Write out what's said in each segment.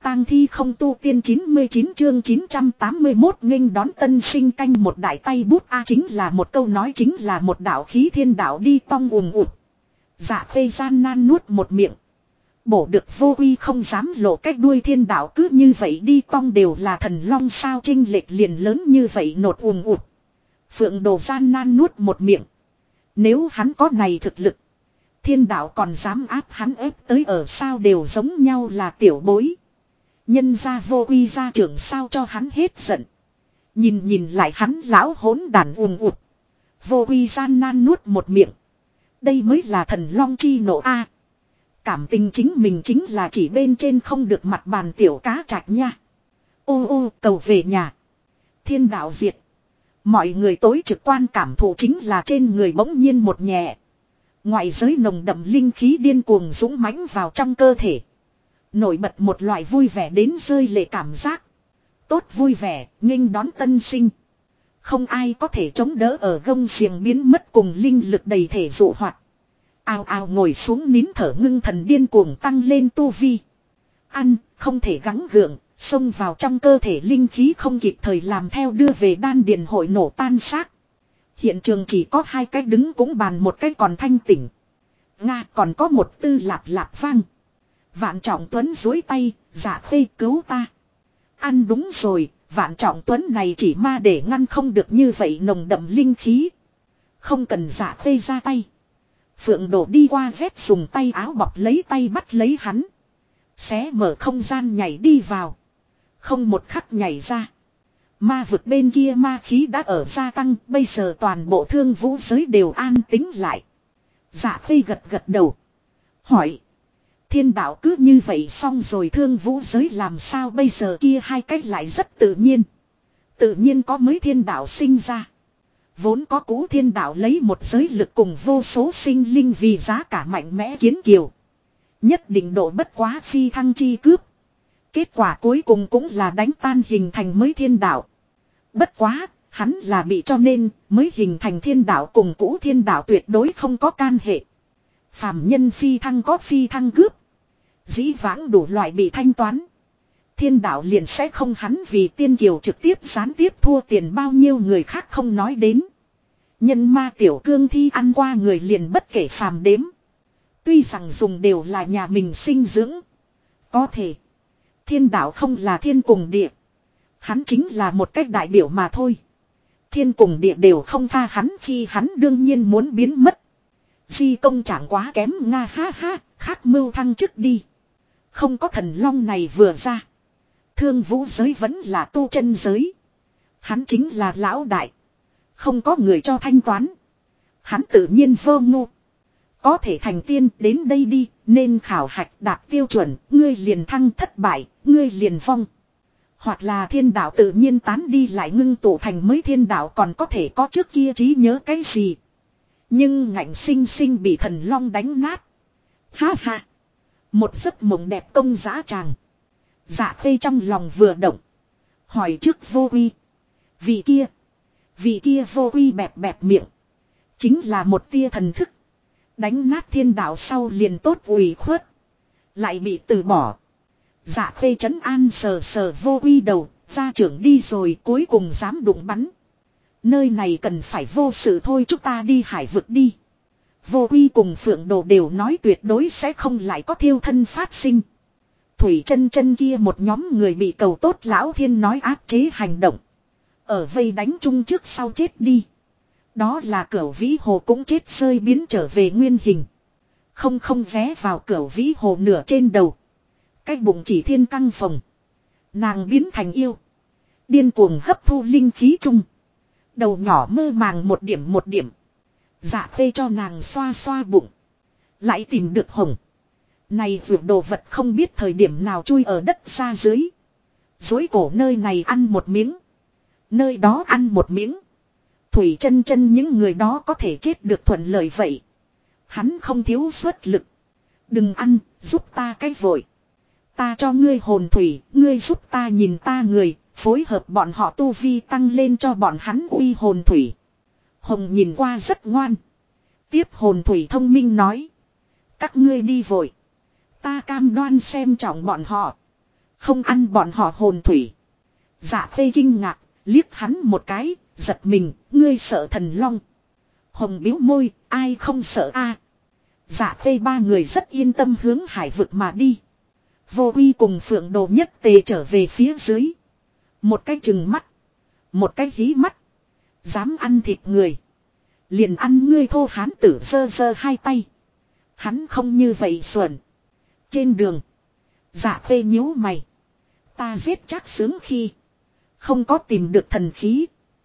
tang thi không tu tiên 99 chương 981 nghênh đón tân sinh canh một đại tay bút a chính là một câu nói chính là một đạo khí thiên đạo đi tong ùm ụt. Dạ khê gian nan nuốt một miệng. Bổ được vô uy không dám lộ cách đuôi thiên đạo cứ như vậy đi tong đều là thần long sao chênh lệch liền lớn như vậy nột ùm ụt. Phượng đồ gian nan nuốt một miệng. Nếu hắn có này thực lực. Thiên đạo còn dám áp hắn ép tới ở sao đều giống nhau là tiểu bối. Nhân ra vô uy gia trưởng sao cho hắn hết giận. Nhìn lại hắn lão hỗn đàn ùm ụt. Vô uy gian nan nuốt một miệng. Đây mới là thần long chi nộ a. Cảm tình chính mình chính là chỉ bên trên không được mặt bàn tiểu cá chạch nha. Ô ô cầu về nhà. Thiên đạo diệt. Mọi người tối trực quan cảm thụ chính là trên người bỗng nhiên một nhẹ. Ngoại giới nồng đậm linh khí điên cuồng dũng mãnh vào trong cơ thể. Nổi bật một loại vui vẻ đến rơi lệ cảm giác. Tốt vui vẻ, nghênh đón tân sinh. Không ai có thể chống đỡ ở gông xiềng biến mất cùng linh lực đầy thể dụ hoạt. Ào ào ngồi xuống nín thở ngưng thần điên cuồng tăng lên tu vi. Ăn, không thể gắng gượng, xông vào trong cơ thể linh khí không kịp thời làm theo đưa về đan điền hội nổ tan xác. Hiện trường chỉ có hai cái đứng cũng bàn một cái còn thanh tỉnh. Nga còn có một tư lạp lạp vang. Vạn Trọng Tuấn duỗi tay, Dạ Khê cứu ta. Ăn đúng rồi, Vạn Trọng Tuấn này chỉ ma để ngăn không được như vậy nồng đậm linh khí. Không cần Dạ Khê ra tay. Phượng Đồ đi qua vết dùng tay áo bọc lấy tay bắt lấy hắn. Xé mở không gian nhảy đi vào. Không một khắc nhảy ra. Ma vực bên kia ma khí đã ở gia tăng, bây giờ toàn bộ thương vũ giới đều an tĩnh lại. Dạ Khê gật đầu. Hỏi. Thiên đạo cứ như vậy xong rồi thương vũ giới làm sao bây giờ kia hai cách lại rất tự nhiên. Tự nhiên có mới thiên đạo sinh ra. Vốn có cũ thiên đạo lấy một giới lực cùng vô số sinh linh vì giá cả mạnh mẽ kiến kiều. Nhất định độ bất quá phi thăng chi cướp. Kết quả cuối cùng cũng là đánh tan hình thành mới thiên đạo. Bất quá, hắn là bị cho nên mới hình thành thiên đạo cùng cũ thiên đạo tuyệt đối không có can hệ. Phàm nhân phi thăng có phi thăng cướp. Dĩ vãng đủ loại bị thanh toán. Thiên đạo liền sẽ không hắn vì tiên kiều trực tiếp gián tiếp thua tiền bao nhiêu người khác không nói đến. Nhân ma tiểu cương thi ăn qua người liền bất kể phàm đếm. Tuy rằng dùng đều là nhà mình sinh dưỡng. Có thể. Thiên đạo không là thiên cùng địa. Hắn chính là một cách đại biểu mà thôi. Thiên cùng địa đều không tha hắn khi hắn đương nhiên muốn biến mất. Di công chẳng quá kém nga ha ha, khác mưu thăng chức đi. Không có thần long này vừa ra. Thương vũ giới vẫn là tu chân giới. Hắn chính là lão đại. Không có người cho thanh toán. Hắn tự nhiên vô ngu. Có thể thành tiên đến đây đi, nên khảo hạch đạt tiêu chuẩn, ngươi liền thăng thất bại, ngươi liền vong. Hoặc là thiên đạo tự nhiên tán đi lại ngưng tụ thành mới thiên đạo còn có thể có trước kia trí nhớ cái gì. Nhưng ngạnh sinh sinh bị thần long đánh nát. Ha ha. Một giấc mộng đẹp công dã tràng. Dạ Khê trong lòng vừa động. Hỏi trước vô uy. Vị kia vô uy bẹp bẹp miệng. Chính là một tia thần thức. Đánh nát thiên đạo sau liền tốt ủy khuất. Lại bị từ bỏ. Dạ Khê trấn an sờ sờ vô uy đầu. Gia trưởng đi rồi cuối cùng dám đụng bắn. Nơi này cần phải vô sự thôi chúng ta đi hải vực đi. Vô uy cùng Phượng Đồ đều nói tuyệt đối sẽ không lại có thiêu thân phát sinh. Thủy chân chân kia một nhóm người bị cầu tốt lão thiên nói áp chế hành động. Ở vây đánh chung trước sau chết đi. Đó là Cửu Vĩ Hồ cũng chết rơi biến trở về nguyên hình. Không vé vào Cửu Vĩ Hồ nửa trên đầu. Cái bụng chỉ thiên căng phồng. Nàng biến thành yêu. Điên cuồng hấp thu linh khí chung. Đầu nhỏ mơ màng một điểm. Dạ Khê cho nàng xoa xoa bụng. Lại tìm được hồng. Này vượt đồ vật không biết thời điểm nào chui ở đất xa dưới. Dối cổ nơi này ăn một miếng. Nơi đó ăn một miếng. Thủy chân chân những người đó có thể chết được thuận lợi vậy. Hắn không thiếu suất lực. Đừng ăn, giúp ta cái vội. Ta cho ngươi hồn thủy, ngươi giúp ta nhìn ta người, phối hợp bọn họ tu vi tăng lên cho bọn hắn uy hồn thủy. Hồng nhìn qua rất ngoan. Tiếp hồn thủy thông minh nói. Các ngươi đi vội. Ta cam đoan xem trọng bọn họ. Không ăn bọn họ hồn thủy. Dạ Khê kinh ngạc, liếc hắn một cái, giật mình, ngươi sợ thần long. Hồng biếu môi, ai không sợ a? Dạ Khê ba người rất yên tâm hướng hải vực mà đi. Vô Uy cùng Phượng Đồ nhất tề trở về phía dưới. Một cái trừng mắt, một cái hí mắt. Dám ăn thịt người, liền ăn ngươi thô hán tử giơ giơ hai tay. Hắn không như vậy xuẩn. Trên đường, Dạ Khê nhíu mày. Ta giết Trác Sướng khi không có tìm được thần khí.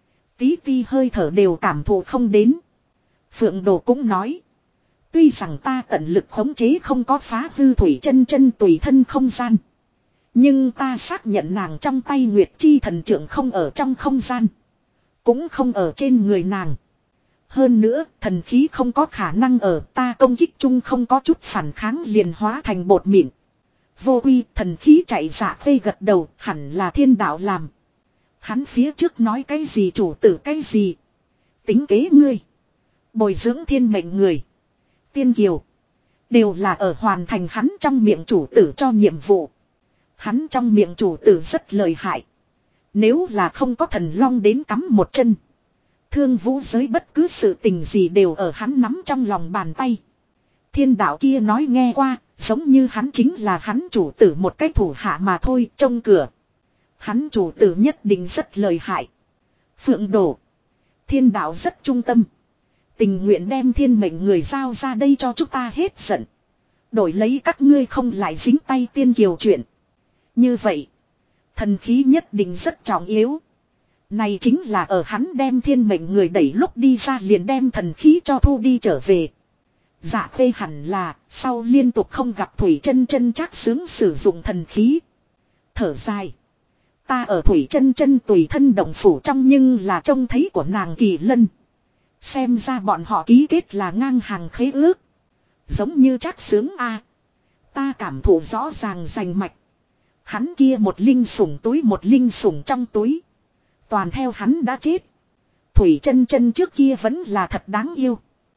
Tí ti hơi thở đều cảm thụ không đến. Phượng Đồ cũng nói. Tuy rằng ta tận lực khống chế không có phá hư Thủy Chân Chân tùy thân không gian. Nhưng ta xác nhận nàng trong tay Nguyệt Chi thần trượng không ở trong không gian. Cũng không ở trên người nàng. Hơn nữa, thần khí không có khả năng ở ta công kích chung không có chút phản kháng liền hóa thành bột mịn. Vô Uy thần khí chạy Dạ Khê gật đầu, hẳn là thiên đạo làm. Hắn phía trước nói cái gì chủ tử cái gì. Tính kế ngươi. Bồi dưỡng thiên mệnh người. Tiên kiều. Đều là ở hoàn thành hắn trong miệng chủ tử cho nhiệm vụ. Hắn trong miệng chủ tử rất lợi hại. Nếu là không có thần long đến cắm một chân. Thương vũ giới bất cứ sự tình gì đều ở hắn nắm trong lòng bàn tay. Thiên đạo kia nói nghe qua, giống như hắn chính là hắn chủ tử một cái thủ hạ mà thôi, trông cửa. Hắn chủ tử nhất định rất lợi hại. Phượng Đồ. Thiên đạo rất trung tâm. Tình nguyện đem thiên mệnh người giao ra đây cho chúng ta hết giận. Đổi lấy các ngươi không lại dính tay tiên kiều chuyện. Như vậy. Thần khí nhất định rất trọng yếu. Này chính là ở hắn đem thiên mệnh người đẩy lúc đi ra liền đem thần khí cho thu đi trở về. Dạ Khê hẳn là sau liên tục không gặp Thủy Chân Chân Trác Sướng sử dụng thần khí. Thở dài. Ta ở Thủy Chân Chân tùy thân động phủ trong nhưng là trông thấy của nàng Kỳ Lân. Xem ra bọn họ ký kết là ngang hàng khế ước. Giống như Trác Sướng a. Ta cảm thụ rõ ràng rành mạch. Hắn kia một linh sủng túi một linh sủng trong túi. Toàn theo hắn đã chết. Thủy Chân Chân trước kia vẫn là thật đáng yêu.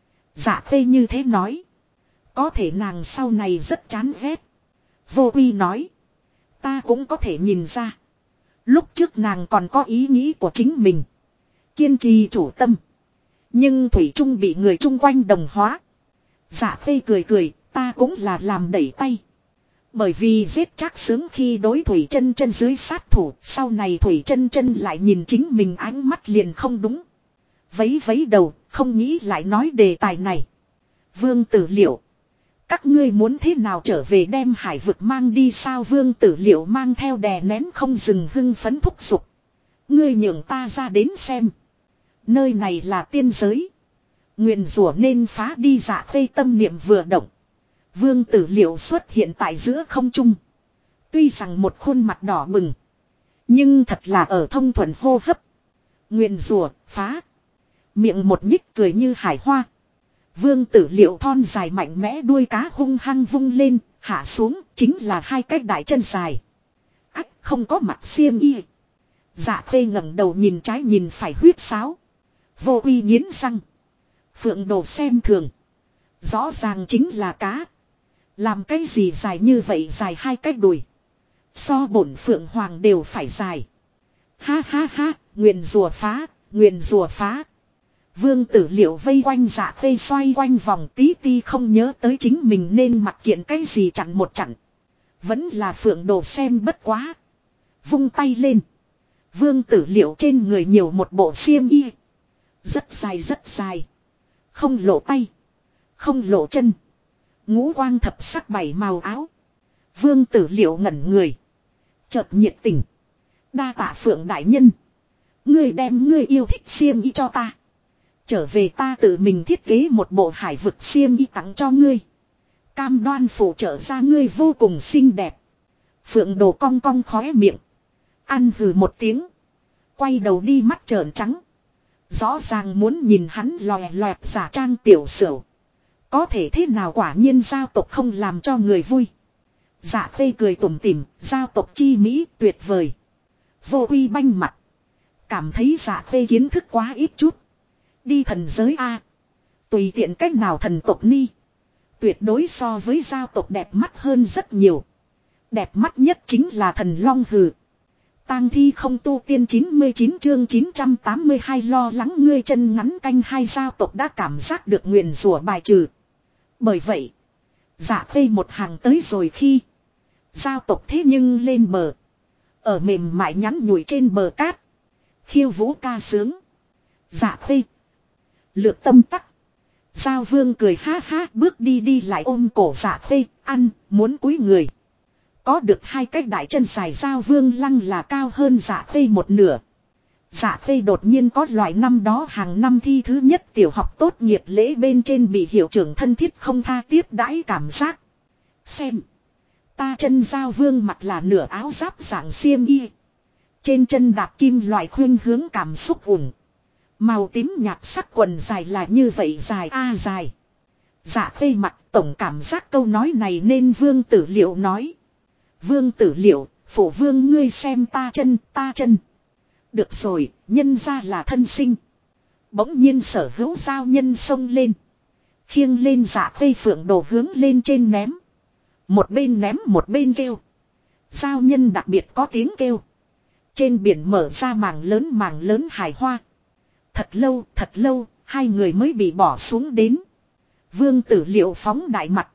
Dạ Khê như thế nói. Có thể nàng sau này rất chán ghét. Vô Uy nói. Ta cũng có thể nhìn ra. Lúc trước nàng còn có ý nghĩ của chính mình. Kiên trì chủ tâm. Nhưng Thủy Trung bị người chung quanh đồng hóa. Dạ Khê cười cười, ta cũng là làm đẩy tay. Bởi vì giết Trác Sướng khi đối Thủy Chân Chân dưới sát thủ, sau này Thủy Chân Chân lại nhìn chính mình ánh mắt liền không đúng. Vấy vấy đầu, không nghĩ lại nói đề tài này. Vương Tử Liệu. Các ngươi muốn thế nào trở về đem hải vực mang đi sao? Vương Tử Liệu mang theo đè nén không dừng hưng phấn thúc giục. Ngươi nhường ta ra đến xem. Nơi này là tiên giới. Nguyền rủa nên phá đi. Dạ Khê tâm niệm vừa động. Vương Tử Liệu xuất hiện tại giữa không trung. Tuy rằng một khuôn mặt đỏ bừng. Nhưng thật là ở thông thuận hô hấp. Nguyền rủa phá. Miệng một nhích cười như hải hoa. Vương Tử Liệu thon dài mạnh mẽ đuôi cá hung hăng vung lên. Hạ xuống chính là hai cái đại chân dài. Ách không có mặt xiêm y. Dạ Khê ngẩng đầu nhìn trái nhìn phải huyết sáo. Vô Uy nghiến răng. Phượng Đồ xem thường. Rõ ràng chính là cá. Làm cái gì dài như vậy, dài hai cái đùi. So bổn Phượng Hoàng đều phải dài. Ha ha ha, nguyền rùa phá, nguyền rùa phá. Vương Tử Liệu vây quanh Dạ Khê xoay quanh vòng, tí ti không nhớ tới chính mình nên mặc kiện cái gì chặn một chặn. Vẫn là Phượng Đồ xem bất quá. Vung tay lên. Vương Tử Liệu trên người nhiều một bộ xiêm y. Rất dài rất dài. Không lộ tay. Không lộ chân. Ngũ quang thập sắc bảy màu áo. Vương Tử Liệu ngẩn người. Chợt nhiệt tình. Đa tạ Phượng đại nhân. Ngươi đem ngươi yêu thích xiêm y cho ta. Trở về ta tự mình thiết kế một bộ hải vực xiêm y tặng cho ngươi. Cam đoan phụ trợ ra ngươi vô cùng xinh đẹp. Phượng Đồ cong cong khóe miệng. Ăn hừ một tiếng. Quay đầu đi mắt trợn trắng. Rõ ràng muốn nhìn hắn lòe loẹt giả trang tiểu sửu. Có thể thế nào, quả nhiên giao tộc không làm cho người vui. Dạ Khê cười tủm tỉm, giao tộc chi mỹ tuyệt vời. Vô Uy banh mặt. Cảm thấy Dạ Khê kiến thức quá ít chút. Đi thần giới a, tùy tiện cách nào thần tộc ni. Tuyệt đối so với giao tộc đẹp mắt hơn rất nhiều. Đẹp mắt nhất chính là thần long hừ. Tang thi không tu tiên 99 chương 982 lo lắng ngươi chân ngắn canh hai giao tộc đã cảm giác được nguyền rủa bài trừ. Bởi vậy, Dạ Khê một hàng tới rồi khi giao tộc thế nhưng lên bờ. Ở mềm mại nhắn nhủi trên bờ cát. Khiêu vũ ca sướng. Dạ Khê. Lược tâm tắc. Giao Vương cười ha ha bước đi đi lại ôm cổ Dạ Khê ăn muốn cúi người. Có được hai cái đại chân dài Giao Vương lăng là cao hơn Dạ Khê một nửa. Dạ Khê đột nhiên có loại năm đó hàng năm thi thứ nhất tiểu học tốt nghiệp lễ bên trên bị hiệu trưởng thân thiết không tha tiếp đãi cảm giác. Xem. Ta chân Giao Vương mặt là nửa áo giáp dạng xiêm y. Trên chân đạp kim loại khuyên hướng cảm xúc ủng. Màu tím nhạt sắc quần dài là như vậy dài dài. Dạ Khê mặt tổng cảm giác câu nói này nên Vương Tử Liệu nói. Vương Tử Liệu, phổ vương ngươi xem ta chân. Được rồi, nhân ra là thân sinh. Bỗng nhiên Sở Hữu giao nhân xông lên. Khiêng lên Dạ Khê phượng đồ hướng lên trên ném. Một bên ném một bên kêu. Giao nhân đặc biệt có tiếng kêu. Trên biển mở ra mảng lớn hải hoa. Thật lâu, hai người mới bị bỏ xuống đến. Vương Tử Liệu phóng đại mặt.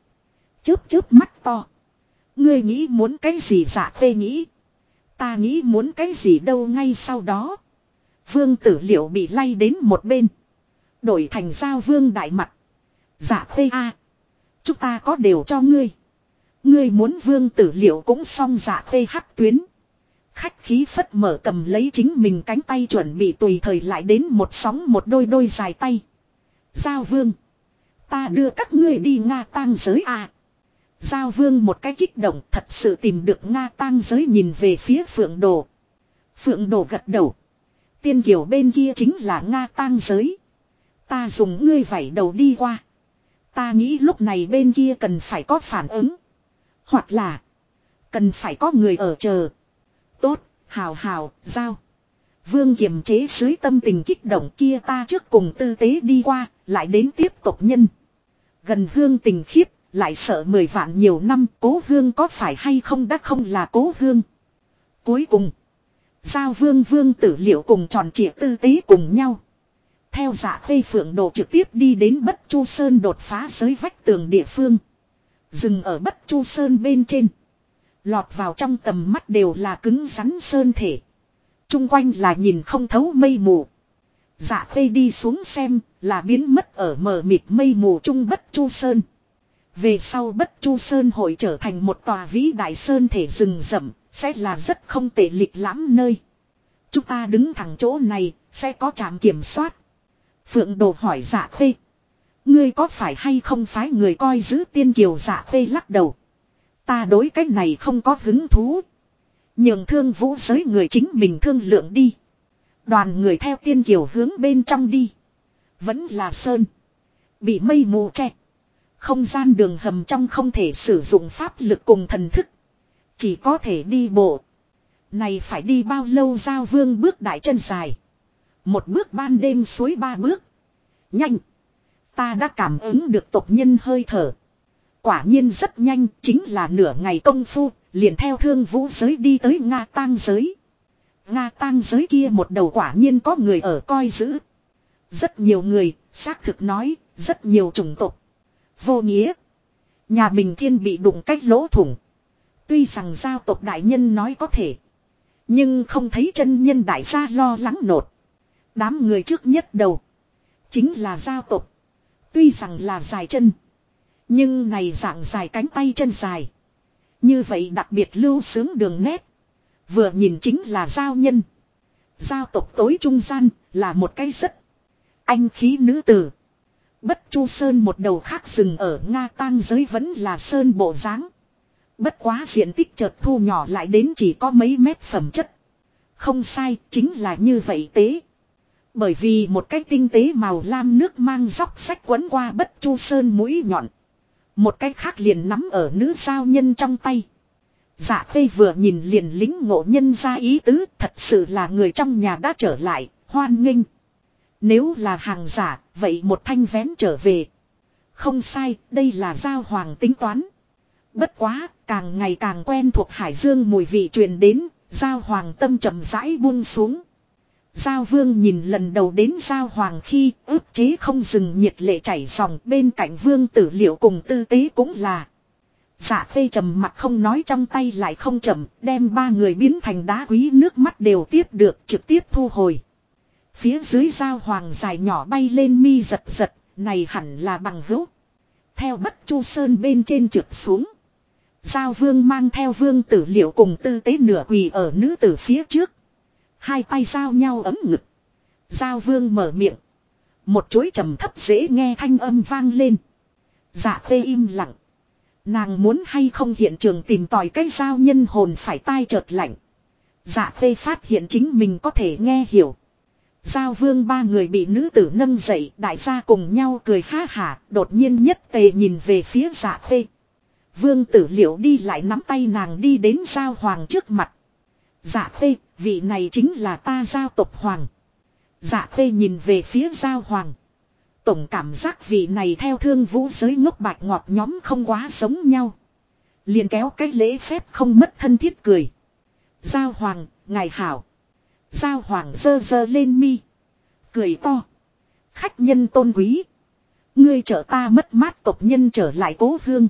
Chớp mắt to. Ngươi nghĩ muốn cái gì Dạ Khê nghĩ. Ta nghĩ muốn cái gì đâu ngay sau đó. Vương Tử Liệu bị lay đến một bên. Đổi thành Giao Vương đại mặt. Dạ Khê a, chúng ta có đều cho ngươi. Ngươi muốn Vương Tử Liệu cũng xong Dạ Khê hắc tuyến. Khách khí phất mở cầm lấy chính mình cánh tay chuẩn bị tùy thời lại đến một sóng một đôi dài tay. Giao Vương. Ta đưa các ngươi đi Nga tang giới à. Giao Vương một cái kích động thật sự tìm được Nga tang giới nhìn về phía Phượng Đồ. Phượng Đồ gật đầu. Tiên kiều bên kia chính là Nga tang giới. Ta dùng ngươi vảy đầu đi qua. Ta nghĩ lúc này bên kia cần phải có phản ứng. Hoặc là cần phải có người ở chờ. Tốt, hào, Giao. Vương kiềm chế dưới tâm tình kích động kia ta trước cùng tư tế đi qua, lại đến tiếp tục nhân. Gần hương tình khiếp, lại sợ 10 vạn nhiều năm Cố Hương có phải hay không đã không là Cố Hương. Cuối cùng, Giao Vương Vương Tử Liệu cùng tròn trịa tư tế cùng nhau. Theo Dạ Khê Phượng Đồ trực tiếp đi đến Bất Chu Sơn đột phá giới vách tường địa phương. Dừng ở Bất Chu Sơn bên trên. Lọt vào trong tầm mắt đều là cứng rắn sơn thể. Trung quanh là nhìn không thấu mây mù. Dạ Khê đi xuống xem là biến mất ở mờ mịt mây mù trung Bất Chu Sơn. Về sau Bất Chu Sơn hội trở thành một tòa vĩ đại sơn thể rừng rậm, sẽ là rất không tệ lịch lãm nơi. Chúng ta đứng thẳng chỗ này, sẽ có trạm kiểm soát. Phượng Đồ hỏi Dạ Khê. Ngươi có phải hay không phái người coi giữ tiên kiều Dạ Khê lắc đầu. Ta đối cái này không có hứng thú. Nhường Thương Vũ giới người chính mình thương lượng đi. Đoàn người theo tiên kiều hướng bên trong đi. Vẫn là sơn. Bị mây mù che. Không gian đường hầm trong không thể sử dụng pháp lực cùng thần thức. Chỉ có thể đi bộ. Này phải đi bao lâu Giao Vương bước đại chân dài. Một bước ban đêm suối 3 bước. Nhanh. Ta đã cảm ứng được tộc nhân hơi thở. Quả nhiên rất nhanh, chính là nửa ngày công phu, liền theo Thương Vũ giới đi tới Nga tang giới. Nga tang giới kia một đầu quả nhiên có người ở coi giữ. Rất nhiều người, xác thực nói, rất nhiều chủng tộc. Vô nghĩa. Nhà mình thiên bị đụng cách lỗ thủng. Tuy rằng giao tộc đại nhân nói có thể. Nhưng không thấy chân nhân đại gia lo lắng nột. Đám người trước nhất đầu. Chính là giao tộc. Tuy rằng là dài chân. Nhưng này dạng dài cánh tay chân dài. Như vậy đặc biệt lưu sướng đường nét. Vừa nhìn chính là giao nhân. Giao tộc tối trung gian là một cái rất anh khí nữ tử. Bất Chu Sơn một đầu khác rừng ở Nga tang giới vẫn là sơn bộ dáng. Bất quá diện tích chợt thu nhỏ lại đến chỉ có mấy mét phẩm chất. Không sai, chính là như vậy tế. Bởi vì một cái tinh tế màu lam nước mang dóc sách quấn qua Bất Chu Sơn mũi nhọn. Một cái khác liền nắm ở nữ giao nhân trong tay. Dạ Khê vừa nhìn liền lính ngộ nhân ra ý tứ, thật sự là người trong nhà đã trở lại, hoan nghênh. Nếu là hàng giả, vậy một thanh vén trở về. Không sai, đây là giao hoàng tính toán. Bất quá, càng ngày càng quen thuộc hải dương mùi vị truyền đến, Giao Hoàng tâm chậm rãi buông xuống. Giao Vương nhìn lần đầu đến Giao Hoàng khi ức chế không dừng nhiệt lệ chảy ròng, bên cạnh Vương Tử Liệu cùng Tư Tế cũng là. Dạ Khê trầm mặt không nói, trong tay lại không chậm, đem ba người biến thành đá quý, nước mắt đều tiếp được, trực tiếp thu hồi. Phía dưới Giao Hoàng dài nhỏ bay lên mi giật giật, này hẳn là bằng hữu. Theo Bất Chu Sơn bên trên trượt xuống. Giao Vương mang theo Vương Tử Liệu cùng Tư Tế nửa quỳ ở nữ tử phía trước. Hai tay giao nhau ấm ngực. Giao Vương mở miệng. Một chuỗi trầm thấp dễ nghe thanh âm vang lên. Dạ Khê im lặng. Nàng muốn hay không hiện trường tìm tòi cái giao nhân hồn phải tai chợt lạnh. Dạ Khê phát hiện chính mình có thể nghe hiểu. Giao Vương ba người bị nữ tử nâng dậy, đại gia cùng nhau cười ha hả, đột nhiên nhất tề nhìn về phía Dạ Khê. Vương Tử Liệu đi lại nắm tay nàng đi đến Giao Hoàng trước mặt. Dạ Khê, vị này chính là ta Giao tộc Hoàng. Dạ Khê nhìn về phía Giao Hoàng. Tổng cảm giác vị này theo Thương Vũ giới ngốc bạch ngọt nhóm không quá giống nhau. Liền kéo cái lễ phép không mất thân thiết cười. Giao Hoàng, ngài hảo. Giao Hoàng giơ giơ lên mi. Cười to. Khách nhân tôn quý. Ngươi trợ ta mất mát tộc nhân trở lại cố hương.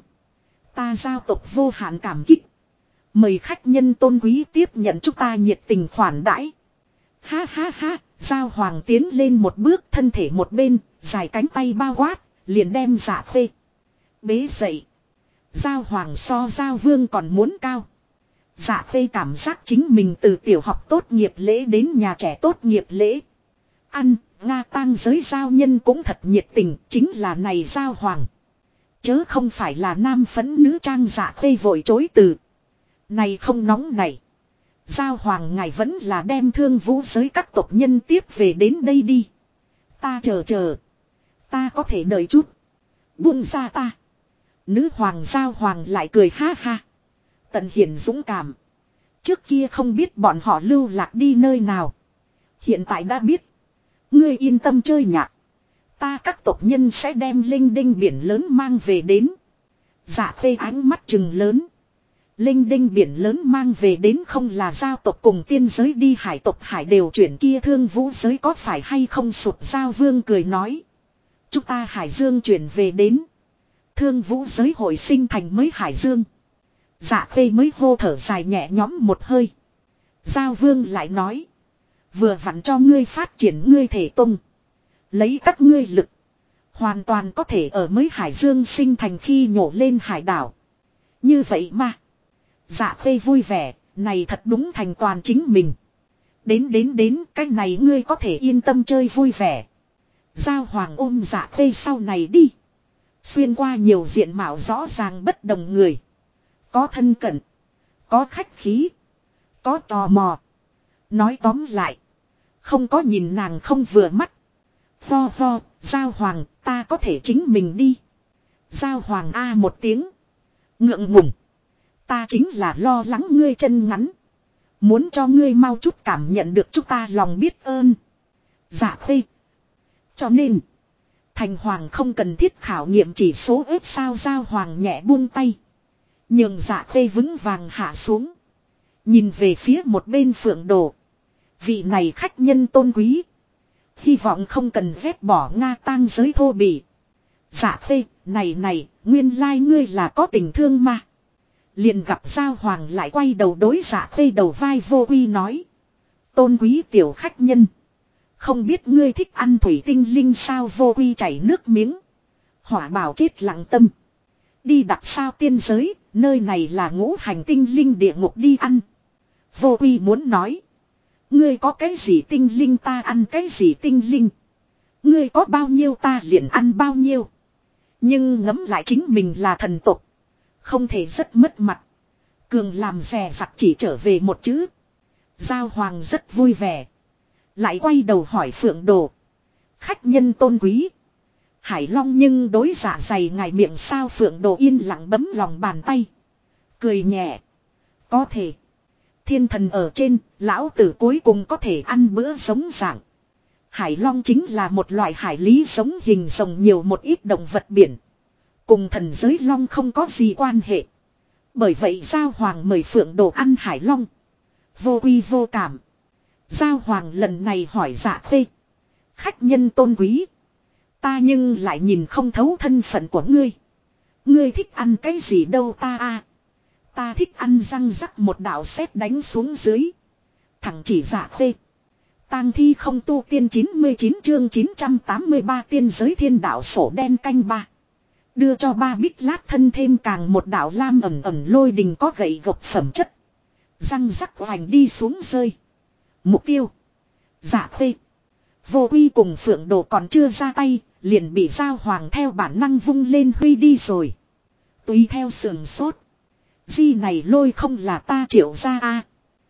Ta Giao tộc vô hạn cảm kích. Mời khách nhân tôn quý tiếp nhận chúng ta nhiệt tình khoản đãi. Ha ha ha, Giao Hoàng tiến lên một bước, thân thể một bên, dài cánh tay bao quát, liền đem Dạ Khê bế dậy. Giao Hoàng so Giao Vương còn muốn cao. Dạ Khê cảm giác chính mình từ tiểu học tốt nghiệp lễ đến nhà trẻ tốt nghiệp lễ. Ăn, Nga tang giới giao nhân cũng thật nhiệt tình, chính là này Giao Hoàng. Chớ không phải là nam phấn nữ trang. Dạ Khê vội chối từ. Này không nóng này. Giao Hoàng ngài vẫn là đem Thương Vũ giới các tộc nhân tiếp về đến đây đi. Ta chờ. Ta có thể đợi chút. Buông ra ta. Nữ hoàng Giao Hoàng lại cười ha ha. Tận hiển dũng cảm. Trước kia không biết bọn họ lưu lạc đi nơi nào. Hiện tại đã biết. Ngươi yên tâm chơi nhạc. Ta các tộc nhân sẽ đem linh đinh biển lớn mang về đến. Dạ Khê ánh mắt trừng lớn. Linh đinh biển lớn mang về đến không là Giao tộc cùng tiên giới đi hải tộc hải đều chuyển kia Thương Vũ giới có phải hay không sụt. Giao Vương cười nói. Chúng ta hải dương chuyển về đến. Thương Vũ giới hồi sinh thành mới hải dương. Dạ Khê mới hô thở dài nhẹ nhõm một hơi. Giao Vương lại nói. Vừa vặn cho ngươi phát triển ngươi thể tung. Lấy các ngươi lực. Hoàn toàn có thể ở mới hải dương sinh thành khi nhổ lên hải đảo. Như vậy mà. Dạ Khê vui vẻ, này thật đúng thành toàn chính mình. Đến, cái này ngươi có thể yên tâm chơi vui vẻ. Giao Hoàng ôm Dạ Khê sau này đi. Xuyên qua nhiều diện mạo rõ ràng bất đồng người. Có thân cận, có khách khí, có tò mò. Nói tóm lại, không có nhìn nàng không vừa mắt. Ho, Giao Hoàng, ta có thể chính mình đi. Giao Hoàng a một tiếng. Ngượng ngùng. Ta chính là lo lắng ngươi chân ngắn. Muốn cho ngươi mau chút cảm nhận được chúng ta lòng biết ơn. Dạ Khê. Cho nên. Thành Hoàng không cần thiết khảo nghiệm chỉ số ếp sao. Giao Hoàng nhẹ buông tay. Nhường Dạ Khê vững vàng hạ xuống. Nhìn về phía một bên Phượng Đồ. Vị này khách nhân tôn quý. Hy vọng không cần vét bỏ Nga tang giới thô bỉ. Dạ Khê, này, nguyên lai ngươi là có tình thương mà. Liền gặp Giao Hoàng lại quay đầu đối Dạ Khê đầu vai vô uy nói. Tôn quý tiểu khách nhân. Không biết ngươi thích ăn thủy tinh linh sao. Vô uy chảy nước miếng. Hỏa bảo chết lặng tâm. Đi đặt sao tiên giới, nơi này là ngũ hành tinh linh địa ngục đi ăn. Vô uy muốn nói. Ngươi có cái gì tinh linh ta ăn cái gì tinh linh. Ngươi có bao nhiêu ta liền ăn bao nhiêu. Nhưng ngẫm lại chính mình là thần tộc. Không thể rất mất mặt. Cường làm rè rặt chỉ trở về một chữ. Giao Hoàng rất vui vẻ. Lại quay đầu hỏi Phượng Đồ. Khách nhân tôn quý. Hải Long nhưng đối dạ dày ngài miệng sao. Phượng Đồ yên lặng bấm lòng bàn tay. Cười nhẹ. Có thể. Thiên thần ở trên, lão tử cuối cùng có thể ăn bữa giống dạng. Hải Long chính là một loại hải lý giống hình rồng nhiều một ít động vật biển. Cùng thần giới long không có gì quan hệ. Bởi vậy Giao Hoàng mời Phượng Đồ ăn hải long. Vô quy vô cảm. Giao Hoàng lần này hỏi Dạ Khê. Khách nhân tôn quý. Ta nhưng lại nhìn không thấu thân phận của ngươi. Ngươi thích ăn cái gì đâu ta. Ta thích ăn răng rắc một đạo sét đánh xuống dưới. Thẳng chỉ Dạ Khê. Tang thi không tu tiên 99 chương 983 tiên giới thiên đạo sổ đen canh ba. Đưa cho ba bích lát thân thêm càng một đạo lam ẩm ẩm lôi đình có gậy gộc phẩm chất. Răng rắc hoành đi xuống rơi. Mục tiêu. Dạ Khê. Vô Quy cùng Phượng Đồ còn chưa ra tay, liền bị Giao Hoàng theo bản năng vung lên huy đi rồi. Tùy theo sườn sốt. Di này lôi không là ta Triệu gia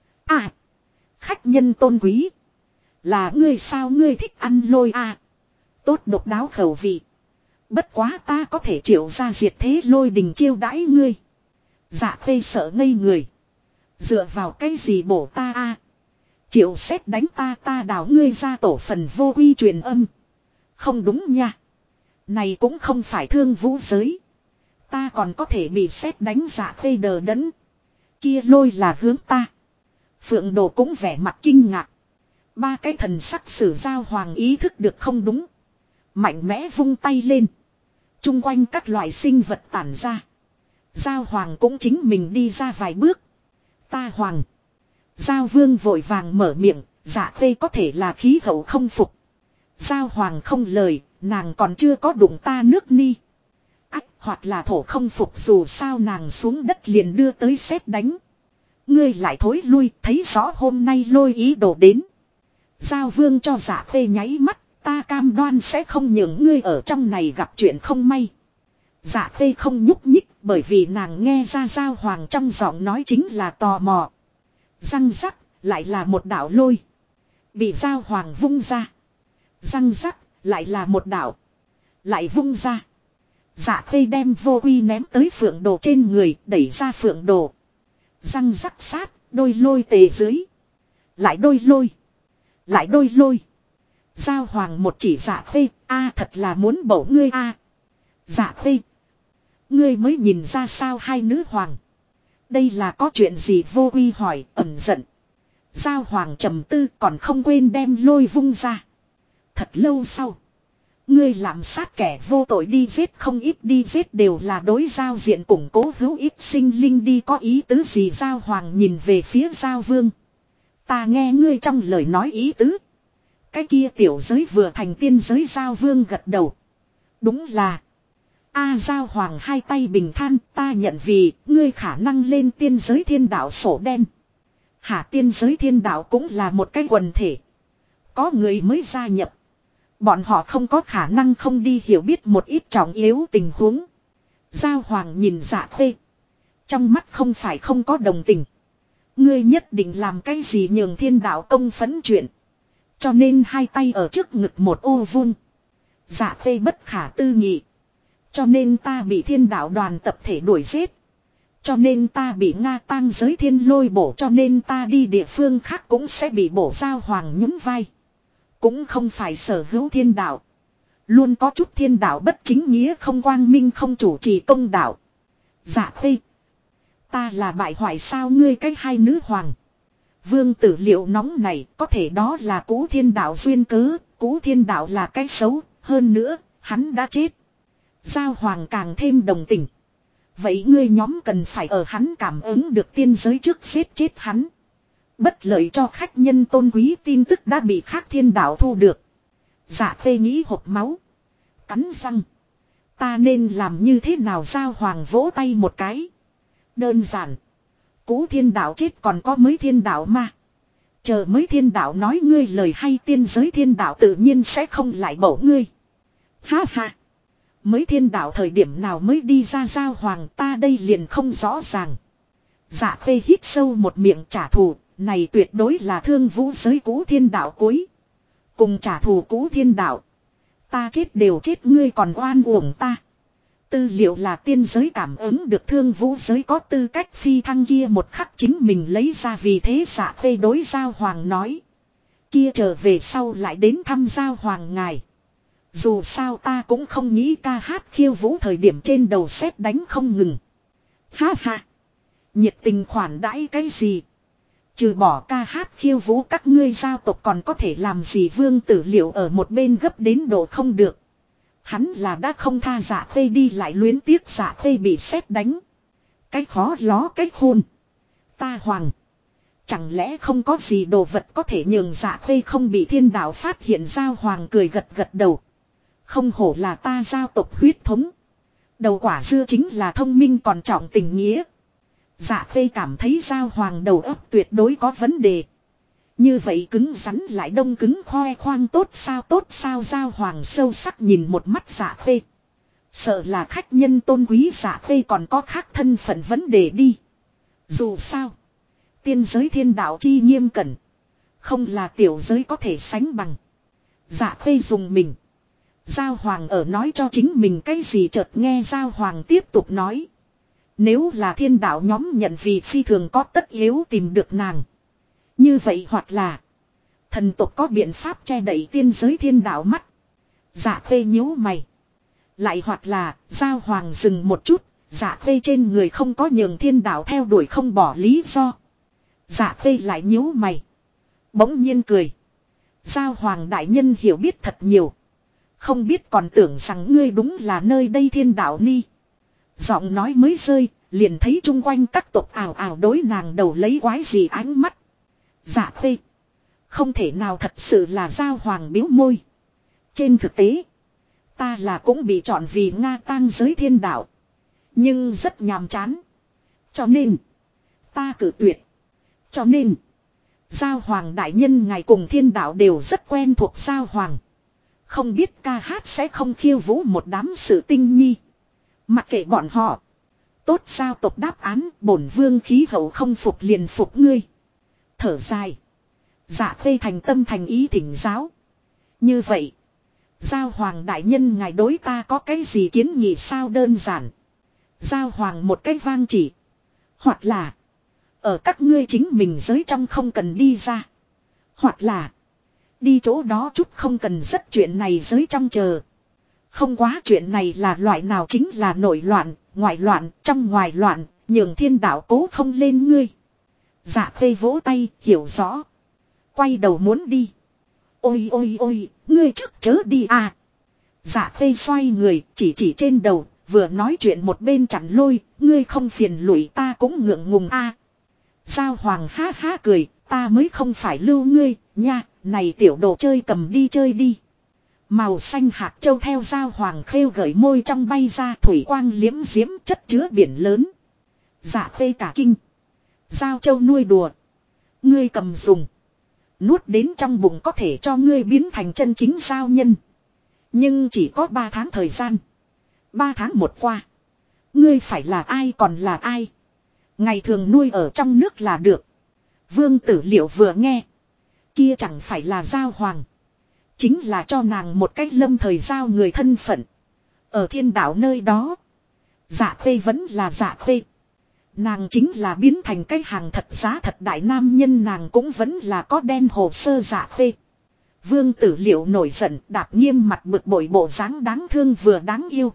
khách nhân tôn quý. Là ngươi sao ngươi thích ăn lôi Tốt độc đáo khẩu vị. Bất quá ta có thể Triệu gia diệt thế lôi đình chiêu đãi ngươi. Dạ Khê sợ ngây người. Dựa vào cái gì bổ ta Triệu xét đánh ta đào ngươi ra tổ phần. Vô Quy truyền âm. Không đúng nha. Này cũng không phải thương vũ giới. Ta còn có thể bị xét đánh. Dạ Khê đờ đẫn. Kia lôi là hướng ta. Phượng Đồ cũng vẻ mặt kinh ngạc. Ba cái thần sắc sử Giao Hoàng ý thức được không đúng. Mạnh mẽ vung tay lên. Trung quanh các loại sinh vật tản ra. Giao Hoàng cũng chính mình đi ra vài bước. Ta Hoàng. Giao Vương vội vàng mở miệng. Dạ Khê có thể là khí hậu không phục. Giao Hoàng không lời. Nàng còn chưa có đụng ta nước ni. Hoặc là thổ không phục, dù sao nàng xuống đất liền đưa tới sét đánh. Ngươi lại thối lui, thấy rõ hôm nay lôi ý đồ đến. Giao Vương cho Dạ Khê nháy mắt. Ta cam đoan sẽ không nhường ngươi ở trong này gặp chuyện không may. Dạ Khê không nhúc nhích, bởi vì nàng nghe ra Giao Hoàng trong giọng nói chính là tò mò. Răng rắc, lại là một đạo lôi. Bị Giao Hoàng vung ra. Răng rắc, lại là một đạo. Lại vung ra. Dạ Khê đem Vô Quy ném tới Phượng Đồ trên người, đẩy ra Phượng Đồ. Răng rắc sát, đôi lôi tề dưới. Lại đôi lôi. Lại đôi lôi. Giao Hoàng một chỉ Dạ Khê, thật là muốn bổ ngươi Dạ Khê. Ngươi mới nhìn ra sao hai nữ hoàng. Đây là có chuyện gì? Vô Quy hỏi, ẩn giận. Giao Hoàng trầm tư còn không quên đem lôi vung ra. Thật lâu sau. Ngươi làm sát kẻ vô tội đi giết không ít đi giết đều là đối giao diện củng cố hữu ít sinh linh đi có ý tứ gì? Giao Hoàng nhìn về phía Giao Vương. Ta nghe ngươi trong lời nói ý tứ. Cái kia tiểu giới vừa thành tiên giới. Giao Vương gật đầu. Đúng là. Giao Hoàng hai tay bình than. Ta nhận vì ngươi khả năng lên tiên giới thiên đạo sổ đen. Hả, tiên giới thiên đạo cũng là một cái quần thể. Có người mới gia nhập. Bọn họ không có khả năng không đi hiểu biết một ít trọng yếu tình huống. Giao Hoàng nhìn Dạ Khê. Trong mắt không phải không có đồng tình. Ngươi nhất định làm cái gì nhường thiên đạo công phấn chuyện. Cho nên hai tay ở trước ngực một ô vuông. Dạ Khê bất khả tư nghị. Cho nên ta bị thiên đạo đoàn tập thể đuổi giết. Cho nên ta bị Nga tang giới thiên lôi bổ. Cho nên ta đi địa phương khác cũng sẽ bị bổ. Giao Hoàng nhún vai. Cũng không phải sở hữu thiên đạo. Luôn có chút thiên đạo bất chính nghĩa không quang minh không chủ trì công đạo. Dạ Khê. Ta là bại hoại sao? Ngươi cái hai nữ hoàng. Vương tử liệu nóng này có thể đó là Cú Thiên Đạo duyên cớ. Cú Thiên Đạo là cái xấu. Hơn nữa hắn đã chết. Giao Hoàng càng thêm đồng tình. Vậy ngươi nhóm cần phải ở hắn cảm ứng được tiên giới trước giết chết hắn. Bất lợi cho khách nhân tôn quý tin tức đã bị khác thiên đạo thu được. Dạ Khê nghĩ hộp máu. Cắn răng. Ta nên làm như thế nào? Giao Hoàng vỗ tay một cái. Đơn giản. Cú thiên đạo chết còn có mới thiên đạo mà. Chờ mới thiên đạo nói ngươi lời hay tiên giới thiên đạo tự nhiên sẽ không lại bổ ngươi. Ha ha. Mới thiên đạo thời điểm nào mới đi ra? Giao Hoàng ta đây liền không rõ ràng. Dạ Khê hít sâu một miệng trả thù. Này tuyệt đối là thương vũ giới Cú Thiên Đạo cuối. Cùng trả thù Cú Thiên Đạo. Ta chết đều chết ngươi còn oan uổng ta. Tư liệu là tiên giới cảm ứng được thương vũ giới có tư cách phi thăng kia một khắc chính mình lấy ra. Vì thế Dạ Khê đối Giao Hoàng nói. Kia trở về sau lại đến thăm Giao Hoàng ngài. Dù sao ta cũng không nghĩ ca hát khiêu vũ thời điểm trên đầu sét đánh không ngừng. Ha ha. Nhiệt tình khoản đãi cái gì? Trừ bỏ ca hát khiêu vũ các ngươi giao tộc còn có thể làm gì? Vương Tử Liệu ở một bên gấp đến độ không được. Hắn là đã không tha Dạ Khê đi lại luyến tiếc Dạ Khê bị sét đánh. Cái khó ló cái khôn. Ta hoàng. Chẳng lẽ không có gì đồ vật có thể nhường Dạ Khê không bị thiên đạo phát hiện? Giao Hoàng cười gật gật đầu. Không hổ là ta giao tộc huyết thống. Đầu quả dưa chính là thông minh còn trọng tình nghĩa. Dạ Khê cảm thấy Giao Hoàng đầu óc tuyệt đối có vấn đề. Như vậy cứng rắn lại đông cứng khoe khoang tốt sao? Giao Hoàng sâu sắc nhìn một mắt Dạ Khê. Sợ là khách nhân tôn quý Dạ Khê còn có khác thân phận vấn đề đi. Dù sao. Tiên giới thiên đạo chi nghiêm cẩn. Không là tiểu giới có thể sánh bằng. Dạ Khê dùng mình. Giao Hoàng ở nói cho chính mình cái gì? Chợt nghe Giao Hoàng tiếp tục nói. Nếu là thiên đạo nhóm nhận vì phi thường có tất yếu tìm được nàng. Như vậy hoặc là thần tộc có biện pháp che đậy tiên giới thiên đạo mắt. Dạ Khê nhíu mày. Lại hoặc là Giao Hoàng dừng một chút. Dạ Khê trên người không có nhường thiên đạo theo đuổi không bỏ lý do. Dạ Khê lại nhíu mày. Bỗng nhiên cười. Giao Hoàng đại nhân hiểu biết thật nhiều. Không biết còn tưởng rằng ngươi đúng là nơi đây thiên đạo ni. Giọng nói mới rơi, liền thấy chung quanh các tộc ảo ảo đối nàng đầu lấy quái gì ánh mắt. Dạ Khê. Không thể nào thật sự là Giao Hoàng biếu môi. Trên thực tế, ta là cũng bị chọn vì Nga tang giới thiên đạo. Nhưng rất nhàm chán. Cho nên, ta cử tuyệt. Cho nên, Giao Hoàng đại nhân ngài cùng thiên đạo đều rất quen thuộc. Giao Hoàng. Không biết ca hát sẽ không khiêu vũ một đám sự tinh nhi. Mặc kệ bọn họ. Tốt giao tộc đáp án bổn vương khí hậu không phục liền phục ngươi. Thở dài. Dạ Khê thành tâm thành ý thỉnh giáo. Như vậy. Giao Hoàng đại nhân ngài đối ta có cái gì kiến nghị sao? Đơn giản. Giao Hoàng một cái vang chỉ. Hoặc là. Ở các ngươi chính mình giới trong không cần đi ra. Hoặc là. Đi chỗ đó chút không cần rất chuyện này giới trong chờ. Không quá chuyện này là loại nào? Chính là nội loạn, ngoại loạn, trong ngoài loạn, nhường thiên đạo cố không lên ngươi. Dạ Khê vỗ tay, hiểu rõ. Quay đầu muốn đi. Ôi ôi ôi, ngươi trước chớ đi à. Dạ Khê xoay người, chỉ trên đầu, vừa nói chuyện một bên chặn lôi, ngươi không phiền lụy ta cũng ngượng ngùng a. Giao Hoàng ha ha cười, ta mới không phải lưu ngươi, nha, này tiểu đồ chơi cầm đi chơi đi. Màu xanh hạt châu theo Giao Hoàng khêu gợi môi trong bay ra, thủy quang liễm diễm chất chứa biển lớn. Dạ Khê cả kinh. Giao châu nuôi đùa. Ngươi cầm dùng. Nuốt đến trong bụng có thể cho ngươi biến thành chân chính giao nhân. Nhưng chỉ có 3 tháng thời gian. 3 tháng một qua. Ngươi phải là ai còn là ai. Ngày thường nuôi ở trong nước là được. Vương Tử Liệu vừa nghe. Kia chẳng phải là Giao Hoàng. Chính là cho nàng một cách lâm thời giao người thân phận. Ở thiên đạo nơi đó. Dạ Khê vẫn là Dạ Khê. Nàng chính là biến thành cái hàng thật giá thật đại nam nhân, nàng cũng vẫn là có đen hồ sơ Dạ Khê. Vương Tử Liệu nổi giận, đạp nghiêm mặt bực bội bộ dáng đáng thương vừa đáng yêu.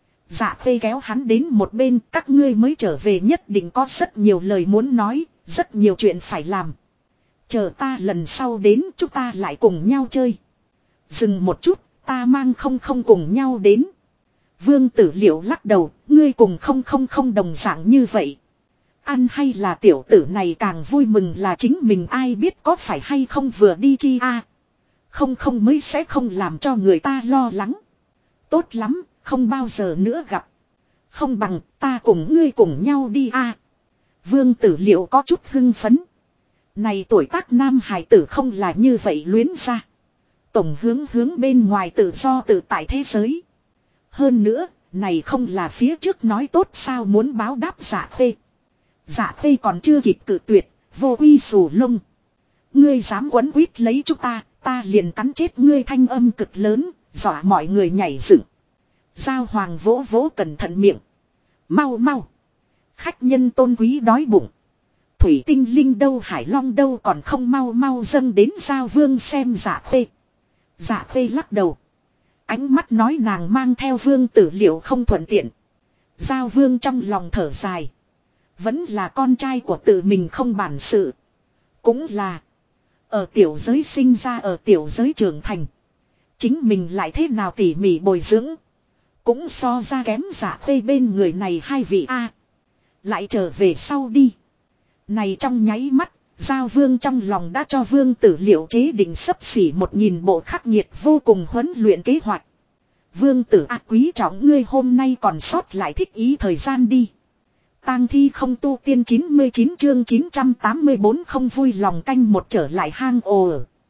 Dạ Khê kéo hắn đến một bên, các ngươi mới trở về nhất định có rất nhiều lời muốn nói, rất nhiều chuyện phải làm. Chờ ta lần sau đến chúng ta lại cùng nhau chơi. Dừng một chút, ta mang không cùng nhau đến. Vương Tử Liệu lắc đầu, ngươi cùng không đồng dạng như vậy. Ăn hay là tiểu tử này càng vui mừng là chính mình, ai biết có phải hay không vừa đi chi a. Không mới sẽ không làm cho người ta lo lắng. Tốt lắm, không bao giờ nữa gặp. Không bằng ta cùng ngươi cùng nhau đi a. Vương Tử Liệu có chút hưng phấn. Này tuổi tác nam hài tử không là như vậy luyến ra. Tổng hướng bên ngoài tự do tự tại thế giới. Hơn nữa, này không là phía trước nói tốt sao muốn báo đáp Dạ Khê. Dạ Khê còn chưa kịp cự tuyệt, vô uy sù lông. Ngươi dám quấn quýt lấy chúng ta liền cắn chết ngươi, thanh âm cực lớn, dọa mọi người nhảy dựng. Giao Hoàng vỗ vỗ cẩn thận miệng. Mau. Khách nhân tôn quý đói bụng. Thủy tinh linh đâu, hải long đâu, còn không mau dâng đến Giao Vương xem Dạ Khê. Dạ Khê lắc đầu. Ánh mắt nói nàng mang theo Vương Tử Liệu không thuận tiện. Giao Vương trong lòng thở dài. Vẫn là con trai của tự mình không bản sự. Cũng là. Ở tiểu giới sinh ra ở tiểu giới trưởng thành. Chính mình lại thế nào tỉ mỉ bồi dưỡng. Cũng so ra kém Dạ Khê bên người này hai vị A. Lại trở về sau đi. Này trong nháy mắt. Giao Vương trong lòng đã cho Vương Tử Liệu chế định xấp xỉ 1000 bộ khắc nghiệt vô cùng huấn luyện kế hoạch. Vương Tử quý trọng ngươi hôm nay còn sót lại thích ý thời gian đi. Tang thi không tu tiên 99 chương 984 không vui lòng canh một trở lại hang ồ.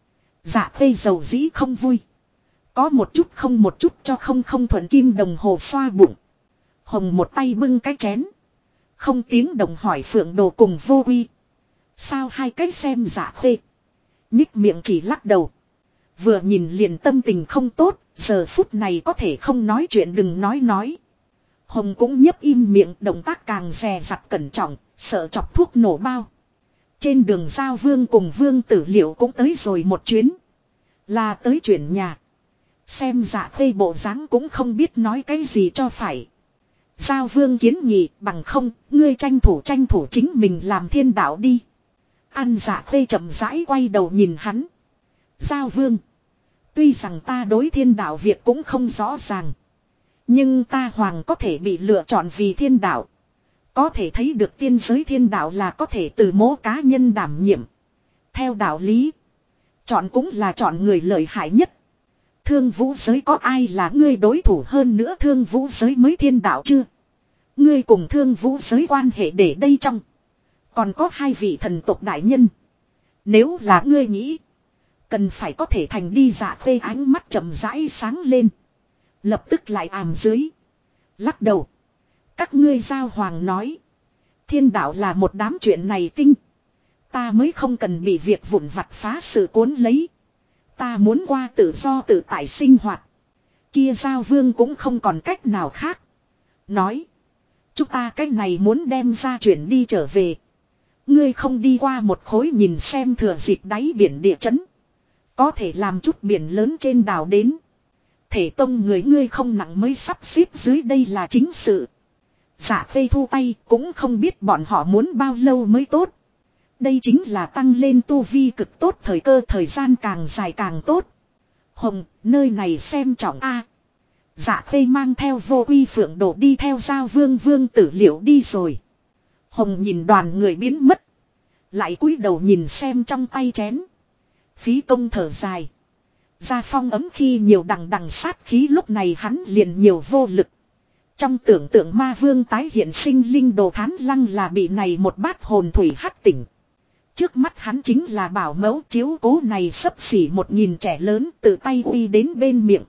Dạ Khê dầu dĩ không vui. Có một chút không một chút cho không thuận kim đồng hồ xoa bụng. Hồng một tay bưng cái chén. Không tiếng đồng hỏi Phượng Đồ cùng Vô Uy. Sao hai cái xem Dạ Khê. Nhích miệng chỉ lắc đầu. Vừa nhìn liền tâm tình không tốt. Giờ phút này có thể không nói chuyện đừng nói. Hồng cũng nhấp im miệng, động tác càng dè dặt cẩn trọng, sợ chọc thuốc nổ bao. Trên đường Giao Vương cùng Vương Tử Liệu cũng tới rồi một chuyến. Là tới chuyển nhà. Xem Dạ Khê bộ dáng cũng không biết nói cái gì cho phải. Giao Vương kiến nghị bằng không, ngươi tranh thủ chính mình làm thiên đạo đi. Ăn Dạ Khê chậm rãi quay đầu nhìn hắn. Giao Vương. Tuy rằng ta đối thiên đạo việc cũng không rõ ràng. Nhưng ta hoàng có thể bị lựa chọn vì thiên đạo. Có thể thấy được tiên giới thiên đạo là có thể từ mố cá nhân đảm nhiệm. Theo đạo lý. Chọn cũng là chọn người lợi hại nhất. Thương vũ giới có ai là ngươi đối thủ hơn nữa thương vũ giới mới thiên đạo chưa? Ngươi cùng thương vũ giới quan hệ để đây trong. Còn có hai vị thần tộc đại nhân. Nếu là ngươi nghĩ. Cần phải có thể thành đi Dạ Khê ánh mắt chậm rãi sáng lên. Lập tức lại ảm dưới. Lắc đầu. Các ngươi Giao Hoàng nói. Thiên đạo là một đám chuyện này tinh. Ta mới không cần bị việc vụn vặt phá sự cuốn lấy. Ta muốn qua tự do tự tại sinh hoạt. Kia Giao Vương cũng không còn cách nào khác. Nói. Chúng ta cách này muốn đem ra chuyển đi trở về. Ngươi không đi qua một khối nhìn xem thừa dịp đáy biển địa chấn. Có thể làm chút biển lớn trên đảo đến. Thể tông người ngươi không nặng mới sắp xếp dưới đây là chính sự. Dạ Khê thu tay cũng không biết bọn họ muốn bao lâu mới tốt. Đây chính là tăng lên tu vi cực tốt thời cơ thời gian càng dài càng tốt. Hồng, nơi này xem trọng A. Dạ Khê mang theo Vô Uy Phượng Đồ đi theo Giao Vương Vương Tử Liệu đi rồi. Hồng nhìn đoàn người biến mất. Lại cúi đầu nhìn xem trong tay chén. Phí công thở dài. Ra phong ấm khi nhiều đằng sát khí lúc này hắn liền nhiều vô lực. Trong tưởng tượng ma vương tái hiện sinh linh đồ thán lăng là bị này một bát hồn thủy hắc tỉnh. Trước mắt hắn chính là bảo mẫu chiếu cố này xấp xỉ 1000 trẻ lớn tự tay uy đến bên miệng.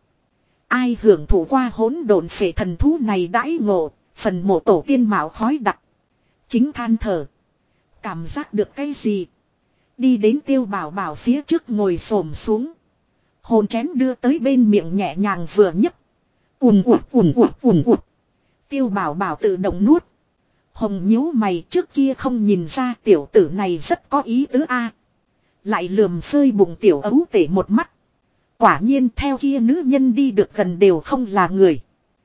Ai hưởng thụ qua hỗn độn phệ thần thú này đãi ngộ, phần mộ tổ tiên mạo khói đặc. Chính than thở. Cảm giác được cái gì? Đi đến Tiêu Bảo Bảo phía trước ngồi xổm xuống. Hồn chén đưa tới bên miệng nhẹ nhàng vừa nhấc. Ùn ụt. Tiêu Bảo Bảo tự động nuốt. Hồng nhíu mày trước kia không nhìn ra tiểu tử này rất có ý tứ a. Lại lườm phơi bụng tiểu ấu tể một mắt. Quả nhiên theo kia nữ nhân đi được gần đều không là người.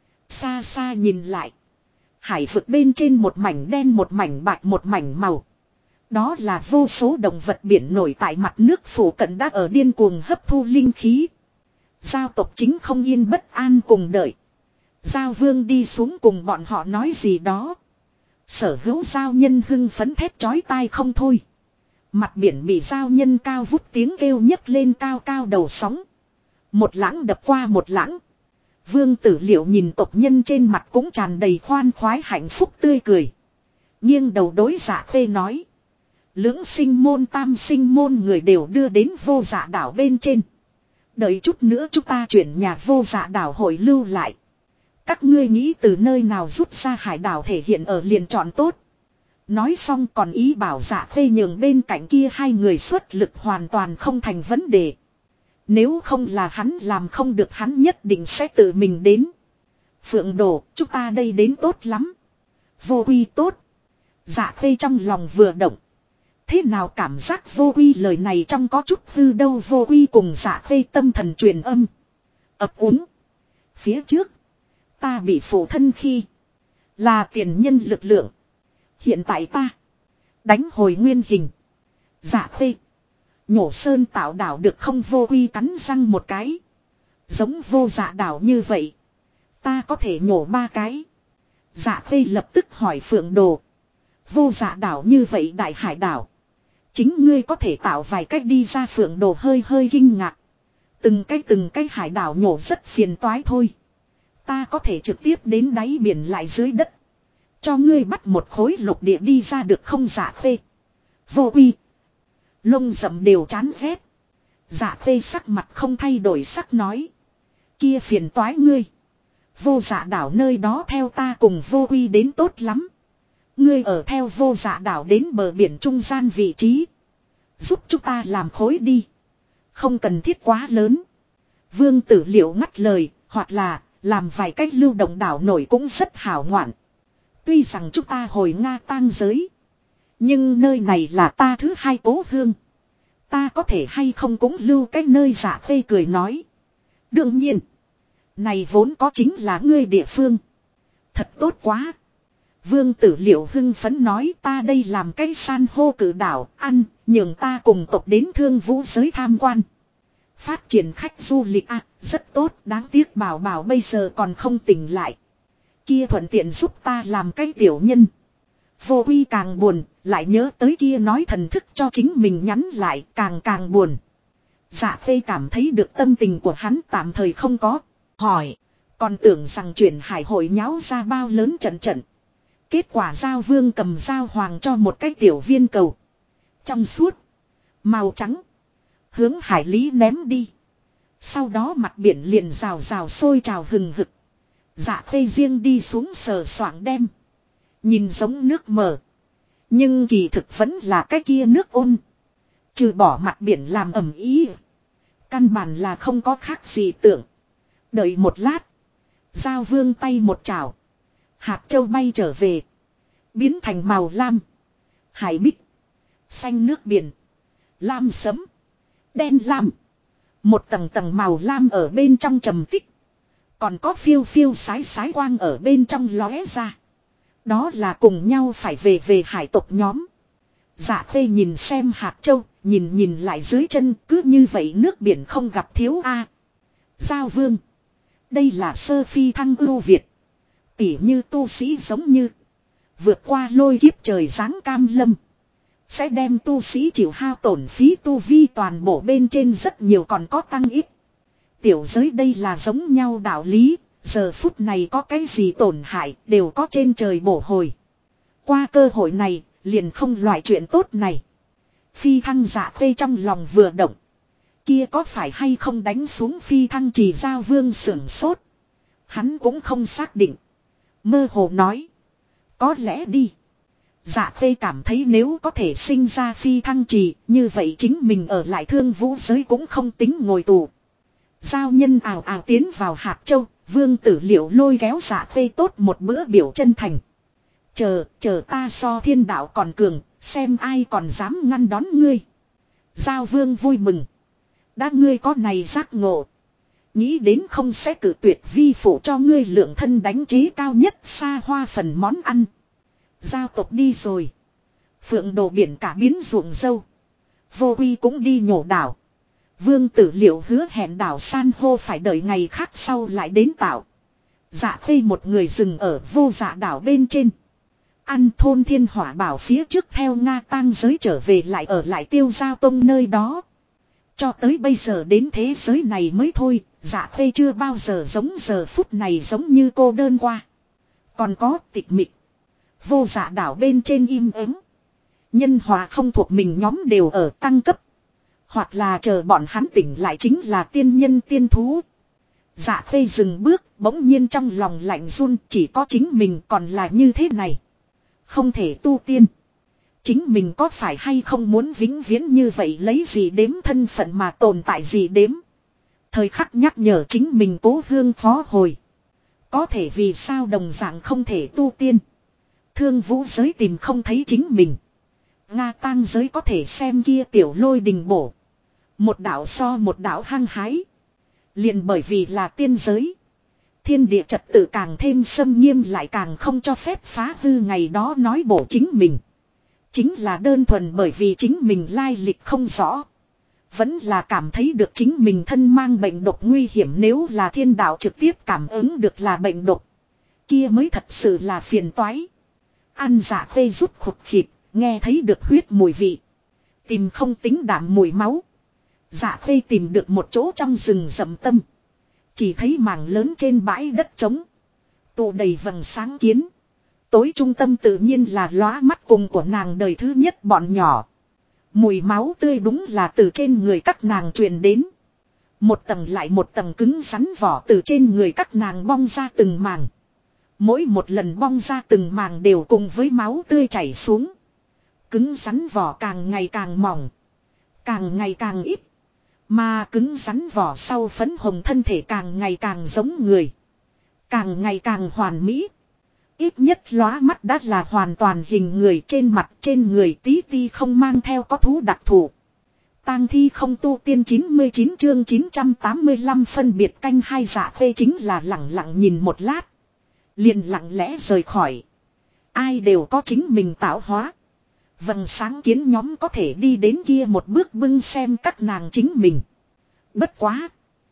Xa xa nhìn lại. Hải vực bên trên một mảnh đen một mảnh bạch một mảnh màu. Đó là vô số động vật biển nổi tại mặt nước phủ cận đã ở điên cuồng hấp thu linh khí. Giao tộc chính không yên bất an cùng đợi. Giao Vương đi xuống cùng bọn họ nói gì đó. Sở hữu giao nhân hưng phấn thét chói tai không thôi. Mặt biển bị giao nhân cao vút tiếng kêu nhấc lên cao cao đầu sóng. Một lãng đập qua một lãng. Vương Tử Liệu nhìn tộc nhân trên mặt cũng tràn đầy khoan khoái hạnh phúc tươi cười. Nghiêng đầu đối Dạ Khê nói. Lưỡng sinh môn tam sinh môn người đều đưa đến Vô Dạ đảo bên trên. Đợi chút nữa chúng ta chuyển nhà Vô Dạ đảo hội lưu lại. Các ngươi nghĩ từ nơi nào rút ra hải đảo thể hiện ở liền chọn tốt. Nói xong còn ý bảo Dạ Khê nhường bên cạnh kia hai người xuất lực hoàn toàn không thành vấn đề. Nếu không là hắn làm không được hắn nhất định sẽ tự mình đến. Phượng Đồ, chúng ta đây đến tốt lắm. Vô Uy tốt. Dạ Khê trong lòng vừa động. Thế nào cảm giác Vô Uy lời này trong có chút hư đâu. Vô Uy cùng Dạ Khê tâm thần truyền âm. Ập úng. Phía trước. Ta bị phụ thân khi. Là tiền nhân lực lượng. Hiện tại ta. Đánh hồi nguyên hình. Dạ khê. Nhổ sơn tạo đảo được không? Vô Uy cắn răng một cái. Giống vô dạ đảo như vậy. Ta có thể nhổ 3 cái. Dạ khê lập tức hỏi Phượng Đồ. Vô dạ đảo như vậy đại hải đảo. Chính ngươi có thể tạo vài cách đi ra? Phượng Đồ hơi hơi kinh ngạc. Từng cái hải đảo nhổ rất phiền toái thôi. Ta có thể trực tiếp đến đáy biển lại dưới đất. Cho ngươi bắt một khối lục địa đi ra được không? Dạ khê. Vô Uy. Lông rậm đều chán ghét. Dạ khê sắc mặt không thay đổi sắc nói. Kia phiền toái ngươi. Vô dạ đảo nơi đó theo ta cùng Vô Uy đến tốt lắm. Ngươi ở theo vô dạ đảo đến bờ biển trung gian vị trí. Giúp chúng ta làm khối đi. Không cần thiết quá lớn. Vương Tử Liệu ngắt lời. Hoặc là làm vài cách lưu động đảo nổi cũng rất hảo ngoạn. Tuy rằng chúng ta hồi Nga tang giới. Nhưng nơi này là ta thứ hai cố hương. Ta có thể hay không cũng lưu cái nơi? Dạ khê cười nói. Đương nhiên. Này vốn có chính là ngươi địa phương. Thật tốt quá. Vương Tử Liệu hưng phấn nói, ta đây làm cái san hô cử đảo ăn, nhường ta cùng tộc đến Thương Vũ giới tham quan. Phát triển khách du lịch rất tốt, đáng tiếc Bảo Bảo bây giờ còn không tỉnh lại. Kia thuận tiện giúp ta làm cái tiểu nhân. Vô Uy càng buồn, lại nhớ tới kia nói thần thức cho chính mình nhắn lại, càng buồn. Dạ khê cảm thấy được tâm tình của hắn tạm thời không có. Hỏi, còn tưởng rằng chuyển hải hội nháo ra bao lớn trận. Kết quả Giao Vương cầm Giao Hoàng cho một cái tiểu viên cầu. Trong suốt, màu trắng, hướng hải lý ném đi. Sau đó mặt biển liền rào sôi trào hừng hực. Dạ khê riêng đi xuống sờ soạng đem. Nhìn giống nước mờ. Nhưng kỳ thực vẫn là cái kia nước ôn. Trừ bỏ mặt biển làm ẩm ý. Căn bản là không có khác gì tưởng. Đợi một lát. Giao Vương tay một chảo. Hạt châu bay trở về. Biến thành màu lam. Hải bích. Xanh nước biển. Lam sẫm. Đen lam. Một tầng tầng màu lam ở bên trong trầm tích. Còn có phiêu phiêu sái quang ở bên trong lóe ra. Đó là cùng nhau phải về hải tộc nhóm. Dạ khê nhìn xem hạt châu. Nhìn lại dưới chân. Cứ như vậy nước biển không gặp thiếu Giao Vương. Đây là sơ phi thăng ưu việt. Tỉ như tu sĩ giống như. Vượt qua lôi kiếp trời giáng cam lâm. Sẽ đem tu sĩ chịu hao tổn phí tu vi toàn bộ bên trên rất nhiều còn có tăng ít. Tiểu giới đây là giống nhau đạo lý. Giờ phút này có cái gì tổn hại đều có trên trời bổ hồi. Qua cơ hội này liền không loại chuyện tốt này. Phi thăng dạ khê trong lòng vừa động. Kia có phải hay không đánh xuống phi thăng trì? Giao Vương sưởng sốt. Hắn cũng không xác định. Mơ hồ nói. Có lẽ đi. Dạ khê cảm thấy nếu có thể sinh ra phi thăng trì. Như vậy chính mình ở lại Thương Vũ giới cũng không tính ngồi tù. Giao nhân ào tiến vào hạt châu. Vương Tử Liệu lôi kéo dạ khê tốt một bữa biểu chân thành. Chờ ta so thiên đạo còn cường. Xem ai còn dám ngăn đón ngươi. Giao Vương vui mừng. Đã ngươi có này giác ngộ. Nghĩ đến không sẽ cử tuyệt vi phụ cho ngươi lượng thân đánh chế cao nhất xa hoa phần món ăn. Giao tộc đi rồi. Phượng Đồ biển cả biến ruộng dâu. Vô Uy cũng đi nhổ đảo. Vương Tử Liệu hứa hẹn đảo san hô phải đợi ngày khác sau lại đến tạo. Dạ khê một người dừng ở vô dạ đảo bên trên. Ăn thôn thiên hỏa bảo phía trước theo Nga tang giới trở về lại ở lại Tiêu Giao Tông nơi đó. Cho tới bây giờ đến thế giới này mới thôi, dạ khê chưa bao giờ giống giờ phút này giống như cô đơn qua. Còn có tịch mịch. Vô dạ đảo bên trên im ắng. Nhân hòa không thuộc mình nhóm đều ở tăng cấp. Hoặc là chờ bọn hắn tỉnh lại chính là tiên nhân tiên thú. Dạ khê dừng bước, bỗng nhiên trong lòng lạnh run, chỉ có chính mình còn là như thế này. Không thể tu tiên. Chính mình có phải hay không muốn vĩnh viễn như vậy lấy gì đếm thân phận mà tồn tại gì đếm. Thời khắc nhắc nhở chính mình cố hương phó hồi. Có thể vì sao đồng dạng không thể tu tiên. Thương Vũ giới tìm không thấy chính mình. Nga tang giới có thể xem kia tiểu lôi đình bổ. Một đạo so một đạo hăng hái. Liền bởi vì là tiên giới. Thiên địa trật tự càng thêm xâm nghiêm lại càng không cho phép phá hư ngày đó nói bổ chính mình. Chính là đơn thuần bởi vì chính mình lai lịch không rõ. Vẫn là cảm thấy được chính mình thân mang bệnh độc nguy hiểm, nếu là thiên đạo trực tiếp cảm ứng được là bệnh độc. Kia mới thật sự là phiền toái. Ăn dạ khê rút khụt khịt, nghe thấy được huyết mùi vị. Tìm không tính đảm mùi máu. Dạ khê tìm được một chỗ trong rừng rậm tâm. Chỉ thấy mảng lớn trên bãi đất trống. Tụ đầy vầng sáng kiến. Tối trung tâm tự nhiên là lóa mắt cùng của nàng đời thứ nhất bọn nhỏ. Mùi máu tươi đúng là từ trên người các nàng truyền đến. Một tầng lại một tầng cứng rắn vỏ từ trên người các nàng bong ra từng màng. Mỗi một lần bong ra từng màng đều cùng với máu tươi chảy xuống. Cứng rắn vỏ càng ngày càng mỏng. Càng ngày càng ít. Mà cứng rắn vỏ sau phấn hồng thân thể càng ngày càng giống người. Càng ngày càng hoàn mỹ. Ít nhất lóa mắt đã là hoàn toàn hình người, trên mặt trên người tí ti không mang theo có thú đặc thù. Tang thi không tu tiên 99 chương 985 phân biệt canh hai. Dạ khê chính là lặng lặng nhìn một lát. Liền lặng lẽ rời khỏi. Ai đều có chính mình tạo hóa. Vầng sáng kiến nhóm có thể đi đến kia một bước bưng xem các nàng chính mình. Bất quá.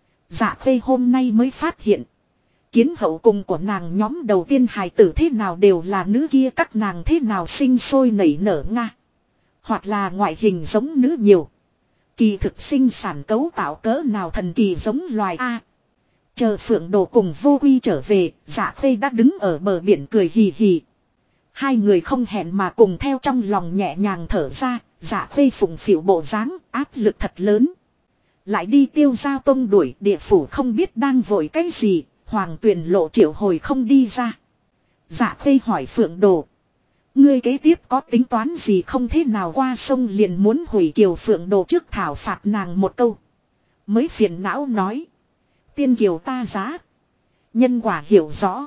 Dạ khê hôm nay mới phát hiện. Kiến hậu cùng của nàng nhóm đầu tiên hài tử thế nào đều là nữ kia, các nàng thế nào sinh sôi nảy nở nga. Hoặc là ngoại hình giống nữ nhiều. Kỳ thực sinh sản cấu tạo cỡ nào thần kỳ giống loài A. Chờ Phượng Đồ cùng Vô Quy trở về, Dạ khê đã đứng ở bờ biển cười hì hì. Hai người không hẹn mà cùng theo trong lòng nhẹ nhàng thở ra. Dạ khê phụng phịu bộ dáng, áp lực thật lớn. Lại đi Tiêu Giao Tông đuổi, địa phủ không biết đang vội cái gì. Hoàng Tuyền Lộ triệu hồi không đi ra. Dạ khê hỏi Phượng Đồ. Ngươi kế tiếp có tính toán gì không, thế nào qua sông liền muốn hủy kiều. Phượng Đồ trước thảo phạt nàng một câu. Mới phiền não nói. Tiên kiều ta giá. Nhân quả hiểu rõ.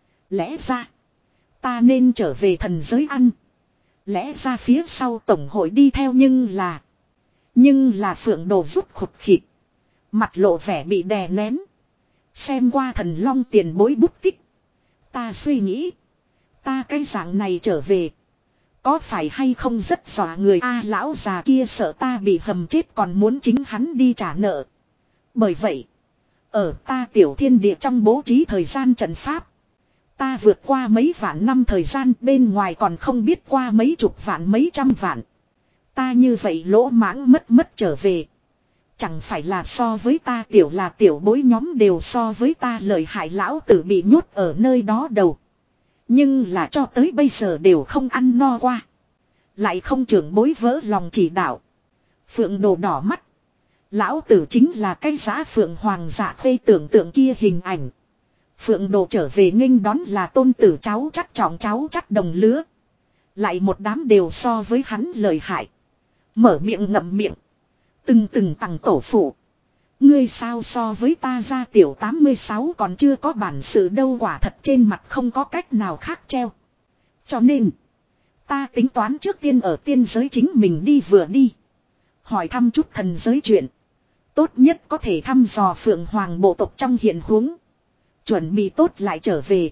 Lẽ ra. Ta nên trở về thần giới ăn. Lẽ ra phía sau tổng hội đi theo nhưng là Phượng Đồ rút khụt khịt. Mặt lộ vẻ bị đè nén. Xem qua Thần Long tiền bối bút tích. Ta suy nghĩ. Ta cái dạng này trở về. Có phải hay không rất dọa người a. Lão già kia sợ ta bị hầm chết còn muốn chính hắn đi trả nợ. Bởi vậy. Ở ta tiểu thiên địa trong bố trí thời gian trận pháp. Ta vượt qua mấy vạn năm thời gian, bên ngoài còn không biết qua mấy chục vạn mấy trăm vạn. Ta như vậy lỗ mãng mất trở về. Chẳng phải là so với ta tiểu bối nhóm đều so với ta lợi hại. Lão tử bị nhốt ở nơi đó đầu. Nhưng là cho tới bây giờ đều không ăn no qua. Lại không trưởng bối vỡ lòng chỉ đạo. Phượng Đồ đỏ mắt. Lão tử chính là cái giá Phượng Hoàng. Dạ khê tưởng tượng kia hình ảnh. Phượng Đồ trở về nghênh đón là tôn tử cháu chắc trọng cháu chắc đồng lứa. Lại một đám đều so với hắn lợi hại. Mở miệng ngậm miệng. Từng tầng tổ phụ. Ngươi sao so với ta ra tiểu 86 còn chưa có bản sự đâu, quả thật trên mặt không có cách nào khác treo. Cho nên. Ta tính toán trước tiên ở tiên giới chính mình đi vừa đi. Hỏi thăm chút thần giới chuyện. Tốt nhất có thể thăm dò Phượng Hoàng bộ tộc trong hiện huống. Chuẩn bị tốt lại trở về.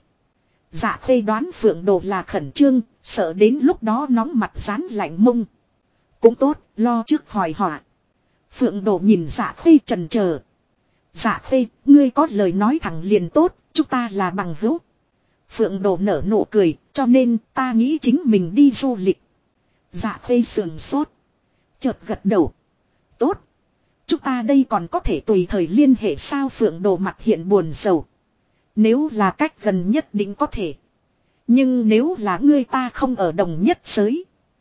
Dạ khê đoán Phượng Đồ là khẩn trương. Sợ đến lúc đó nóng mặt rán lạnh mông. Cũng tốt, lo trước hỏi họa. Phượng Đồ nhìn Dạ khê chần chờ. Dạ khê, ngươi có lời nói thẳng liền tốt, chúng ta là bằng hữu. Phượng Đồ nở nụ cười, cho nên ta nghĩ chính mình đi du lịch. Dạ khê sườn sốt. Chợt gật đầu. Tốt. Chúng ta đây còn có thể tùy thời liên hệ sao? Phượng Đồ mặt hiện buồn rầu. Nếu là cách gần nhất định có thể. Nhưng nếu là ngươi ta không ở đồng nhất giới.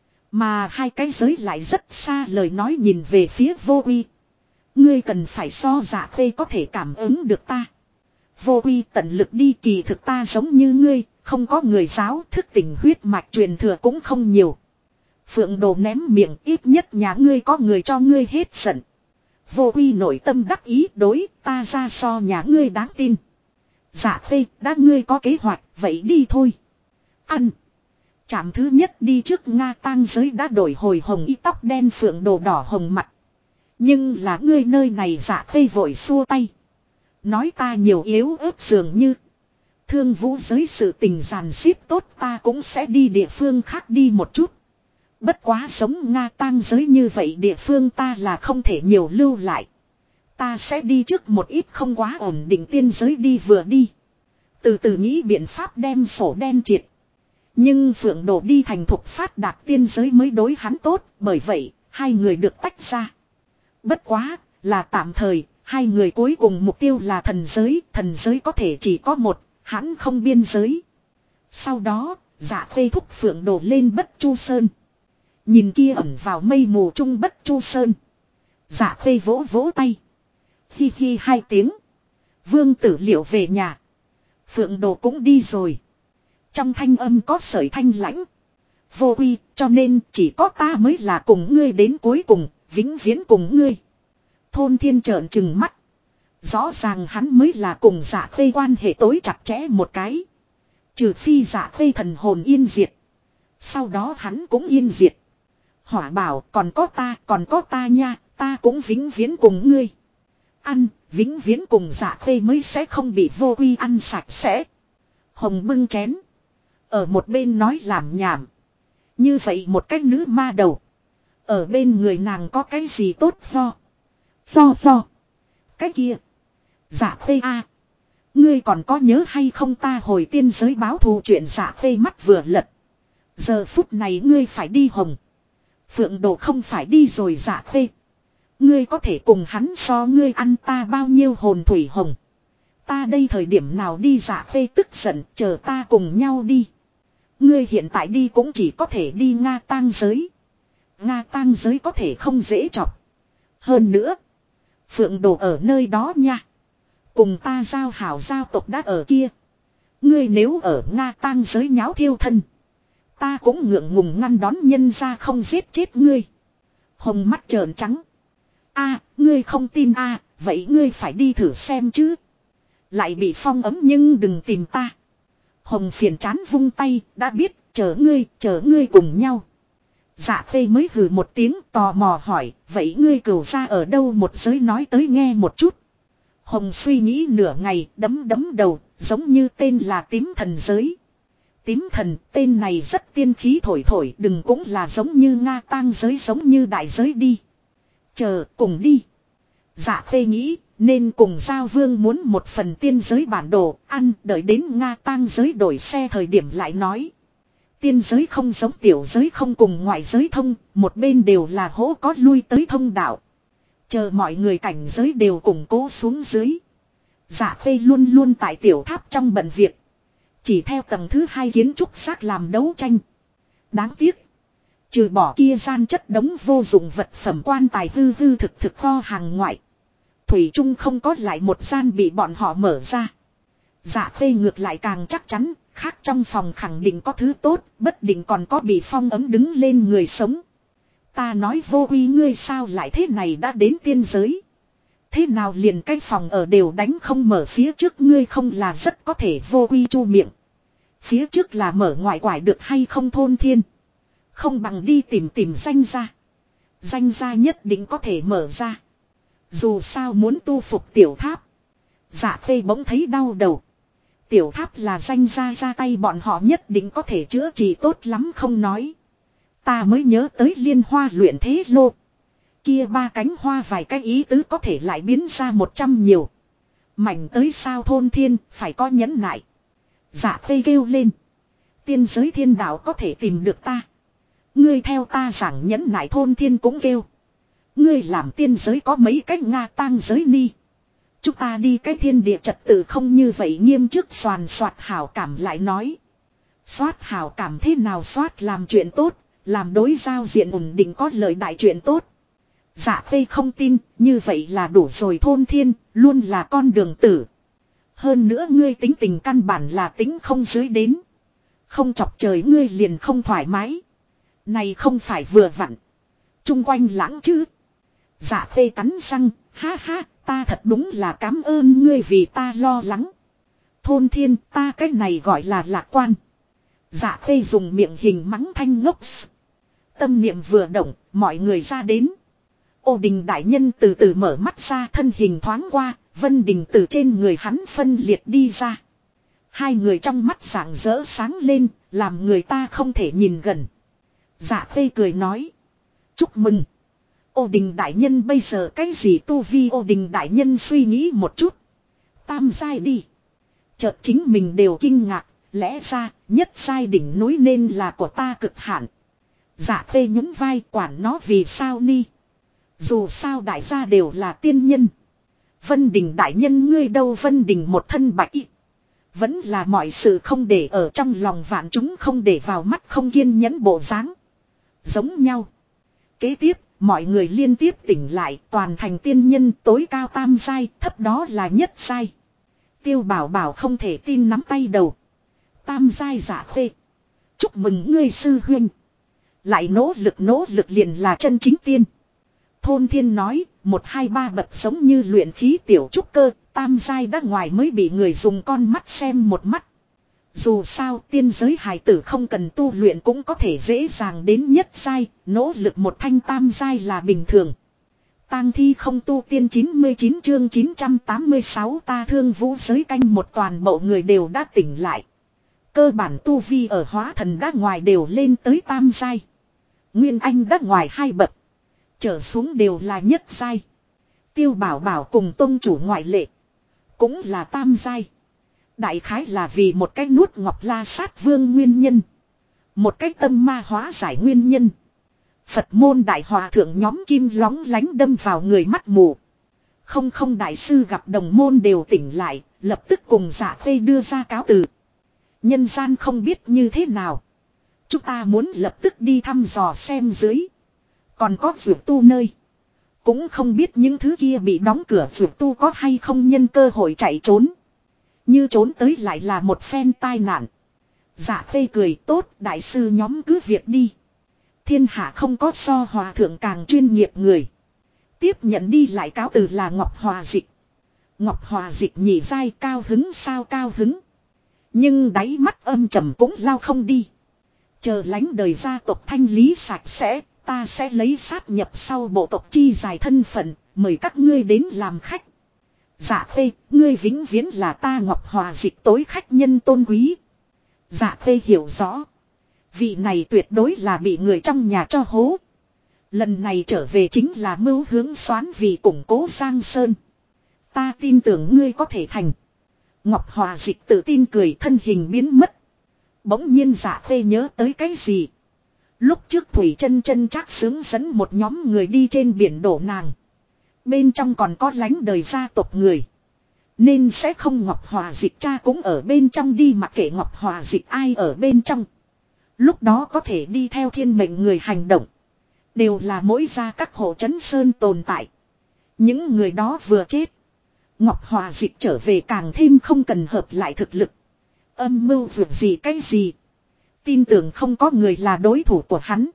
Mà hai cái giới lại rất xa, lời nói nhìn về phía Vô Uy. Ngươi cần phải so Dạ khê có thể cảm ứng được ta. Vô Uy tận lực đi, kỳ thực ta giống như ngươi, không có người giáo, thức tỉnh huyết mạch truyền thừa cũng không nhiều. Phượng Đồ ném miệng, ít nhất nhà ngươi có người cho ngươi hết giận. Vô Uy nội tâm đắc ý, đối ta ra so nhà ngươi đáng tin. Dạ khê, đã ngươi có kế hoạch, vậy đi thôi. Ăn. Trạm thứ nhất đi trước Nga tang giới đã đổi hồi hồng y tóc đen. Phượng Đồ đỏ hồng mặt. Nhưng là ngươi nơi này. Dạ khê vội xua tay. Nói ta nhiều yếu ớt dường như. Thương vũ giới sự tình giàn xếp tốt ta cũng sẽ đi địa phương khác đi một chút. Bất quá sống Nga tang giới như vậy địa phương ta là không thể nhiều lưu lại. Ta sẽ đi trước một ít không quá ổn định tiên giới đi vừa đi. Từ từ nghĩ biện pháp đem sổ đen triệt. Nhưng Phượng Đồ đi thành thục phát đạt tiên giới mới đối hắn tốt. Bởi vậy, hai người được tách ra. Bất quá, là tạm thời, hai người cuối cùng mục tiêu là thần giới có thể chỉ có một, hắn không biên giới. Sau đó, Dạ Khê thúc Phượng Đồ lên Bất Chu Sơn. Nhìn kia ẩn vào mây mù trung Bất Chu Sơn. Dạ Khê vỗ vỗ tay. Hi hi hai tiếng. Vương Tử Liệu về nhà. Phượng Đồ cũng đi rồi. Trong thanh âm có sợi thanh lãnh. Vô quy, cho nên chỉ có ta mới là cùng ngươi đến cuối cùng, vĩnh viễn cùng ngươi. Thôn Thiên trợn trừng mắt. Rõ ràng hắn mới là cùng Dạ Khê quan hệ tối chặt chẽ một cái. Trừ phi Dạ Khê thần hồn yên diệt. Sau đó hắn cũng yên diệt. Hỏa bảo còn có ta nha, ta cũng vĩnh viễn cùng ngươi. Ăn, vĩnh viễn cùng Dạ Khê mới sẽ không bị vô quy ăn sạch sẽ. Hồng bưng chén. Ở một bên nói làm nhảm. Như vậy một cách nữ ma đầu. Ở bên người nàng có cái gì tốt lo. Lo. Cái kia. Dạ Khê a, ngươi còn có nhớ hay không ta hồi tiên giới báo thù chuyện Dạ Khê mắt vừa lật. Giờ phút này ngươi phải đi Hồng. Phượng Đồ không phải đi rồi Dạ Khê. Ngươi có thể cùng hắn so ngươi ăn ta bao nhiêu hồn thủy hồng. Ta đây thời điểm nào đi Dạ Khê tức giận chờ ta cùng nhau đi. Ngươi hiện tại đi cũng chỉ có thể đi Nga tang giới. Nga tang giới có thể không dễ chọc. Hơn nữa. Phượng Đồ ở nơi đó nha. Cùng ta giao hảo giao tộc đã ở kia. Ngươi nếu ở Nga tang giới nháo thiêu thân. Ta cũng ngượng ngùng ngăn đón nhân ra không giết chết ngươi. Hồng mắt trợn trắng. A, ngươi không tin a, vậy ngươi phải đi thử xem chứ. Lại bị phong ấm nhưng đừng tìm ta. Hồng phiền chán vung tay, đã biết, chờ ngươi cùng nhau. Dạ Khê mới hừ một tiếng tò mò hỏi, vậy ngươi cửu ra ở đâu một giới nói tới nghe một chút. Hồng suy nghĩ nửa ngày, đấm đầu, giống như tên là tím thần giới. Tím thần, tên này rất tiên khí thổi, đừng cũng là giống như Nga tang giới giống như đại giới đi. Chờ, cùng đi. Dạ Khê nghĩ, nên cùng Giao Vương muốn một phần tiên giới bản đồ, ăn, đợi đến Nga tang giới đổi xe thời điểm lại nói. Tiên giới không giống tiểu giới không cùng ngoại giới thông, một bên đều là hố có lui tới thông đạo. Chờ mọi người cảnh giới đều củng cố xuống dưới. Dạ Khê luôn luôn tại tiểu tháp trong bận việc. Chỉ theo tầng thứ 2 kiến trúc xác làm đấu tranh. Đáng tiếc. Trừ bỏ kia gian chất đống vô dụng vật phẩm quan tài hư thực kho hàng ngoại. Thủy Trung không có lại một gian bị bọn họ mở ra. Dạ Khê ngược lại càng chắc chắn. Khác trong phòng khẳng định có thứ tốt. Bất định còn có bị phong ấm đứng lên người sống. Ta nói vô quy ngươi sao lại thế này đã đến tiên giới. Thế nào liền cái phòng ở đều đánh không mở phía trước ngươi không là rất có thể vô quy chu miệng. Phía trước là mở ngoại quải được hay không Thôn Thiên. Không bằng đi tìm danh ra. Danh ra nhất định có thể mở ra. Dù sao muốn tu phục tiểu tháp. Dạ Khê bỗng thấy đau đầu. Tiểu tháp là danh ra tay bọn họ nhất định có thể chữa trị tốt lắm không nói. Ta mới nhớ tới liên hoa luyện thế lô. Kia 3 cánh hoa vài cái ý tứ có thể lại biến ra 100 nhiều. Mảnh tới sao Thôn Thiên phải có nhẫn nại. Dạ Khê kêu lên. Tiên giới thiên đạo có thể tìm được ta. Ngươi theo ta giảng nhẫn nại Thôn Thiên cũng kêu. Ngươi làm tiên giới có mấy cách Nga tang giới ni. Chúng ta đi cái thiên địa trật tự không như vậy nghiêm trước soàn soạt hảo cảm lại nói. Soát hảo cảm thế nào soát làm chuyện tốt. Làm đối giao diện ổn định có lợi đại chuyện tốt. Dạ Khê không tin, như vậy là đủ rồi Thôn Thiên, luôn là con đường tử. Hơn nữa ngươi tính tình căn bản là tính không dưới đến. Không chọc trời ngươi liền không thoải mái. Này không phải vừa vặn. Trung quanh lãng chứ. Dạ Khê cắn răng, ha ha, ta thật đúng là cảm ơn ngươi vì ta lo lắng. Thôn Thiên, ta cái này gọi là lạc quan. Dạ Khê dùng miệng hình mắng thanh ngốc. Tâm niệm vừa động, mọi người ra đến. Ô Đình đại nhân từ từ mở mắt ra thân hình thoáng qua, Vân Đình từ trên người hắn phân liệt đi ra. Hai người trong mắt rạng rỡ sáng lên, làm người ta không thể nhìn gần. Dạ Khê cười nói. Chúc mừng. Ô Đình đại nhân bây giờ cái gì tu vi? Ô Đình đại nhân suy nghĩ một chút. Tam giai đi. Chợt chính mình đều kinh ngạc. Lẽ ra nhất giai đỉnh núi nên là của ta cực hạn. Dạ Khê nhún vai, quản nó vì sao ni. Dù sao đại gia đều là tiên nhân. Vân Đình đại nhân ngươi đâu? Vân Đình một thân bạch y. Vẫn là mọi sự không để ở trong lòng, vạn chúng không để vào mắt, không kiên nhẫn bộ dáng. Giống nhau. Kế tiếp, mọi người liên tiếp tỉnh lại, toàn thành tiên nhân, tối cao tam giai, thấp đó là nhất giai. Tiêu Bảo Bảo không thể tin nắm tay đầu. Tam giai Dạ Khê. Chúc mừng ngươi sư huynh. Lại nỗ lực liền là chân chính tiên. Thôn Thiên nói, 1 2 3 bậc giống như luyện khí tiểu trúc cơ, tam giai đã ngoài mới bị người dùng con mắt xem một mắt. Dù sao tiên giới hài tử không cần tu luyện cũng có thể dễ dàng đến nhất giai, nỗ lực một thanh tam giai là bình thường. Tang thi không tu tiên 99 chương 986 ta thương vũ giới canh một, toàn bộ người đều đã tỉnh lại. Cơ bản tu vi ở hóa thần đã ngoài đều lên tới tam giai. Nguyên anh đã ngoài 2 bậc. Trở xuống đều là nhất giai. Tiêu Bảo Bảo cùng tông chủ ngoại lệ. Cũng là tam giai. Đại khái là vì một cái nuốt ngọc la sát vương nguyên nhân. Một cái tâm ma hóa giải nguyên nhân. Phật môn đại hòa thượng nhóm kim lóng lánh đâm vào người mắt mù. Không đại sư gặp đồng môn đều tỉnh lại, lập tức cùng Dạ Khê đưa ra cáo từ. Nhân gian không biết như thế nào. Chúng ta muốn lập tức đi thăm dò xem dưới. Còn có vượt tu nơi. Cũng không biết những thứ kia bị đóng cửa vượt tu có hay không nhân cơ hội chạy trốn. Như trốn tới lại là một phen tai nạn. Dạ Khê cười, tốt, đại sư nhóm cứ việc đi. Thiên hạ không có so hòa thượng càng chuyên nghiệp người. Tiếp nhận đi lại cáo từ là Ngọc Hòa Dịch. Ngọc Hòa Dịch nhị giai, cao hứng sao cao hứng. Nhưng đáy mắt âm trầm cũng lao không đi. Chờ lánh đời gia tộc thanh lý sạch sẽ, ta sẽ lấy sát nhập sau bộ tộc chi dài thân phận, mời các ngươi đến làm khách. Dạ Khê, ngươi vĩnh viễn là ta Ngọc Hòa Dịch tối khách nhân tôn quý. Dạ Khê hiểu rõ. Vị này tuyệt đối là bị người trong nhà cho hố. Lần này trở về chính là mưu hướng xoán vì củng cố Giang Sơn. Ta tin tưởng ngươi có thể thành. Ngọc Hòa Dịch tự tin cười, thân hình biến mất. Bỗng nhiên Dạ Khê nhớ tới cái gì. Lúc trước Thủy Chân Chân chắc sướng dẫn một nhóm người đi trên biển đổ nàng. Bên trong còn có lánh đời gia tộc người. Nên sẽ không Ngọc Hòa Dịch cha cũng ở bên trong đi, mặc kệ Ngọc Hòa Dịch ai ở bên trong. Lúc đó có thể đi theo thiên mệnh người hành động. Đều là mỗi gia các hộ trấn sơn tồn tại. Những người đó vừa chết. Ngọc Hòa Dịch trở về càng thêm không cần hợp lại thực lực. Âm mưu vượt gì cái gì. Tin tưởng không có người là đối thủ của hắn.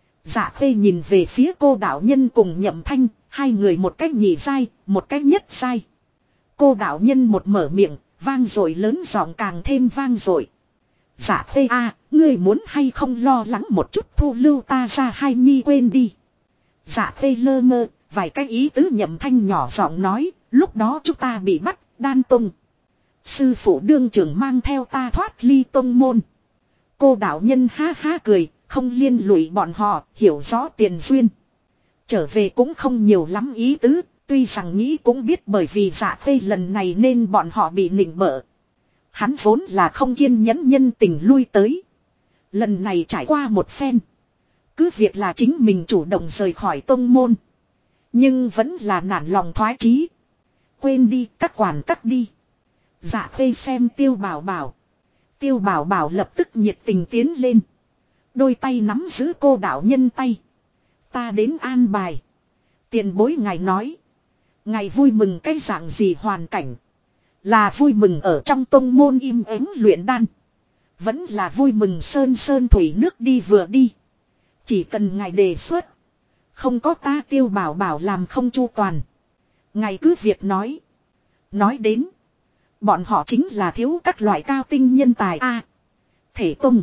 Dạ Khê nhìn về phía cô đạo nhân cùng Nhậm Thanh. Hai người một cách nhị giai, một cách nhất giai. Cô đạo nhân một mở miệng, vang dội lớn giọng càng thêm vang dội. Dạ Khê a, ngươi muốn hay không lo lắng một chút thu lưu ta ra hai nhi quên đi. Dạ Khê lơ mơ, vài cái ý tứ. Nhậm Thanh nhỏ giọng nói, lúc đó chúng ta bị bắt, đan tông. Sư phụ đương trưởng mang theo ta thoát ly tông môn. Cô đạo nhân ha ha cười, không liên lụy bọn họ, hiểu rõ tiền duyên. Trở về cũng không nhiều lắm ý tứ, tuy rằng nghĩ cũng biết bởi vì Dạ Khê lần này nên bọn họ bị nịnh bợ. Hắn vốn là không kiên nhẫn nhân tình lui tới. Lần này trải qua một phen. Cứ việc là chính mình chủ động rời khỏi tông môn. Nhưng vẫn là nản lòng thoái chí. Quên đi, các quản cắt đi. Dạ Khê xem Tiêu Bảo Bảo. Tiêu Bảo Bảo lập tức nhiệt tình tiến lên. Đôi tay nắm giữ cô đạo nhân tay. Ta đến an bài. Tiền bối ngài nói. Ngài vui mừng cái dạng gì hoàn cảnh. Là vui mừng ở trong tông môn im ắng luyện đan. Vẫn là vui mừng sơn sơn thủy nước đi vừa đi. Chỉ cần ngài đề xuất. Không có ta Tiêu Bảo Bảo làm không chu toàn. Ngài cứ việc nói. Nói đến. Bọn họ chính là thiếu các loại cao tinh nhân tài a. Thể tông.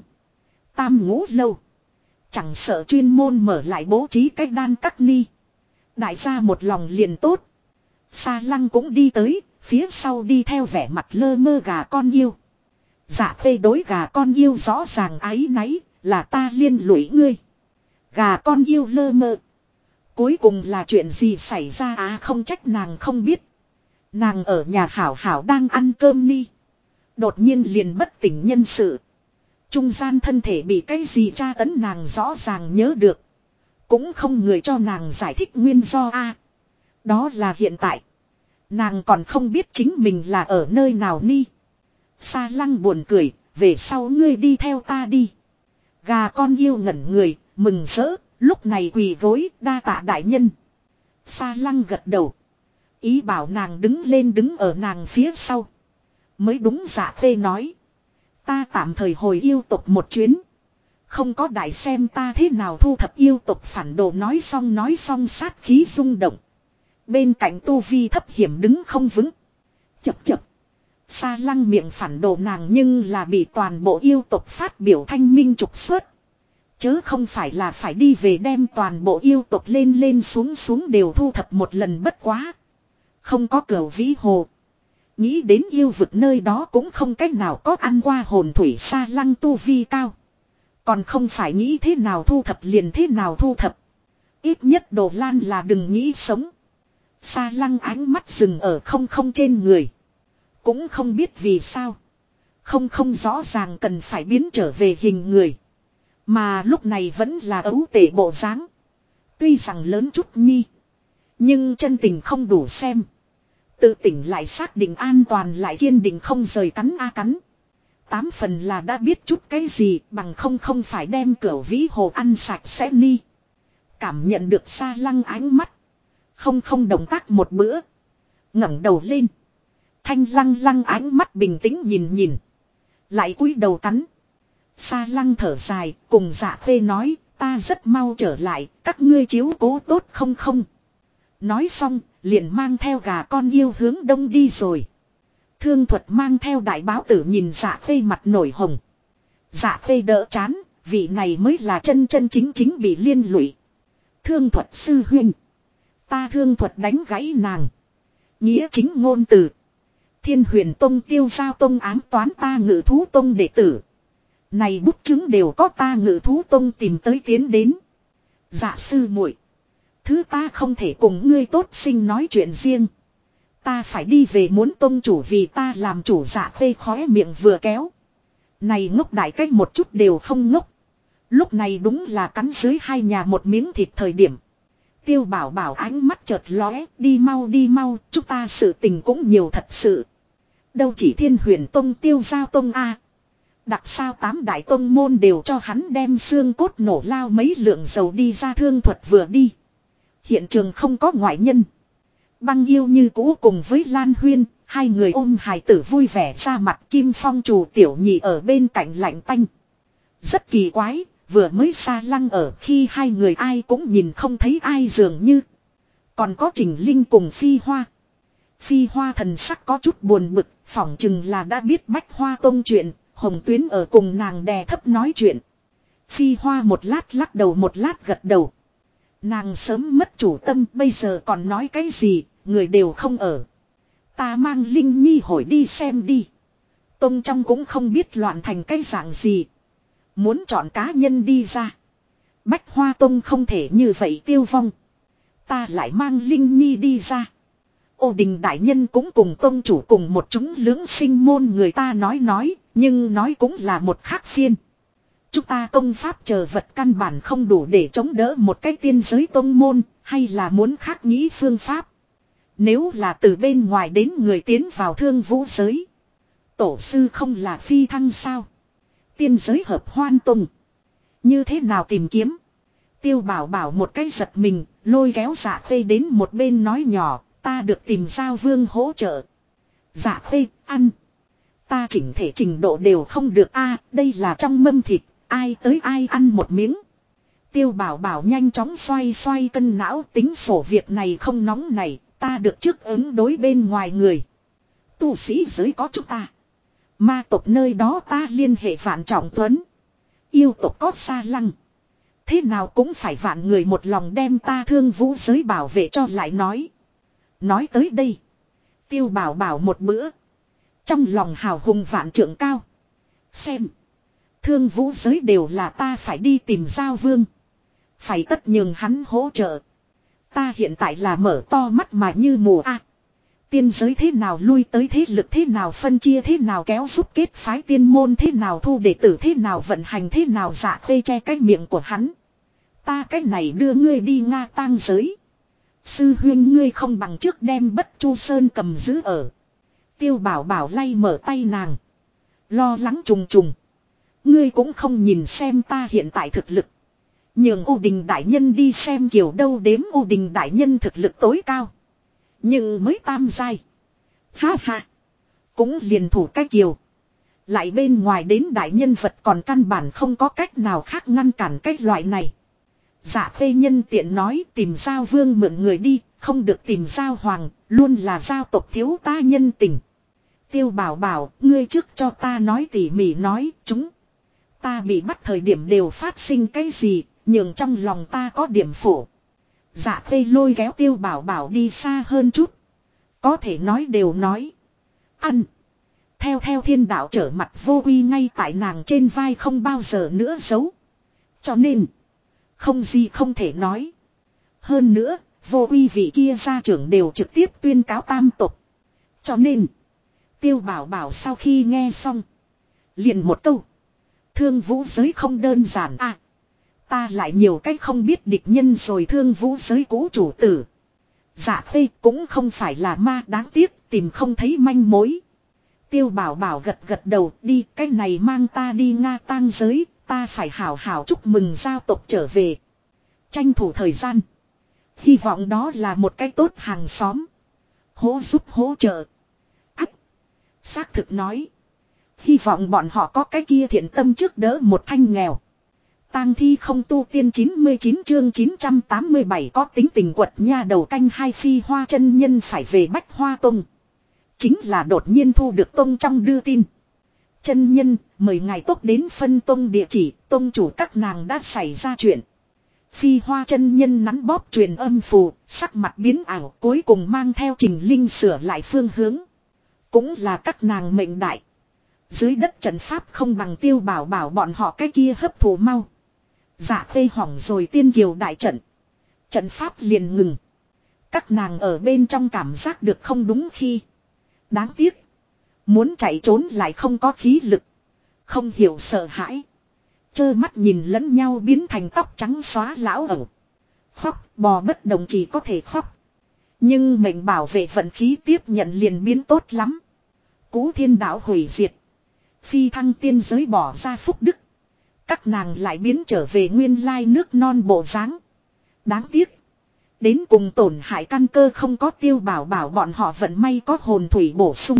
Tam ngũ lâu. Chẳng sợ chuyên môn mở lại bố trí cách đan các ni. Đại gia một lòng liền tốt. Sa Lăng cũng đi tới, phía sau đi theo vẻ mặt lơ mơ gà con yêu. Dạ Khê đối gà con yêu rõ ràng áy náy, là ta liên lụy ngươi. Gà con yêu lơ mơ. Cuối cùng là chuyện gì xảy ra không trách nàng không biết. Nàng ở nhà hảo hảo đang ăn cơm ni. Đột nhiên liền bất tỉnh nhân sự. Trung gian thân thể bị cái gì tra tấn nàng rõ ràng nhớ được. Cũng không người cho nàng giải thích nguyên do Đó là hiện tại. Nàng còn không biết chính mình là ở nơi nào ni. Sa Lăng buồn cười, về sau ngươi đi theo ta đi. Gà con yêu ngẩn người, mừng rỡ, lúc này quỳ gối, đa tạ đại nhân. Sa Lăng gật đầu. Ý bảo nàng đứng lên đứng ở nàng phía sau. Mới đúng Dạ Khê nói. Ta tạm thời hồi yêu tộc một chuyến. Không có đại xem ta thế nào thu thập yêu tộc phản đồ nói xong sát khí rung động. Bên cạnh tu vi thấp hiểm đứng không vững. Chập chập. Sa Lăng miệng phản đồ nàng nhưng là bị toàn bộ yêu tộc phát biểu thanh minh trục xuất. Chớ không phải là phải đi về đem toàn bộ yêu tộc lên xuống đều thu thập một lần bất quá. Không có cửu vĩ hồ. Nghĩ đến yêu vực nơi đó cũng không cách nào có ăn qua hồn thủy. Sa Lăng tu vi cao. Còn không phải nghĩ thế nào thu thập liền thế nào thu thập. Ít nhất Đồ Lan là đừng nghĩ sống. Sa Lăng ánh mắt dừng ở không trên người. Cũng không biết vì sao. Không rõ ràng cần phải biến trở về hình người. Mà lúc này vẫn là ấu tể bộ dáng. Tuy rằng lớn chút nhi. Nhưng chân tình không đủ xem. Tự tỉnh lại xác định an toàn lại kiên định không rời cắn cắn. 8 phần là đã biết chút cái gì bằng không phải đem cửu vĩ hồ ăn sạch sẽ ni. Cảm nhận được Sa Lăng ánh mắt. Không động tác một bữa. ngẩng đầu lên. Thanh Lăng ánh mắt bình tĩnh nhìn. Lại cúi đầu cắn. Sa Lăng thở dài cùng Dạ Khê nói. Ta rất mau trở lại. Các ngươi chiếu cố tốt không. Nói xong liền mang theo gà con yêu hướng đông đi rồi. Thương Thuật mang theo đại báo tử nhìn Dạ Khê mặt nổi hồng. Dạ Khê đỡ chán. Vị này mới là chân chính bị liên lụy. Thương Thuật sư huynh. Ta Thương Thuật đánh gãy nàng. Nghĩa chính ngôn từ. Thiên Huyền Tông Tiêu Giao Tông ám toán ta Ngự Thú Tông đệ tử. Này bút chứng đều có ta Ngự Thú Tông tìm tới tiến đến. Dạ sư muội, thứ ta không thể cùng ngươi tốt sinh nói chuyện riêng. Ta phải đi về muốn tông chủ vì ta làm chủ. Dạ Khê khóe miệng vừa kéo. Này ngốc đại cách một chút đều không ngốc. Lúc này đúng là cắn dưới hai nhà một miếng thịt thời điểm. Tiêu Bảo Bảo ánh mắt chợt lóe, đi mau, chúng ta sự tình cũng nhiều thật sự. Đâu chỉ Thiên Huyền Tông Tiêu Giao Tông đặc sao 8 đại tông môn đều cho hắn đem xương cốt nổ lao mấy lượng dầu đi ra. Thương Thuật vừa đi. Hiện trường không có ngoại nhân. Băng Yêu như cũ cùng với Lan Huyên, hai người ôm hài tử vui vẻ ra mặt. Kim Phong Trù Tiểu Nhị ở bên cạnh lạnh tanh. Rất kỳ quái, vừa mới Sa Lăng ở khi hai người ai cũng nhìn không thấy ai dường như. Còn có Trình Linh cùng Phi Hoa. Phi Hoa thần sắc có chút buồn bực, phỏng chừng là đã biết Bách Hoa Tông chuyện, Hồng Tuyến ở cùng nàng đè thấp nói chuyện. Phi Hoa một lát lắc đầu một lát gật đầu. Nàng sớm mất chủ tâm, bây giờ còn nói cái gì, người đều không ở. Ta mang Linh Nhi hồi đi xem đi. Tông trong cũng không biết loạn thành cái dạng gì. Muốn chọn cá nhân đi ra. Bách Hoa Tông không thể như vậy tiêu vong. Ta lại mang Linh Nhi đi ra. Ô Đình đại nhân cũng cùng tông chủ cùng một chúng lưỡng sinh môn người ta nói, nhưng nói cũng là một khác phiên. Chúng ta công pháp chờ vật căn bản không đủ để chống đỡ một cái tiên giới tông môn, hay là muốn khác nghĩ phương pháp. Nếu là từ bên ngoài đến người tiến vào Thương Vũ giới. Tổ sư không là phi thăng sao? Tiên giới hợp Hoan Tông. Như thế nào tìm kiếm? Tiêu Bảo Bảo một cái giật mình, lôi kéo Dạ Khê đến một bên nói nhỏ, ta được tìm Giao Vương hỗ trợ. Dạ Khê, ăn. Ta chỉnh thể trình độ đều không được đây là trong mâm thịt, ai tới ai ăn một miếng. Tiêu Bảo Bảo nhanh chóng xoay cân não tính sổ việc này không nóng này, ta được trước ứng đối bên ngoài người. Tu sĩ giới có chúng ta. Ma tộc nơi đó ta liên hệ Vạn Trọng Tuấn. Yêu tộc có Sa Lăng. Thế nào cũng phải vạn người một lòng đem ta Thương Vũ giới bảo vệ cho lại nói. Nói tới đây. Tiêu Bảo Bảo một bữa. Trong lòng hào hùng vạn trượng cao. Xem. Thương vũ giới đều là ta phải đi tìm Giao Vương. Phải tất nhường hắn hỗ trợ. Ta hiện tại là mở to mắt mà như mùa a. Tiên giới thế nào lui tới thế lực thế nào phân chia thế nào kéo giúp kết phái tiên môn thế nào thu đệ tử thế nào vận hành thế nào dạ khê che cái miệng của hắn. Ta cái này đưa ngươi đi Nga tang giới. Sư huynh ngươi không bằng trước đem Bất Chu Sơn cầm giữ ở. Tiêu Bảo Bảo lay mở tay nàng. Lo lắng trùng trùng. Ngươi cũng không nhìn xem ta hiện tại thực lực. Nhường U Đình đại nhân đi xem kiểu đâu đếm U Đình đại nhân thực lực tối cao. Nhưng mới tam giai. Ha ha. Cũng liền thủ cái kiều. Lại bên ngoài đến đại nhân vật còn căn bản không có cách nào khác ngăn cản cái loại này. Dạ phê nhân tiện nói tìm Giao Vương mượn người đi. Không được tìm Giao Hoàng. Luôn là giao tộc thiếu ta nhân tình. Tiêu Bảo Bảo, ngươi trước cho ta nói tỉ mỉ nói chúng. Ta bị bắt thời điểm đều phát sinh cái gì. Nhường trong lòng ta có điểm phổ. Dạ phê lôi kéo Tiêu Bảo Bảo đi xa hơn chút. Có thể nói đều nói. Ăn. Theo thiên đạo trở mặt vô uy ngay tại nàng trên vai không bao giờ nữa giấu. Cho nên. Không gì không thể nói. Hơn nữa, vô uy vị kia gia trưởng đều trực tiếp tuyên cáo tam tộc. Cho nên. Tiêu Bảo Bảo sau khi nghe xong. Liền một câu. Thương vũ giới không đơn giản à. Ta lại nhiều cách không biết địch nhân rồi thương vũ giới cũ chủ tử. Dạ phê cũng không phải là ma đáng tiếc tìm không thấy manh mối. Tiêu Bảo Bảo gật gật đầu đi cái này mang ta đi Nga tang giới. Ta phải hào hào chúc mừng giao tộc trở về. Tranh thủ thời gian. Hy vọng đó là một cái tốt hàng xóm. Hỗ giúp hỗ trợ. Ách. Xác thực nói. Hy vọng bọn họ có cái kia thiện tâm trước đỡ một thanh nghèo. Tang thi không tu tiên 99 chương 987 có tính tình quật nha đầu canh hai Phi Hoa chân nhân phải về Bách Hoa Tông. Chính là đột nhiên thu được tông trong đưa tin. Chân nhân, mời ngài tốc đến phân tông địa chỉ, tông chủ các nàng đã xảy ra chuyện. Phi Hoa chân nhân nắn bóp truyền âm phù, sắc mặt biến ảo cuối cùng mang theo Trình Linh sửa lại phương hướng. Cũng là các nàng mệnh đại. Dưới đất trận pháp không bằng Tiêu Bảo Bảo bọn họ cái kia hấp thụ mau. Dạ phê hỏng rồi tiên kiều đại trận. Trận pháp liền ngừng. Các nàng ở bên trong cảm giác được không đúng khi. Đáng tiếc. Muốn chạy trốn lại không có khí lực. Không hiểu sợ hãi. Chơ mắt nhìn lẫn nhau biến thành tóc trắng xóa lão ẩu. Khóc bò bất động chỉ có thể khóc. Nhưng mệnh bảo vệ vận khí tiếp nhận liền biến tốt lắm. Cú thiên đạo hủy diệt. Phi thăng tiên giới bỏ ra phúc đức. Các nàng lại biến trở về nguyên lai nước non bộ dáng. Đáng tiếc. Đến cùng tổn hại căn cơ không có Tiêu Bảo Bảo bọn họ vận may có hồn thủy bổ sung.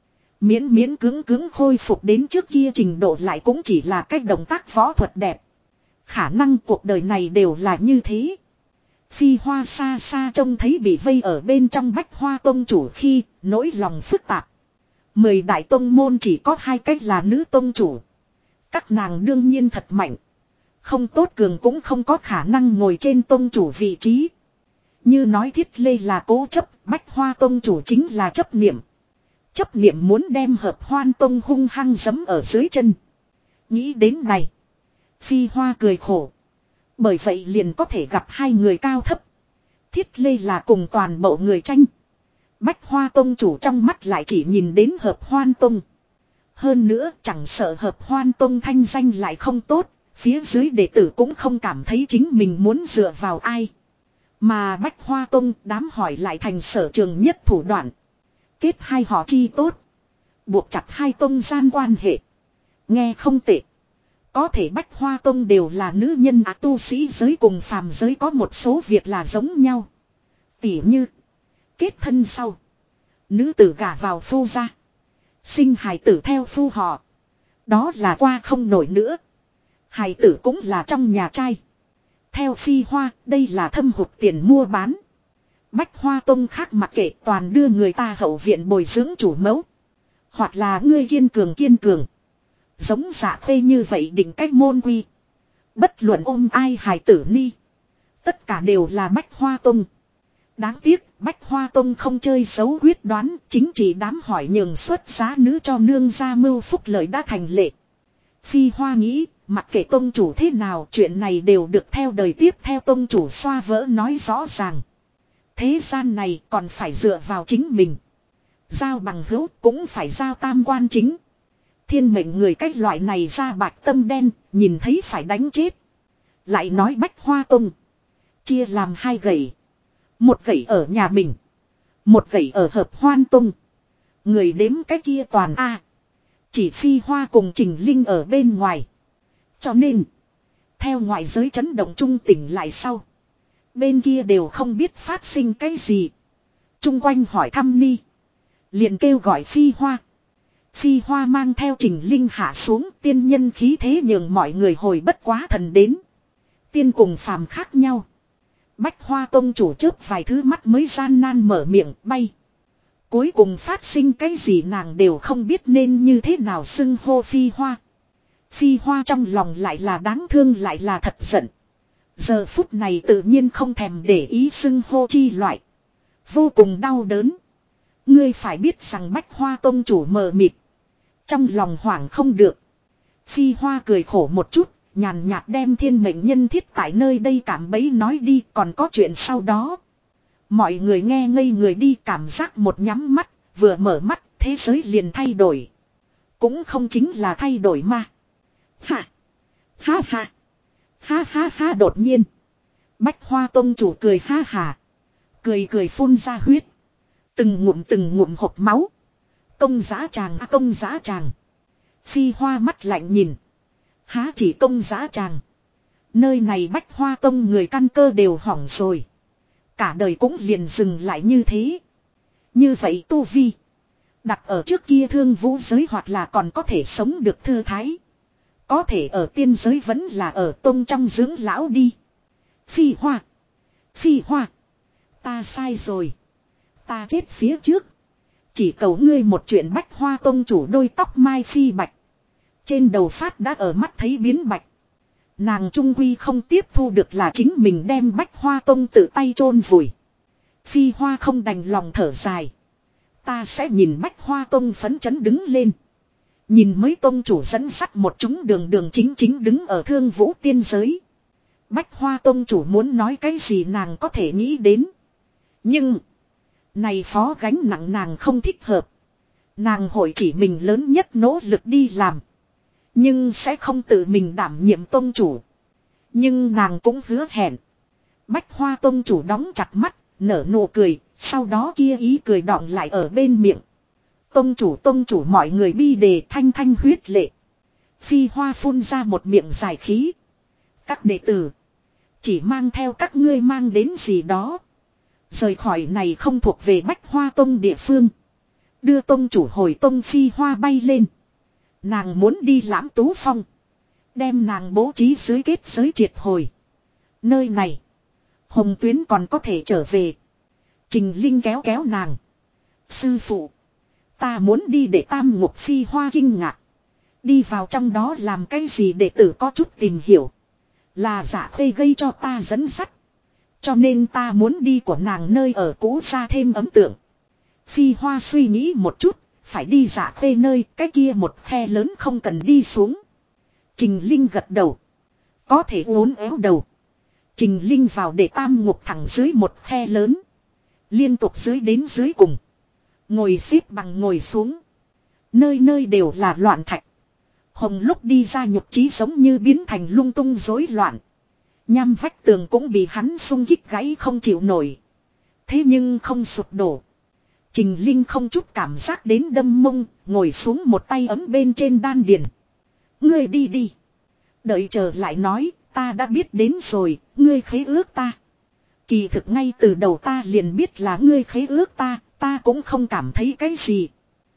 Miễn cưỡng khôi phục đến trước kia trình độ lại cũng chỉ là cách động tác võ thuật đẹp. Khả năng cuộc đời này đều là như thế. Phi Hoa xa xa trông thấy bị vây ở bên trong Bách Hoa Tông chủ khi nỗi lòng phức tạp. 10 đại tông môn chỉ có 2 cách là nữ tông chủ. Các nàng đương nhiên thật mạnh. Không tốt cường cũng không có khả năng ngồi trên tông chủ vị trí. Như nói Thiết Lê là cố chấp, Bách Hoa tông chủ chính là chấp niệm. Chấp niệm muốn đem Hợp Hoan tông hung hăng giẫm ở dưới chân. Nghĩ đến này. Phi Hoa cười khổ. Bởi vậy liền có thể gặp 2 người cao thấp. Thiết Lê là cùng toàn bộ người tranh. Bách Hoa tông chủ trong mắt lại chỉ nhìn đến Hợp Hoan tông. Hơn nữa chẳng sợ Hợp Hoan tông thanh danh lại không tốt. Phía dưới đệ tử cũng không cảm thấy chính mình muốn dựa vào ai. Mà Bách Hoa tông đám hỏi lại thành sở trường nhất thủ đoạn. Kết 2 họ chi tốt. Buộc chặt 2 tông gian quan hệ. Nghe không tệ. Có thể Bách Hoa tông đều là nữ nhân tu sĩ giới cùng phàm giới có một số việc là giống nhau. Tỉ như. Kết thân sau. Nữ tử gả vào phu gia. Sinh hài tử theo phu họ. Đó là qua không nổi nữa. Hài tử cũng là trong nhà trai. Theo Phi Hoa, đây là thâm hụt tiền mua bán. Bách Hoa tông khác mặc kệ toàn đưa người ta hậu viện bồi dưỡng chủ mẫu. Hoặc là ngươi kiên cường. Giống Dạ Khê như vậy định cách môn quy. Bất luận ôm ai hài tử ni. Tất cả đều là Bách Hoa tông. Đáng tiếc, Bách Hoa Tông không chơi xấu quyết đoán, chính trị đám hỏi nhường xuất giá nữ cho nương gia mưu phúc lợi đã thành lệ. Phi Hoa nghĩ, mặc kệ tông chủ thế nào, chuyện này đều được theo đời tiếp theo tông chủ xoa vỡ nói rõ ràng. Thế gian này còn phải dựa vào chính mình. Giao bằng hữu cũng phải giao tam quan chính. Thiên mệnh người cách loại này ra bạch tâm đen, nhìn thấy phải đánh chết. Lại nói Bách Hoa Tông chia làm 2 gậy. Một gậy ở nhà mình, một gậy ở Hợp Hoan Tông. Người đếm cái kia toàn A. Chỉ Phi Hoa cùng Trình Linh ở bên ngoài. Cho nên, theo ngoại giới chấn động trung tỉnh lại sau, bên kia đều không biết phát sinh cái gì. Trung quanh hỏi thăm ni, liền kêu gọi Phi Hoa. Phi Hoa mang theo Trình Linh hạ xuống, tiên nhân khí thế nhường mọi người hồi bất quá thần đến. Tiên cùng phàm khác nhau. Bách Hoa Tông chủ chớp vài thứ mắt mới gian nan mở miệng bay. Cuối cùng phát sinh cái gì nàng đều không biết nên như thế nào xưng hô Phi Hoa. Phi Hoa trong lòng lại là đáng thương lại là thật giận. Giờ phút này tự nhiên không thèm để ý xưng hô chi loại. Vô cùng đau đớn. Ngươi phải biết rằng Bách Hoa Tông chủ mờ mịt. Trong lòng hoảng không được. Phi Hoa cười khổ một chút. Nhàn nhạt đem thiên mệnh nhân thiết tại nơi đây cảm bấy nói đi, còn có chuyện sau đó. Mọi người nghe ngây người đi, cảm giác một nhắm mắt, vừa mở mắt, thế giới liền thay đổi. Cũng không chính là thay đổi mà. Ha! Ha ha! Ha ha ha đột nhiên. Bách Hoa Tông chủ cười ha hà. Cười cười phun ra huyết. Từng ngụm hộc máu. Công giá tràng à, công giá tràng. Phi Hoa mắt lạnh nhìn. Há chỉ công giá tràng. Nơi này Bách Hoa Tông người căn cơ đều hỏng rồi. Cả đời cũng liền dừng lại như thế. Như vậy tu vi. Đặt ở trước kia thương vũ giới hoặc là còn có thể sống được thư thái. Có thể ở tiên giới vẫn là ở tông trong dưỡng lão đi. Phi Hoa. Phi Hoa. Ta sai rồi. Ta chết phía trước. Chỉ cầu ngươi một chuyện Bách Hoa Tông chủ đôi tóc mai phi bạch. Trên đầu phát đã ở mắt thấy biến bạch. Nàng trung quy không tiếp thu được là chính mình đem Bách Hoa Tông tự tay chôn vùi. Phi Hoa không đành lòng thở dài. Ta sẽ nhìn Bách Hoa Tông phấn chấn đứng lên. Nhìn mấy tông chủ dẫn sắt một chúng đường chính đứng ở Thương Vũ tiên giới. Bách Hoa Tông chủ muốn nói cái gì nàng có thể nghĩ đến. Nhưng này phó gánh nặng nàng không thích hợp. Nàng hội chỉ mình lớn nhất nỗ lực đi làm. Nhưng sẽ không tự mình đảm nhiệm tông chủ. Nhưng nàng cũng hứa hẹn. Bách Hoa Tông chủ đóng chặt mắt, nở nụ cười, sau đó kia ý cười đọng lại ở bên miệng. Tông chủ mọi người bi đề thanh thanh huyết lệ. Phi Hoa phun ra một miệng dài khí. Các đệ tử chỉ mang theo các ngươi mang đến gì đó. Rời khỏi này không thuộc về Bách Hoa Tông địa phương. Đưa tông chủ hồi tông. Phi Hoa bay lên. Nàng muốn đi Lãm Tú Phong. Đem nàng bố trí dưới kết giới triệt hồi. Nơi này Hồng Tuyến còn có thể trở về. Trình Linh kéo kéo nàng. Sư phụ. Ta muốn đi để Tam Ngục. Phi Hoa kinh ngạc. Đi vào trong đó làm cái gì đệ tử có chút tìm hiểu. Là Dạ Khê gây cho ta dẫn dắt. Cho nên ta muốn đi của nàng nơi ở cũ ra thêm ấn tượng. Phi Hoa suy nghĩ một chút. Phải đi Dạ Khê nơi cái kia một khe lớn không cần đi xuống. Trình Linh gật đầu. Có thể uốn éo đầu. Trình Linh vào để Tam Ngục thẳng dưới một khe lớn. Liên tục dưới đến dưới cùng. Ngồi xếp bằng ngồi xuống. Nơi nơi đều là loạn thạch. Hồng lúc đi ra nhục trí giống như biến thành lung tung rối loạn. Nham vách tường cũng bị hắn xung kích gãy không chịu nổi. Thế nhưng không sụp đổ. Trình Linh không chút cảm giác đến đâm mông, ngồi xuống một tay ấm bên trên đan điền. Ngươi đi đi. Đợi chờ lại nói, ta đã biết đến rồi, ngươi khế ước ta. Kỳ thực ngay từ đầu ta liền biết là ngươi khế ước ta, ta cũng không cảm thấy cái gì.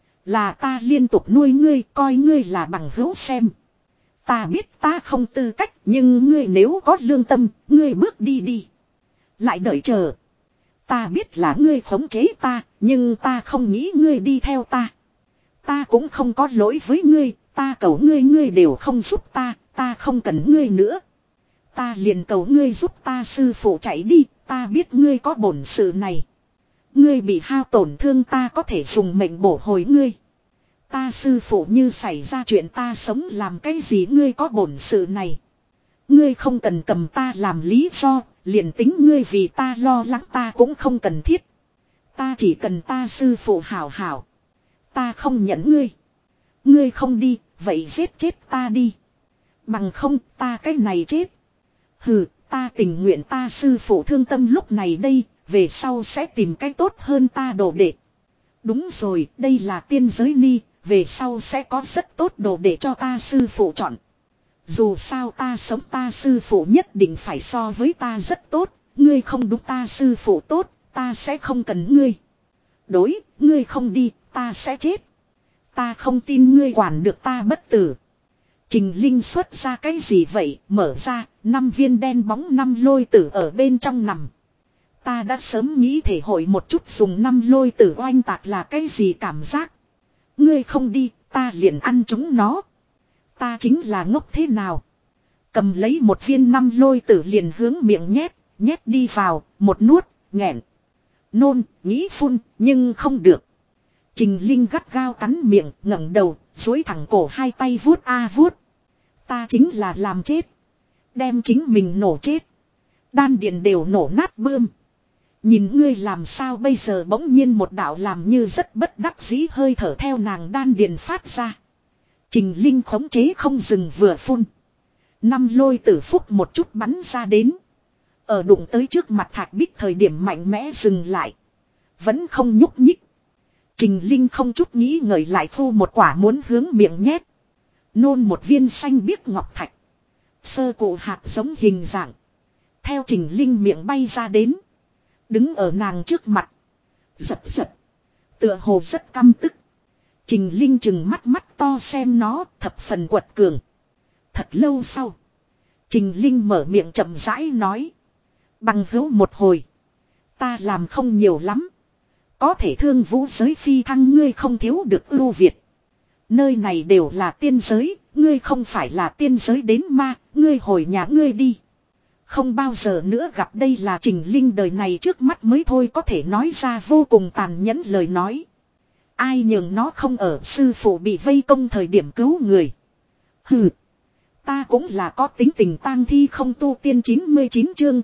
Là ta liên tục nuôi ngươi, coi ngươi là bằng hữu xem. Ta biết ta không tư cách, nhưng ngươi nếu có lương tâm, ngươi bước đi đi. Lại đợi chờ. Ta biết là ngươi khống chế ta, nhưng ta không nghĩ ngươi đi theo ta. Ta cũng không có lỗi với ngươi, ta cầu ngươi ngươi đều không giúp ta, ta không cần ngươi nữa. Ta liền cầu ngươi giúp ta sư phụ chạy đi, ta biết ngươi có bổn sự này. ngươi bị hao tổn thương ta có thể dùng mệnh bổ hồi ngươi. Ta sư phụ như xảy ra chuyện ta sống làm cái gì ngươi có bổn sự này. Ngươi không cần cầm ta làm lý do, liền tính ngươi vì ta lo lắng ta cũng không cần thiết. Ta chỉ cần ta sư phụ hảo hảo. Ta không nhận ngươi. Ngươi không đi, vậy giết chết ta đi. Bằng không ta cái này chết. Hừ, ta tình nguyện ta sư phụ thương tâm lúc này đây, về sau sẽ tìm cách tốt hơn ta đồ đệ. Đúng rồi, đây là tiên giới ni, về sau sẽ có rất tốt đồ đệ cho ta sư phụ chọn. Dù sao ta sống ta sư phụ nhất định phải so với ta rất tốt, ngươi không đúng ta sư phụ tốt, ta sẽ không cần ngươi. Đối, ngươi không đi, ta sẽ chết. Ta không tin ngươi quản được ta bất tử. Trình Linh xuất ra cái gì vậy, mở ra, 5 viên đen bóng 5 lôi tử ở bên trong nằm. Ta đã sớm nghĩ thể hội một chút dùng 5 lôi tử oanh tạc là cái gì cảm giác. Ngươi không đi, ta liền ăn chúng nó. Ta chính là ngốc thế nào. Cầm lấy một viên 5 lôi tử liền hướng miệng nhét, nhét đi vào, một nuốt, nghẹn. Nôn, nghĩ phun, nhưng không được. Trình Linh gắt gao cắn miệng, ngẩng đầu, duỗi thẳng cổ hai tay vuốt vuốt. Ta chính là làm chết. Đem chính mình nổ chết. Đan điện đều nổ nát bươm. Nhìn ngươi làm sao bây giờ bỗng nhiên một đạo làm như rất bất đắc dĩ hơi thở theo nàng đan điện phát ra. Trình Linh khống chế không dừng vừa phun. 5 lôi tử phúc một chút bắn ra đến. Ở đụng tới trước mặt thạch bích thời điểm mạnh mẽ dừng lại. Vẫn không nhúc nhích. Trình Linh không chút nghĩ ngợi lại thu một quả muốn hướng miệng nhét. Nôn một viên xanh biếc ngọc thạch. Sơ cụ hạt giống hình dạng. Theo Trình Linh miệng bay ra đến. Đứng ở nàng trước mặt. Giật giật. Tựa hồ rất căm tức. Trình Linh chừng mắt mắt to xem nó thập phần quật cường. Thật lâu sau. Trình Linh mở miệng chậm rãi nói. Bằng hữu một hồi. Ta làm không nhiều lắm. Có thể thương vũ giới phi thăng ngươi không thiếu được ưu việt. Nơi này đều là tiên giới. Ngươi không phải là tiên giới đến ma. Ngươi hồi nhà ngươi đi. Không bao giờ nữa gặp đây là Trình Linh đời này trước mắt mới thôi có thể nói ra vô cùng tàn nhẫn lời nói. Ai nhường nó không ở sư phụ bị vây công thời điểm cứu người. Hừ. Ta cũng là có tính tình tang thi không tu tiên 99 chương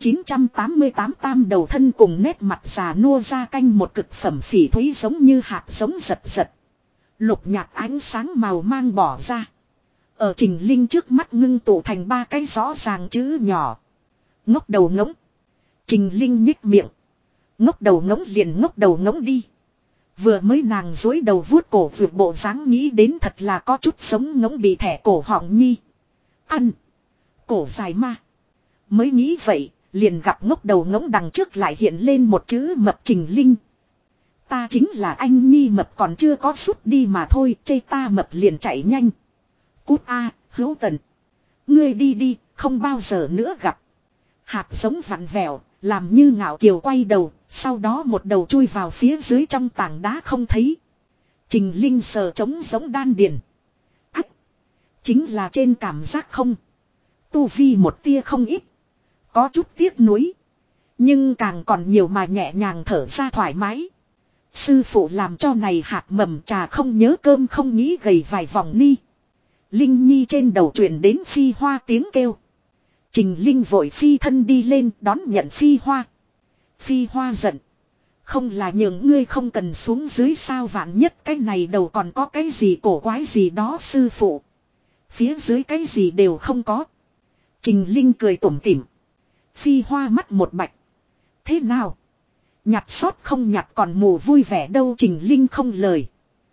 988 tam đầu thân cùng nét mặt già nua ra canh một cực phẩm phỉ thúy giống như hạt giống giật giật. Lục nhạt ánh sáng màu mang bỏ ra. Ở Trình Linh trước mắt ngưng tụ thành 3 cái rõ ràng chữ nhỏ. Ngốc đầu ngỗng. Trình Linh nhích miệng. Ngốc đầu ngỗng liền ngốc đầu ngỗng đi. Vừa mới nàng dối đầu vuốt cổ vượt bộ dáng nghĩ đến thật là có chút sống ngỗng bị thẻ cổ họng nhi. Ăn. Cổ dài ma. Mới nghĩ vậy, liền gặp ngốc đầu ngỗng đằng trước lại hiện lên một chữ mập Trình Linh. Ta chính là anh nhi mập còn chưa có rút đi mà thôi, chê ta mập liền chạy nhanh. Cút hữu tần. Ngươi đi đi, không bao giờ nữa gặp. Hạt giống vặn vẹo, làm như ngạo kiều quay đầu, sau đó một đầu chui vào phía dưới trong tảng đá không thấy. Trình Linh sờ trống giống đan điền. Ách! Chính là trên cảm giác không. Tu vi một tia không ít. Có chút tiếc nuối. Nhưng càng còn nhiều mà nhẹ nhàng thở ra thoải mái. Sư phụ làm cho này hạt mầm trà không nhớ cơm không nghĩ gầy vài vòng ni. Linh Nhi trên đầu truyền đến phi hoa tiếng kêu. Trình Linh vội phi thân đi lên đón nhận phi hoa. Phi hoa giận. Không là nhường ngươi không cần xuống dưới sao vạn nhất cái này đầu còn có cái gì cổ quái gì đó sư phụ. Phía dưới cái gì đều không có. Trình Linh cười tủm tỉm. Phi hoa mắt một bạch. Thế nào? Nhặt sót không nhặt còn mù vui vẻ đâu Trình Linh không lời.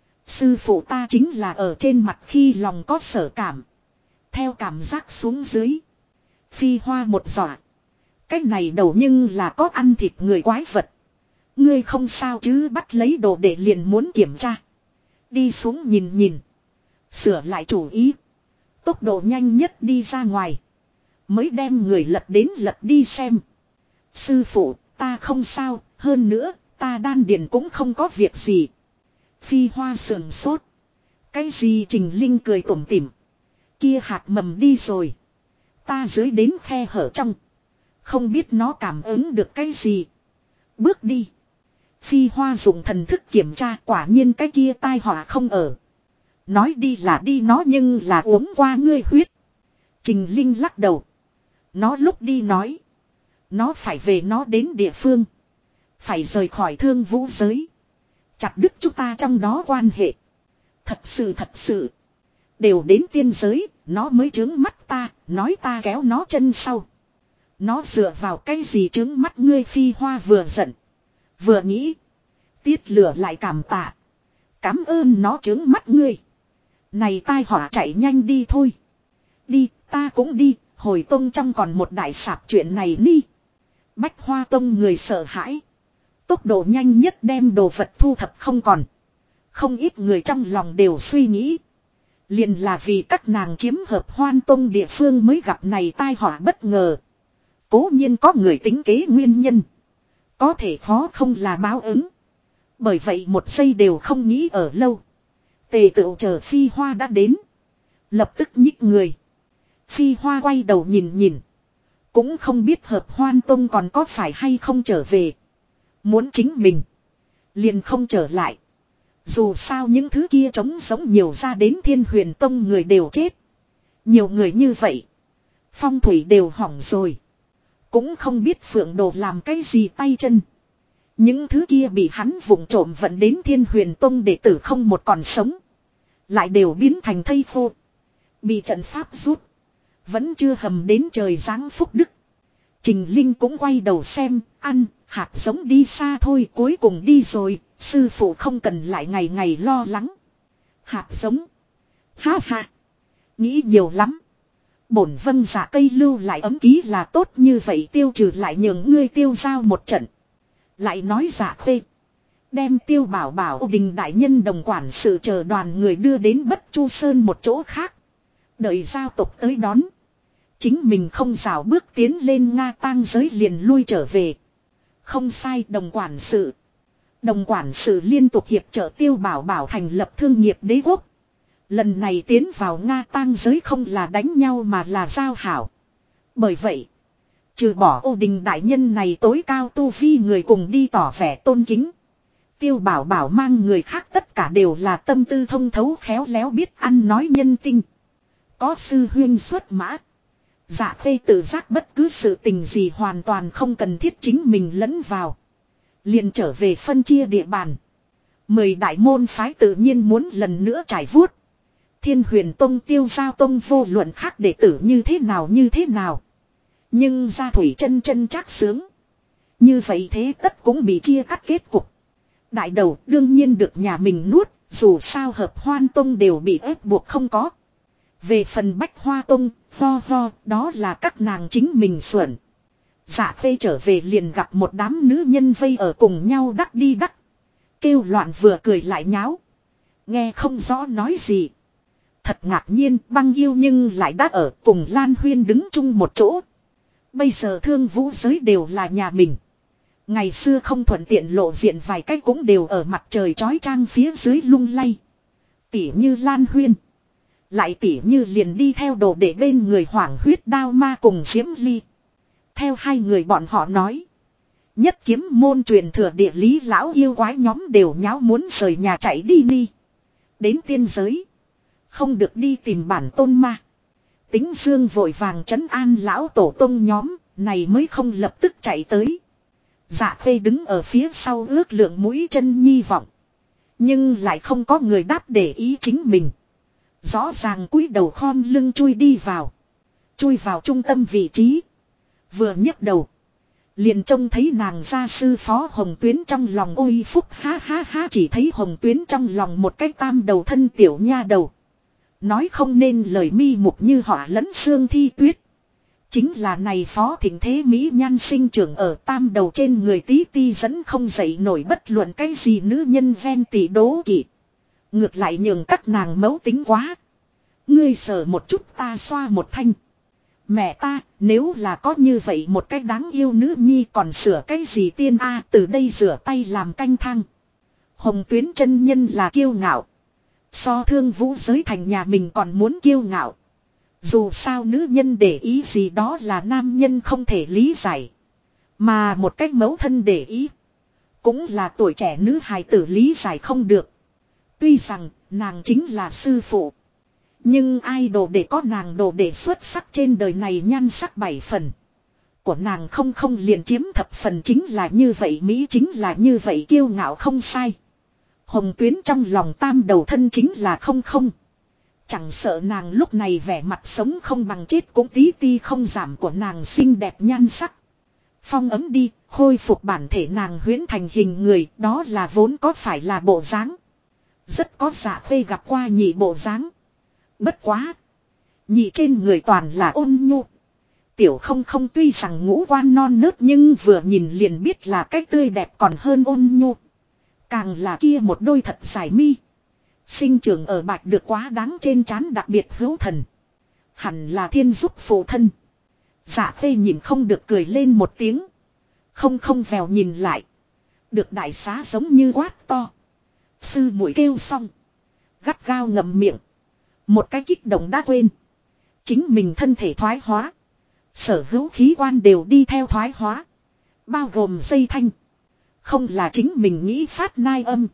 Sư phụ ta chính là ở trên mặt khi lòng có sở cảm. Theo cảm giác xuống dưới. Phi hoa một giọt. Cái này đầu nhưng là có ăn thịt người quái vật. Ngươi không sao chứ bắt lấy đồ để liền muốn kiểm tra. Đi xuống nhìn nhìn. Sửa lại chủ ý. Tốc độ nhanh nhất đi ra ngoài. Mới đem người lật đến lật đi xem. Sư phụ ta không sao. Hơn nữa ta đan điền cũng không có việc gì. Phi hoa sườn sốt. Cái gì Trình Linh cười tủm tỉm. Kia hạt mầm đi rồi. Ta dưới đến khe hở trong. Không biết nó cảm ứng được cái gì. Bước đi. Phi Hoa dùng thần thức kiểm tra, quả nhiên cái kia tai họa không ở. Nói đi là đi, nó nhưng là uống qua ngươi huyết. Trình Linh lắc đầu. Nó lúc đi nói. Nó phải về, nó đến địa phương. Phải rời khỏi Thương Vũ giới. Chặt đứt chúng ta trong đó quan hệ. Thật sự. Đều đến tiên giới, nó mới trướng mắt ta, nói ta kéo nó chân sau. Nó dựa vào cái gì trướng mắt ngươi? Phi Hoa vừa giận. Vừa nghĩ. Tiết lửa lại cảm tạ. Cảm ơn nó trướng mắt ngươi. Này tai họa chạy nhanh đi thôi. Đi, ta cũng đi, hồi tông trong còn một đại sạp chuyện này đi. Bách Hoa Tông người sợ hãi. Tốc độ nhanh nhất đem đồ vật thu thập không còn. Không ít người trong lòng đều suy nghĩ. Liền là vì các nàng chiếm Hợp Hoan Tông địa phương mới gặp này tai họa bất ngờ. Cố nhiên có người tính kế nguyên nhân. Có thể khó không là báo ứng. Bởi vậy một giây đều không nghĩ ở lâu. Tề tựu chờ Phi Hoa đã đến. Lập tức nhích người. Phi Hoa quay đầu nhìn. Cũng không biết Hợp Hoan Tông còn có phải hay không trở về. Muốn chính mình. Liền không trở lại. Dù sao những thứ kia trống giống nhiều ra đến Thiên Huyền Tông người đều chết. Nhiều người như vậy. Phong thủy đều hỏng rồi. Cũng không biết Phượng Đồ làm cái gì tay chân. Những thứ kia bị hắn vụng trộm vận đến Thiên Huyền Tông đệ tử không một còn sống. Lại đều biến thành thây khô. Bị trận pháp rút. Vẫn chưa hầm đến trời giáng phúc đức. Trình Linh cũng quay đầu xem, ăn, hạt giống đi xa thôi, cuối cùng đi rồi, sư phụ không cần lại ngày ngày lo lắng. Hạt giống. Ha ha. Nghĩ nhiều lắm. Bổn Vân giả cây lưu lại ấm ký là tốt như vậy, tiêu trừ lại nhường ngươi tiêu giao một trận. Lại nói giả khê. Đem Tiêu Bảo Bảo Đình đại nhân đồng quản sự chờ đoàn người đưa đến Bất Chu Sơn một chỗ khác. Đợi giao tục tới đón. Chính mình không rào bước tiến lên Nga Tang giới liền lui trở về. Không sai, đồng quản sự. Đồng quản sự liên tục hiệp trợ Tiêu Bảo Bảo thành lập thương nghiệp đế quốc. Lần này tiến vào Nga Tang giới không là đánh nhau mà là giao hảo. Bởi vậy, trừ bỏ Ô Đình đại nhân này tối cao tu vi người cùng đi tỏ vẻ tôn kính. Tiêu Bảo Bảo mang người khác tất cả đều là tâm tư thông thấu khéo léo biết ăn nói nhân tinh. Có sư huyên xuất mã. Dạ Khê tự giác bất cứ sự tình gì hoàn toàn không cần thiết chính mình lẫn vào. Liền trở về phân chia địa bàn. 10 đại môn phái tự nhiên muốn lần nữa trải vuốt. Thiên Huyền Tông Tiêu Giao Tông vô luận khác đệ tử như thế nào. Nhưng gia thủy chân chắc sướng. Như vậy thế tất cũng bị chia cắt kết cục. Đại đầu đương nhiên được nhà mình nuốt, dù sao Hợp Hoan Tông đều bị ép buộc không có. Về phần Bách Hoa Tông, đó là các nàng chính mình xuẩn. Dạ Khê trở về liền gặp một đám nữ nhân vây ở cùng nhau đắc đi đắc. Kêu loạn vừa cười lại nháo. Nghe không rõ nói gì. Thật ngạc nhiên, Băng Yêu nhưng lại đã ở cùng Lan Huyên đứng chung một chỗ. Bây giờ Thương Vũ giới đều là nhà mình. Ngày xưa không thuận tiện lộ diện vài cách cũng đều ở mặt trời chói chang phía dưới lung lay. Tỉ như Lan Huyên. Lại tỉ như liền đi theo đồ để bên người Hoảng Huyết Đao Ma cùng Diễm Ly. Theo hai người bọn họ nói. Nhất kiếm môn truyền thừa địa lý lão yêu quái nhóm đều nháo muốn rời nhà chạy đi đi. Đến tiên giới. Không được đi tìm bản tôn ma. Tính Dương vội vàng trấn an lão tổ tông nhóm. Này mới không lập tức chạy tới. Dạ Khê đứng ở phía sau ước lượng mũi chân nhi vọng. Nhưng lại không có người đáp để ý chính mình. Rõ ràng cúi đầu khom lưng chui đi vào. Chui vào trung tâm vị trí. Vừa nhấc đầu. Liền trông thấy nàng gia sư phó Hồng Tuyến trong lòng ôi phúc ha ha ha, chỉ thấy Hồng Tuyến trong lòng một cái tam đầu thân tiểu nha đầu. Nói không nên lời mi mục như họa lẫn xương thi tuyết. Chính là này phó thịnh thế mỹ nhan sinh trưởng ở tam đầu trên người tí ti dẫn không dậy nổi bất luận cái gì nữ nhân ven tỷ đố kỵ. Ngược lại nhường các nàng mấu tính quá. Ngươi sờ một chút ta xoa một thanh. Mẹ ta, nếu là có như vậy một cái đáng yêu nữ nhi còn sửa cái gì tiên a, từ đây rửa tay làm canh thang. Hồng Tuyến chân nhân là kiêu ngạo. So Thương Vũ giới thành nhà mình còn muốn kiêu ngạo. Dù sao nữ nhân để ý gì đó là nam nhân không thể lý giải. Mà một cách mẫu thân để ý. Cũng là tuổi trẻ nữ hài tử lý giải không được. Tuy rằng nàng chính là sư phụ. Nhưng ai đồ để có nàng đồ để xuất sắc trên đời này nhan sắc 7 phần. Của nàng không liền chiếm thập phần chính là như vậy Mỹ chính là như vậy kiêu ngạo không sai. Hồng tuyến trong lòng tam đầu thân chính là không. Chẳng sợ nàng lúc này vẻ mặt sống không bằng chết cũng tí ti không giảm của nàng xinh đẹp nhan sắc. Phong ấm đi, khôi phục bản thể nàng huyễn thành hình người, đó là vốn có phải là bộ dáng. Rất có Dạ Khê gặp qua nhị bộ dáng. Bất quá. Nhị trên người toàn là ôn nhu. Tiểu không tuy rằng ngũ quan non nớt nhưng vừa nhìn liền biết là cách tươi đẹp còn hơn ôn nhu. Càng là kia một đôi thật dài mi. Sinh trưởng ở bạch được quá đáng trên trán đặc biệt hữu thần. Hẳn là thiên giúp phụ thân. Dạ Khê nhìn không được cười lên một tiếng. Không vèo nhìn lại. Được đại xá giống như quát to. Sư muội kêu xong. Gắt gao ngậm miệng. Một cái kích động đã quên. Chính mình thân thể thoái hóa. Sở hữu khí quan đều đi theo thoái hóa. Bao gồm dây thanh. Không là chính mình nghĩ phát nai âm.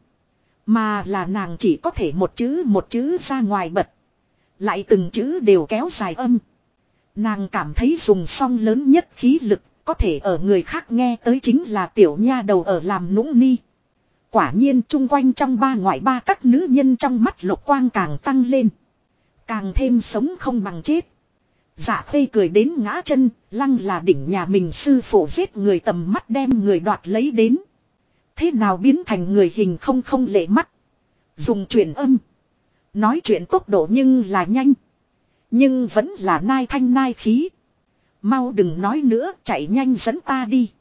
Mà là nàng chỉ có thể một chữ ra ngoài bật. Lại từng chữ đều kéo dài âm. Nàng cảm thấy dùng xong lớn nhất khí lực. Có thể ở người khác nghe tới chính là tiểu nha đầu ở làm nũng ni. Quả nhiên chung quanh trong ba ngoại ba các nữ nhân trong mắt lục quang càng tăng lên. Càng thêm sống không bằng chết. Dạ Khê cười đến ngã chân, lăng là đỉnh nhà mình sư phụ giết người tầm mắt đem người đoạt lấy đến. Thế nào biến thành người hình không lệ mắt. Dùng truyền âm. Nói chuyện tốc độ nhưng là nhanh. Nhưng vẫn là nai thanh nai khí. Mau đừng nói nữa, chạy nhanh dẫn ta đi.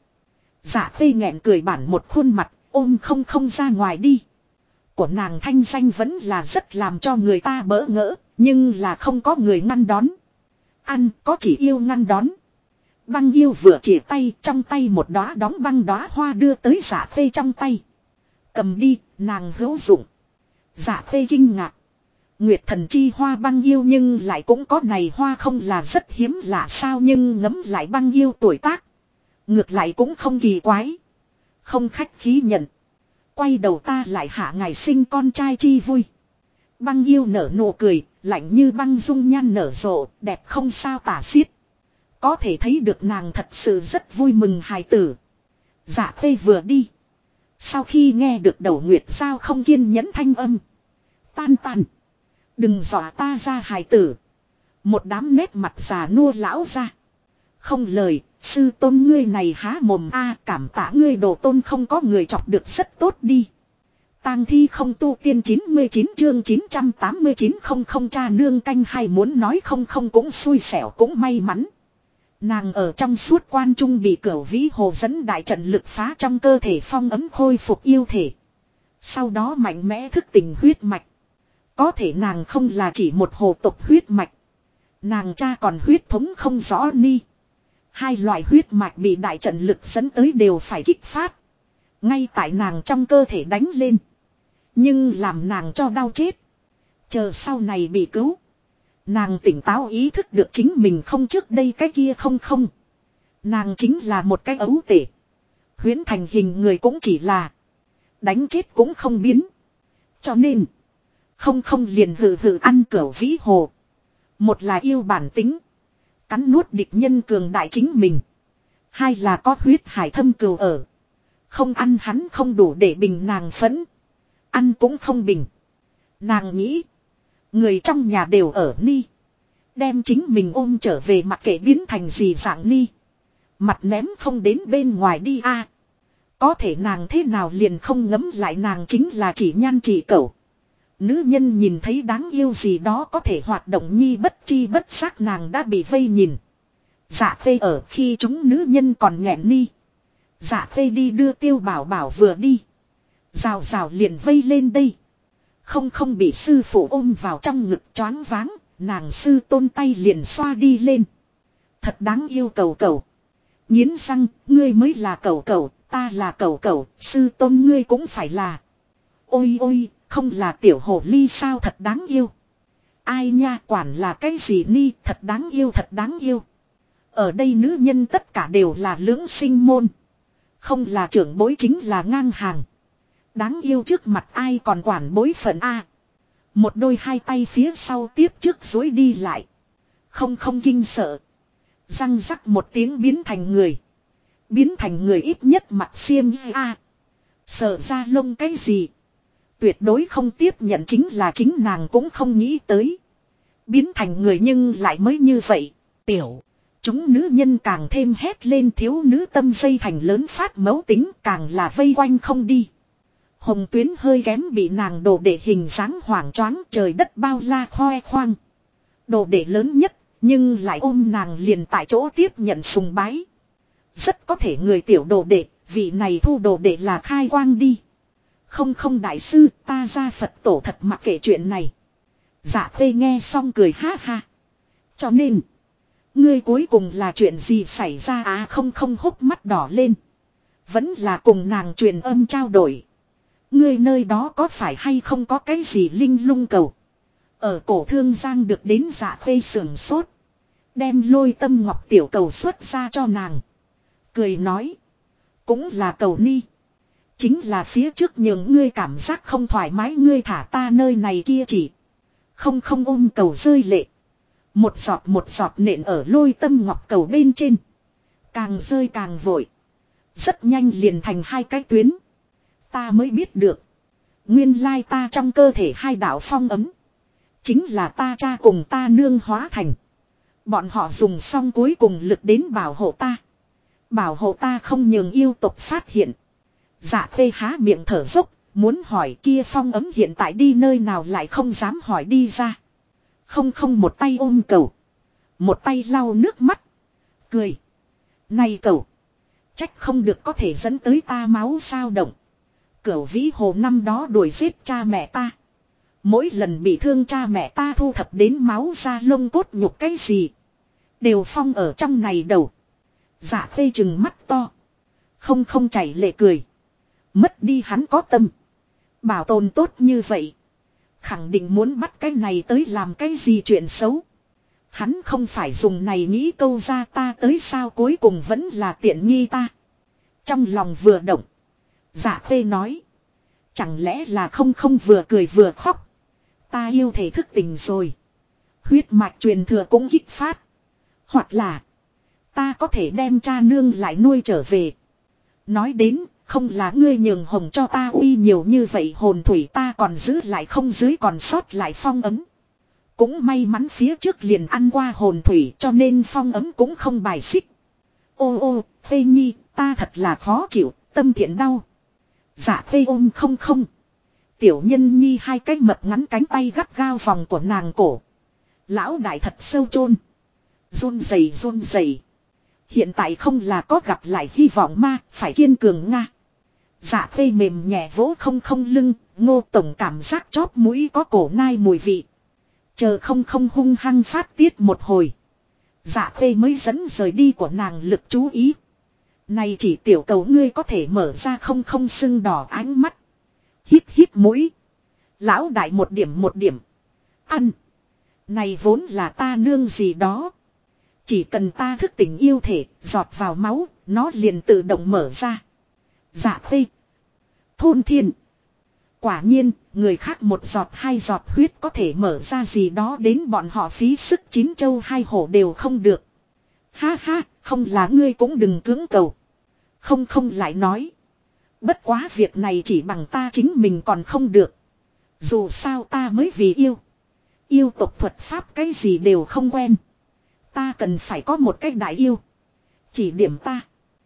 Dạ Khê nghẹn cười bản một khuôn mặt, ôm không ra ngoài đi. Của nàng thanh danh vẫn là rất làm cho người ta bỡ ngỡ, nhưng là không có người ngăn đón. Ăn có chỉ yêu ngăn đón. Băng yêu vừa chìa tay, trong tay một đóa đóng băng đóa hoa đưa tới Dạ Khê trong tay. Cầm đi, nàng hữu dụng. Dạ Khê kinh ngạc. Nguyệt thần chi hoa băng yêu nhưng lại cũng có này hoa không là rất hiếm lạ sao nhưng ngấm lại băng yêu tuổi tác. Ngược lại cũng không kỳ quái. Không khách khí nhận. Quay đầu ta lại hạ ngày sinh con trai chi vui. Băng yêu nở nụ cười, lạnh như băng dung nhan nở rộ, đẹp không sao tả xiết. Có thể thấy được nàng thật sự rất vui mừng hài tử. Dạ Khê vừa đi. Sau khi nghe được đầu Nguyệt sao không kiên nhẫn thanh âm. Tan. Đừng dọa ta ra hài tử. Một đám nét mặt già nua lão ra. Không lời, sư tôn ngươi này há mồm a cảm tạ ngươi đồ tôn không có người chọc được rất tốt đi. Tang thi không tu tiên 99 chương 989 không cha nương canh hay muốn nói không cũng xui xẻo cũng may mắn. Nàng ở trong suốt quan trung bị Cửu Vĩ Hồ dẫn đại trận lực phá trong cơ thể phong ấm khôi phục yêu thể. Sau đó mạnh mẽ thức tỉnh huyết mạch. Có thể nàng không là chỉ một hồ tộc huyết mạch. Nàng cha còn huyết thống không rõ ni. Hai loại huyết mạch bị đại trận lực dẫn tới đều phải kích phát. Ngay tại nàng trong cơ thể đánh lên. Nhưng làm nàng cho đau chết. Chờ sau này bị cứu. Nàng tỉnh táo ý thức được chính mình không trước đây cái kia không. Nàng chính là một cái ấu tể. Huyễn thành hình người cũng chỉ là. Đánh chết cũng không biến. Cho nên. Không liền hừ ăn Cửu Vĩ Hồ. Một là yêu bản tính. Cắn nuốt địch nhân cường đại chính mình. Hai là có huyết hải thâm cừu ở. Không ăn hắn không đủ để bình nàng phẫn. Ăn cũng không bình. Nàng nghĩ. Người trong nhà đều ở ni. Đem chính mình ôm trở về mặc kệ biến thành gì dạng ni. Mặt ném không đến bên ngoài đi a. Có thể nàng thế nào liền không ngấm lại nàng chính là chỉ nhan chỉ cẩu. Nữ nhân nhìn thấy đáng yêu gì đó có thể hoạt động nhi bất chi bất giác nàng đã bị vây nhìn. Dạ Khê ở khi chúng nữ nhân còn nghẹn ni. Dạ Khê đi đưa Tiêu Bảo Bảo vừa đi. Rào liền vây lên đây. Không bị sư phụ ôm vào trong ngực choáng váng. Nàng sư tôn tay liền xoa đi lên. Thật đáng yêu cẩu. Nghiến răng, ngươi mới là cẩu, ta là cẩu, sư tôn ngươi cũng phải là. Ôi, không là tiểu hồ ly sao thật đáng yêu. Ai nha quản là cái gì ni thật đáng yêu. Ở đây nữ nhân tất cả đều là lưỡng sinh môn. Không là trưởng bối chính là ngang hàng. Đáng yêu trước mặt ai còn quản bối phận a. Một đôi hai tay phía sau tiếp trước dối đi lại. Không kinh sợ. Răng rắc một tiếng biến thành người. Biến thành người ít nhất mặt xiêm a. Sợ ra lông cái gì. Tuyệt đối không tiếp nhận chính là chính nàng cũng không nghĩ tới. Biến thành người nhưng lại mới như vậy. Tiểu. Chúng nữ nhân càng thêm hét lên thiếu nữ tâm dây thành lớn phát mấu tính càng là vây quanh không đi. Hồng Tuyến hơi kém bị nàng đồ để hình dáng hoảng choáng trời đất bao la khoe khoang. Đồ để lớn nhất nhưng lại ôm nàng liền tại chỗ tiếp nhận sùng bái. Rất có thể người tiểu đồ đệ, vị này thu đồ đệ là khai quang đi. Không đại sư, ta ra Phật tổ thật mặc kệ chuyện này. Dạ Khê nghe xong cười ha ha. Cho nên, ngươi cuối cùng là chuyện gì xảy ra à không hốc mắt đỏ lên. Vẫn là cùng nàng truyền âm trao đổi. Ngươi nơi đó có phải hay không có cái gì linh lung cầu. Ở cổ thương giang được đến Dạ Khê sườn sốt. Đem lôi tâm ngọc tiểu cầu xuất ra cho nàng. Cười nói. Cũng là cầu ni. Chính là phía trước nhường ngươi cảm giác không thoải mái ngươi thả ta nơi này kia chỉ. Không ôm cầu rơi lệ. Một giọt nện ở lôi tâm ngọc cầu bên trên. Càng rơi càng vội. Rất nhanh liền thành hai cái tuyến. Ta mới biết được. Nguyên lai ta trong cơ thể hai đạo phong ấm. Chính là ta cha cùng ta nương hóa thành. Bọn họ dùng xong cuối cùng lực đến bảo hộ ta. Bảo hộ ta không nhường yêu tộc phát hiện. Dạ Khê há miệng thở dốc. Muốn hỏi kia phong ấm hiện tại đi nơi nào lại không dám hỏi đi ra. Không một tay ôm cầu. Một tay lau nước mắt. Cười. Này cầu. Trách không được có thể dẫn tới ta máu dao động. Cửu vĩ hồ năm đó đuổi giết cha mẹ ta. Mỗi lần bị thương cha mẹ ta thu thập đến máu da lông cốt nhục cái gì. Đều phong ở trong này đầu. Dạ Khê trừng mắt to. Không chảy lệ cười. Mất đi hắn có tâm. Bảo tồn tốt như vậy. Khẳng định muốn bắt cái này tới làm cái gì chuyện xấu. Hắn không phải dùng này nghĩ câu ra ta tới sao cuối cùng vẫn là tiện nghi ta. Trong lòng vừa động. Dạ Khê nói. Chẳng lẽ là không vừa cười vừa khóc. Ta yêu thể thức tình rồi. Huyết mạch truyền thừa cũng kích phát. Hoặc là. Ta có thể đem cha nương lại nuôi trở về. Nói đến. Không là ngươi nhường hồng cho ta uy nhiều như vậy hồn thủy ta còn giữ lại không dưới còn sót lại phong ấm. Cũng may mắn phía trước liền ăn qua hồn thủy cho nên phong ấm cũng không bài xích. Ô Phê Nhi ta thật là khó chịu tâm thiện đau. Dạ Phê ôm không. Tiểu nhân nhi hai cái mập ngắn cánh tay gắt gao vòng của nàng cổ. Lão đại thật sâu chôn. Run rẩy. Hiện tại không là có gặp lại hy vọng ma phải kiên cường nga. Dạ Khê mềm nhẹ vỗ không lưng, Ngô tổng cảm giác chóp mũi có cổ nai mùi vị. Chờ không hung hăng phát tiết một hồi. Dạ Khê mới dẫn rời đi của nàng lực chú ý. Này chỉ tiểu cầu ngươi có thể mở ra không sưng đỏ ánh mắt. Hít mũi. Lão đại một điểm. Ăn. Này vốn là ta nương gì đó. Chỉ cần ta thức tỉnh yêu thể, giọt vào máu, nó liền tự động mở ra. Dạ Khê. Thôn thiên. Quả nhiên, người khác một giọt hai giọt huyết có thể mở ra gì đó đến bọn họ phí sức chín châu hai hổ đều không được. Ha, không là ngươi cũng đừng cưỡng cầu. Không lại nói. Bất quá việc này chỉ bằng ta chính mình còn không được. Dù sao ta mới vì yêu. Yêu tộc thuật pháp cái gì đều không quen. Ta cần phải có một cái đại yêu. Chỉ điểm ta.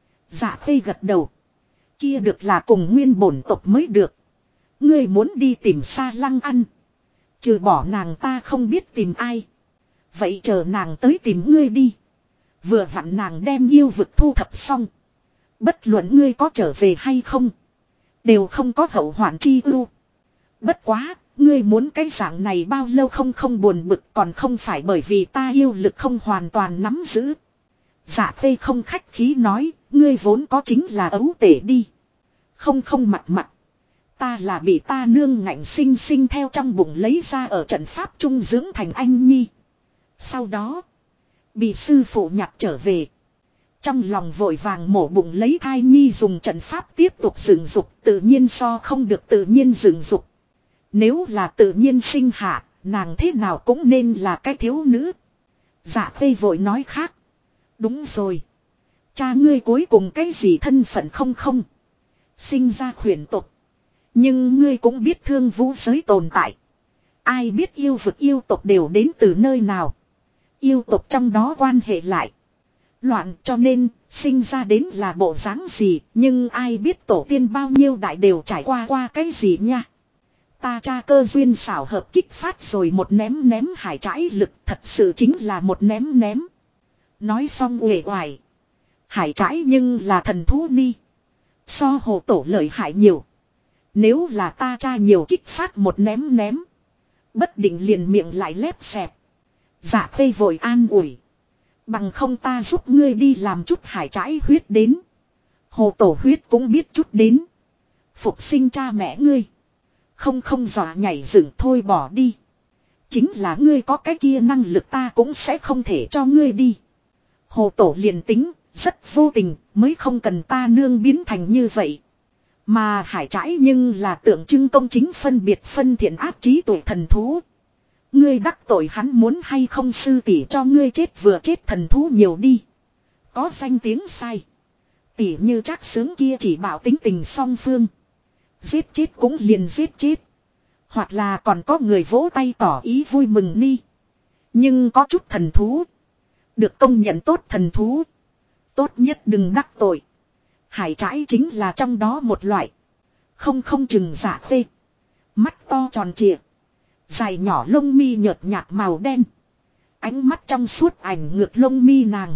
Dạ Khê gật đầu. Kia được là cùng nguyên bổn tộc mới được. Ngươi muốn đi tìm Sa Lăng ăn. Trừ bỏ nàng ta không biết tìm ai. Vậy chờ nàng tới tìm ngươi đi. Vừa vặn nàng đem yêu vực thu thập xong. Bất luận ngươi có trở về hay không. Đều không có hậu hoạn chi ưu. Bất quá, ngươi muốn cái dạng này bao lâu không buồn bực còn không phải bởi vì ta yêu lực không hoàn toàn nắm giữ. Dạ Khê không khách khí nói, ngươi vốn có chính là ấu tể đi. Không mặt. Ta là bị ta nương ngạnh sinh theo trong bụng lấy ra ở trận pháp trung dưỡng thành anh nhi. Sau đó, bị sư phụ nhặt trở về. Trong lòng vội vàng mổ bụng lấy thai nhi dùng trận pháp tiếp tục dựng dục, tự nhiên so không được tự nhiên dựng dục. Nếu là tự nhiên sinh hạ, nàng thế nào cũng nên là cái thiếu nữ. Dạ Khê vội nói khác. Đúng rồi. Cha ngươi cuối cùng cái gì thân phận không. Sinh ra khuyển tộc. Nhưng ngươi cũng biết thương vũ giới tồn tại. Ai biết yêu vực yêu tộc đều đến từ nơi nào. Yêu tộc trong đó quan hệ lại. Loạn cho nên sinh ra đến là bộ dáng gì. Nhưng ai biết tổ tiên bao nhiêu đại đều trải qua cái gì nha. Ta cha cơ duyên xảo hợp kích phát rồi một ném hải trãi lực. Thật sự chính là một ném. Nói xong uể oải. Hải trãi nhưng là thần thú ni. So hồ tổ lợi hại nhiều. Nếu là ta cha nhiều kích phát một ném. Bất định liền miệng lại lép xẹp. Dạ Khê vội an ủi. Bằng không ta giúp ngươi đi làm chút hải trãi huyết đến. Hồ tổ huyết cũng biết chút đến. Phục sinh cha mẹ ngươi. Không dọa nhảy dựng thôi bỏ đi. Chính là ngươi có cái kia năng lực ta cũng sẽ không thể cho ngươi đi. Hồ tổ liền tính, rất vô tình, mới không cần ta nương biến thành như vậy. Mà hải trãi nhưng là tượng trưng công chính phân biệt phân thiện ác trí tuệ thần thú. Ngươi đắc tội hắn muốn hay không sư tỷ cho ngươi chết vừa chết thần thú nhiều đi. Có danh tiếng sai. Tỷ như chắc sướng kia chỉ bảo tính tình song phương. Giết chết cũng liền giết chết. Hoặc là còn có người vỗ tay tỏ ý vui mừng ni. Nhưng có chút thần thú. Được công nhận tốt thần thú. Tốt nhất đừng đắc tội. Hải trãi chính là trong đó một loại. Không chừng Dạ Khê. Mắt to tròn trịa. Dài nhỏ lông mi nhợt nhạt màu đen. Ánh mắt trong suốt ảnh ngược lông mi nàng.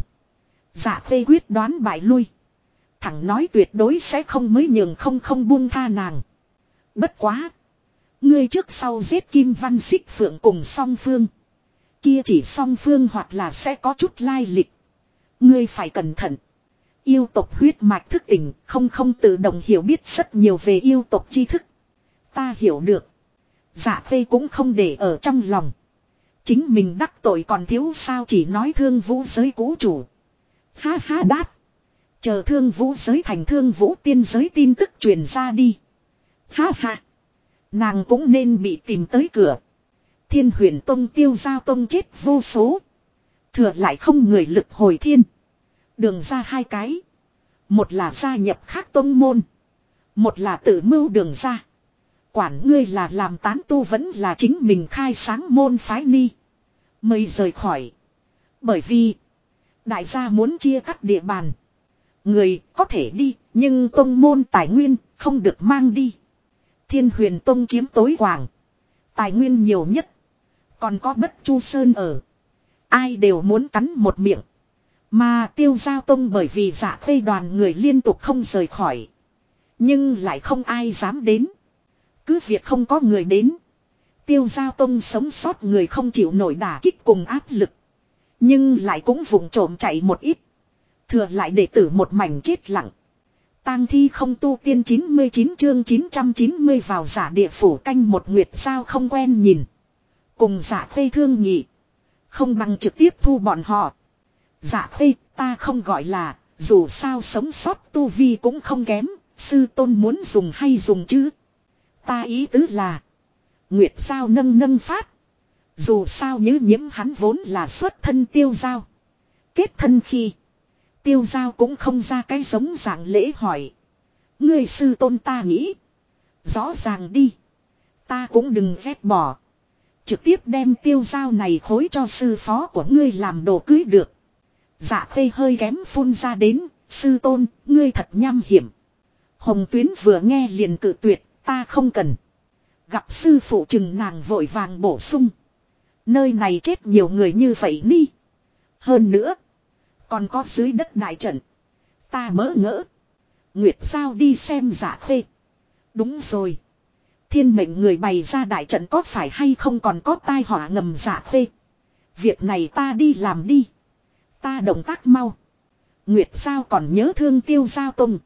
Dạ Khê quyết đoán bại lui. Thẳng nói tuyệt đối sẽ không mới nhường không buông tha nàng. Bất quá. Ngươi trước sau giết Kim Văn Xích Phượng cùng song phương. Kia chỉ song phương hoặc là sẽ có chút lai lịch. Ngươi phải cẩn thận. Yêu tộc huyết mạch thức tỉnh không tự động hiểu biết rất nhiều về yêu tộc tri thức. Ta hiểu được. Dạ Khê cũng không để ở trong lòng. Chính mình đắc tội còn thiếu sao chỉ nói thương vũ giới cũ chủ. Ha đát. Chờ thương vũ giới thành thương vũ tiên giới tin tức truyền ra đi. Ha. Nàng cũng nên bị tìm tới cửa. Thiên Huyền Tông Tiêu Giao Tông chết vô số. Thừa lại không người lực hồi thiên. Đường ra hai cái. Một là gia nhập khác tông môn. Một là tự mưu đường ra. Quản ngươi là làm tán tu vẫn là chính mình khai sáng môn phái ni. Mây rời khỏi. Bởi vì. Đại gia muốn chia cắt địa bàn. Người có thể đi. Nhưng tông môn tài nguyên không được mang đi. Thiên Huyền Tông chiếm tối quảng. Tài nguyên nhiều nhất. Còn có Bất Chu Sơn ở. Ai đều muốn cắn một miệng. Mà Tiêu Giao Tông bởi vì Dạ Khê đoàn người liên tục không rời khỏi. Nhưng lại không ai dám đến. Cứ việc không có người đến. Tiêu Giao Tông sống sót người không chịu nổi đả kích cùng áp lực. Nhưng lại cũng vùng trộm chạy một ít. Thừa lại đệ tử một mảnh chết lặng. Tang thi không tu tiên 99 chương 990 vào giả địa phủ canh một nguyệt sao không quen nhìn. Cùng Dạ Khê thương nghị. Không bằng trực tiếp thu bọn họ. Dạ Khê ta không gọi là. Dù sao sống sót tu vi cũng không kém. Sư tôn muốn dùng hay dùng chứ. Ta ý tứ là. Nguyệt sao nâng phát. Dù sao như nhiễm hắn vốn là xuất thân Tiêu Giao. Kết thân khi. Tiêu Giao cũng không ra cái giống dạng lễ hỏi. Ngươi sư tôn ta nghĩ. Rõ ràng đi. Ta cũng đừng ghét bỏ. Trực tiếp đem Tiêu Giao này khối cho sư phó của ngươi làm đồ cưới được. Dạ Khê hơi kém phun ra đến. Sư tôn, ngươi thật nham hiểm. Hồng Tuyến vừa nghe liền cự tuyệt. Ta không cần. Gặp sư phụ chừng nàng vội vàng bổ sung. Nơi này chết nhiều người như vậy đi. Hơn nữa. Còn có dưới đất đại trận. Ta bỡ ngỡ. Nguyệt Giao đi xem Dạ Khê. Đúng rồi. Thiên mệnh người bày ra đại trận có phải hay không còn có tai họa ngầm Dạ Khê. Việc này ta đi làm đi. Ta động tác mau. Nguyệt Giao còn nhớ thương Tiêu Giao Tông.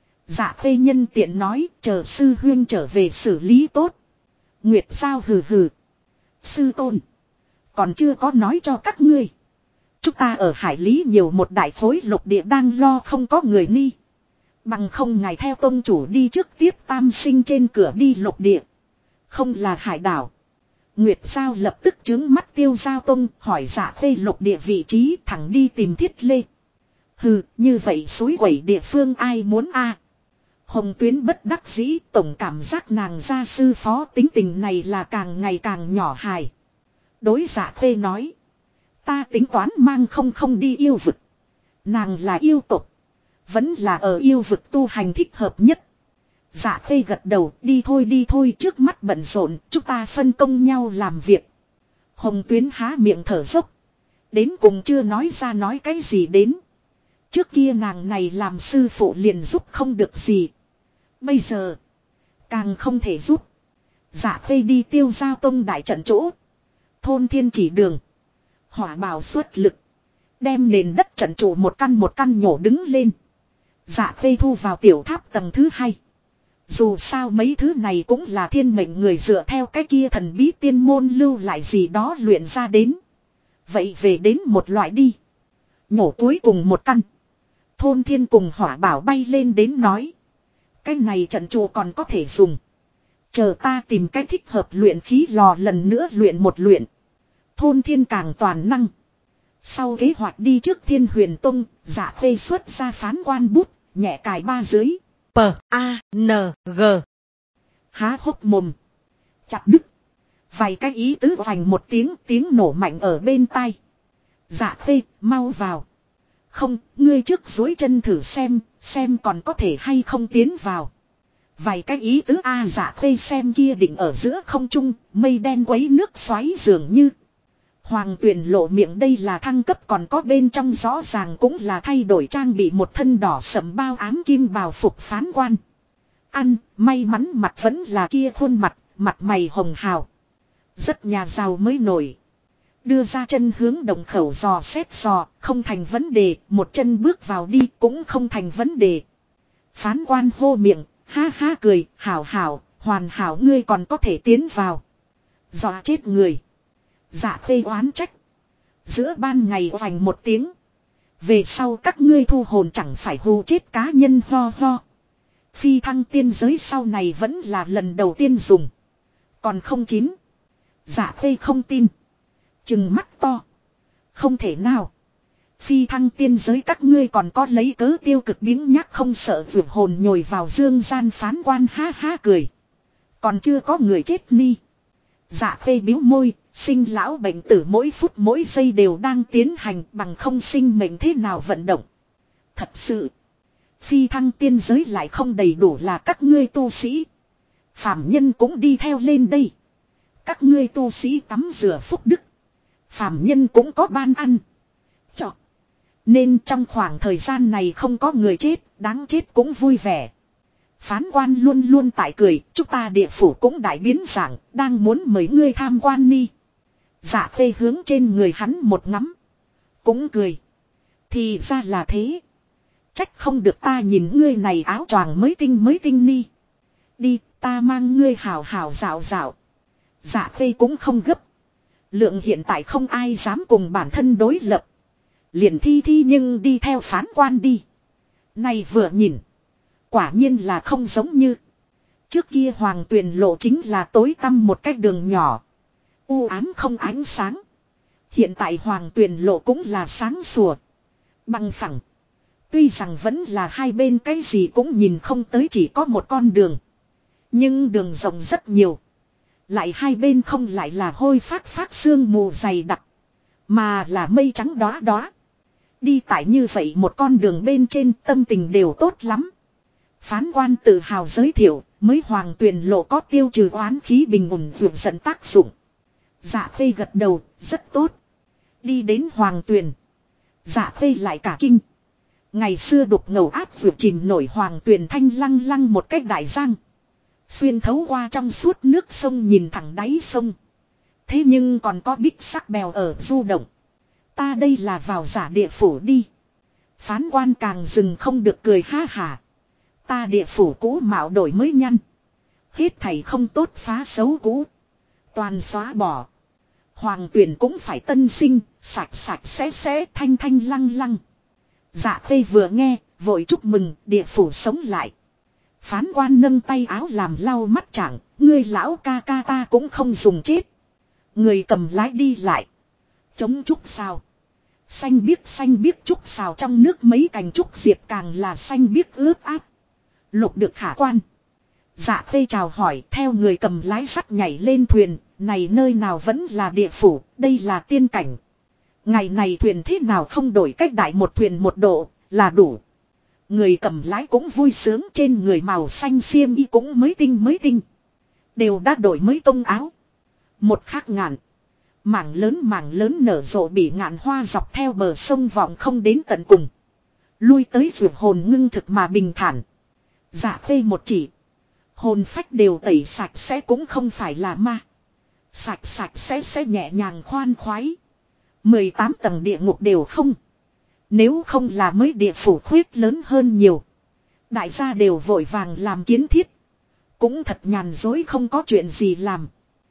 Dạ Khê nhân tiện nói chờ sư huyên trở về xử lý tốt. Nguyệt Giao hừ. Sư tôn. Còn chưa có nói cho các ngươi. chúng ta ở hải lý nhiều một đại khối lục địa đang lo không có người ni. Bằng không ngài theo tông chủ đi trước tiếp tam sinh trên cửa đi lục địa. Không là hải đảo. Nguyệt Giao lập tức trướng mắt Tiêu Giao Tông hỏi Dạ Khê lục địa vị trí thẳng đi tìm Thiết Lê. Hừ, như vậy suối quẩy địa phương ai muốn a? Hồng Tuyến bất đắc dĩ, tổng cảm giác nàng gia sư phó tính tình này là càng ngày càng nhỏ hài. Đối Dạ Khê nói. Ta tính toán mang không đi yêu vực. Nàng là yêu tộc. Vẫn là ở yêu vực tu hành thích hợp nhất. Dạ Khê gật đầu, đi thôi trước mắt bận rộn, chúng ta phân công nhau làm việc. Hồng Tuyến há miệng thở dốc. Đến cùng chưa nói ra nói cái gì đến. Trước kia nàng này làm sư phụ liền giúp không được gì. Bây giờ, càng không thể giúp. Dạ Khê đi Tiêu Giao Tông đại trận chỗ. Thôn Thiên chỉ đường. Hỏa bào xuất lực. Đem nền đất trận trụ một căn nhổ đứng lên. Dạ Khê thu vào tiểu tháp tầng thứ 2. Dù sao mấy thứ này cũng là thiên mệnh người dựa theo cái kia thần bí tiên môn lưu lại gì đó luyện ra đến. Vậy về đến một loại đi. Nhổ cuối cùng một căn. Thôn Thiên cùng hỏa bảo bay lên đến nói. Cái này trận trụ còn có thể dùng. Chờ ta tìm cách thích hợp luyện khí lò lần nữa luyện một luyện. Thôn Thiên càng toàn năng. Sau kế hoạch đi trước Thiên Huyền Tông, Dạ Khê xuất ra phán quan bút, nhẹ cài ba dưới. P-A-N-G. Há hốc mồm. Chặt đứt. Vài cái ý tứ vành một tiếng nổ mạnh ở bên tai. Dạ Khê, mau vào. Không, ngươi trước duỗi chân thử xem còn có thể hay không tiến vào. Vài cái ý tứ A Dạ Khê xem kia định ở giữa không trung, mây đen quấy nước xoáy dường như. Hoàng Tuyền lộ miệng đây là thăng cấp còn có bên trong rõ ràng cũng là thay đổi trang bị một thân đỏ sẫm bao ám kim bào phục phán quan. May mắn mặt vẫn là kia khuôn mặt mày hồng hào. Rất nhà giàu mới nổi. Đưa ra chân hướng đồng khẩu dò xét dò, không thành vấn đề, một chân bước vào đi cũng không thành vấn đề. Phán quan hô miệng, ha ha cười, hảo, hoàn hảo ngươi còn có thể tiến vào. Dọa chết người. Dạ Khê oán trách. Giữa ban ngày vành một tiếng. Về sau các ngươi thu hồn chẳng phải hù chết cá nhân ho. Phi thăng tiên giới sau này vẫn là lần đầu tiên dùng. Còn không chín. Dạ Khê không tin. Chừng mắt to. Không thể nào. Phi thăng tiên giới các ngươi còn có lấy cớ tiêu cực biếng nhác không sợ vượt hồn nhồi vào dương gian phán quan ha ha cười. Còn chưa có người chết ni. Dạ Khê biếu môi, sinh lão bệnh tử mỗi phút mỗi giây đều đang tiến hành bằng không sinh mệnh thế nào vận động. Thật sự, phi thăng tiên giới lại không đầy đủ là các ngươi tu sĩ. Phạm nhân cũng đi theo lên đây. Các ngươi tu sĩ tắm rửa phúc đức. Phạm nhân cũng có ban ăn. Chọ. Nên trong khoảng thời gian này không có người chết, đáng chết cũng vui vẻ. Phán quan luôn luôn tại cười, chúng ta địa phủ cũng đại biến dạng, đang muốn mời ngươi tham quan ni. Dạ Khê hướng trên người hắn một ngắm. Cũng cười. Thì ra là thế. Trách không được ta nhìn ngươi này áo choàng mới tinh ni. Đi, ta mang ngươi hào dạo. Dạ Khê cũng không gấp. Lượng hiện tại không ai dám cùng bản thân đối lập. Liền thi nhưng đi theo phán quan đi. Này vừa nhìn. Quả nhiên là không giống như. Trước kia Hoàng Tuyền lộ chính là tối tăm một cái đường nhỏ. U ám không ánh sáng. Hiện tại Hoàng Tuyền lộ cũng là sáng sủa. Bằng phẳng. Tuy rằng vẫn là hai bên cái gì cũng nhìn không tới chỉ có một con đường. Nhưng đường rộng rất nhiều. Lại hai bên không lại là hôi phát sương mù dày đặc. Mà là mây trắng đóa. Đi tại như vậy một con đường bên trên tâm tình đều tốt lắm. Phán quan tự hào giới thiệu, mới Hoàng Tuyền lộ có tiêu trừ oán khí bình ổn vượt giận tác dụng. Dạ Khê gật đầu, rất tốt. Đi đến Hoàng Tuyền. Dạ Khê lại cả kinh. Ngày xưa đục ngầu áp vượt chìm nổi Hoàng Tuyền thanh lăng một cách đại giang. Xuyên thấu qua trong suốt nước sông nhìn thẳng đáy sông. Thế nhưng còn có bích sắc bèo ở du động. Ta đây là vào giả địa phủ đi. Phán quan càng dừng không được cười ha hả. Ta địa phủ cũ mạo đổi mới nhăn. Hết thảy không tốt phá xấu cũ. Toàn xóa bỏ. Hoàng tuyển cũng phải tân sinh, sạch sạch sẽ thanh thanh lăng lăng. Dạ Khê vừa nghe, vội chúc mừng, địa phủ sống lại. Phán quan nâng tay áo làm lau mắt chẳng, ngươi lão ca ca ta cũng không dùng chết. Người cầm lái đi lại. Chống trúc sao. Xanh biếc trúc xào trong nước mấy cành trúc diệp càng là xanh biếc ướt át. Lục được khả quan. Dạ Khê chào hỏi theo người cầm lái sắt nhảy lên thuyền. Này nơi nào vẫn là địa phủ, đây là tiên cảnh. Ngày này thuyền thế nào không đổi cách đại một thuyền một độ, là đủ. Người cầm lái cũng vui sướng trên người màu xanh xiêm y cũng mới tinh. Đều đã đổi mới tông áo. Một khắc ngàn. Mảng lớn nở rộ bị ngạn hoa dọc theo bờ sông vọng không đến tận cùng. Lui tới ruột hồn ngưng thực mà bình thản. Dạ Khê một chỉ. Hồn phách đều tẩy sạch sẽ cũng không phải là ma. Sạch sẽ nhẹ nhàng khoan khoái. 18 tầng địa ngục đều không. Nếu không là mới địa phủ khuyết lớn hơn nhiều. Đại gia đều vội vàng làm kiến thiết. Cũng thật nhàn dối không có chuyện gì làm.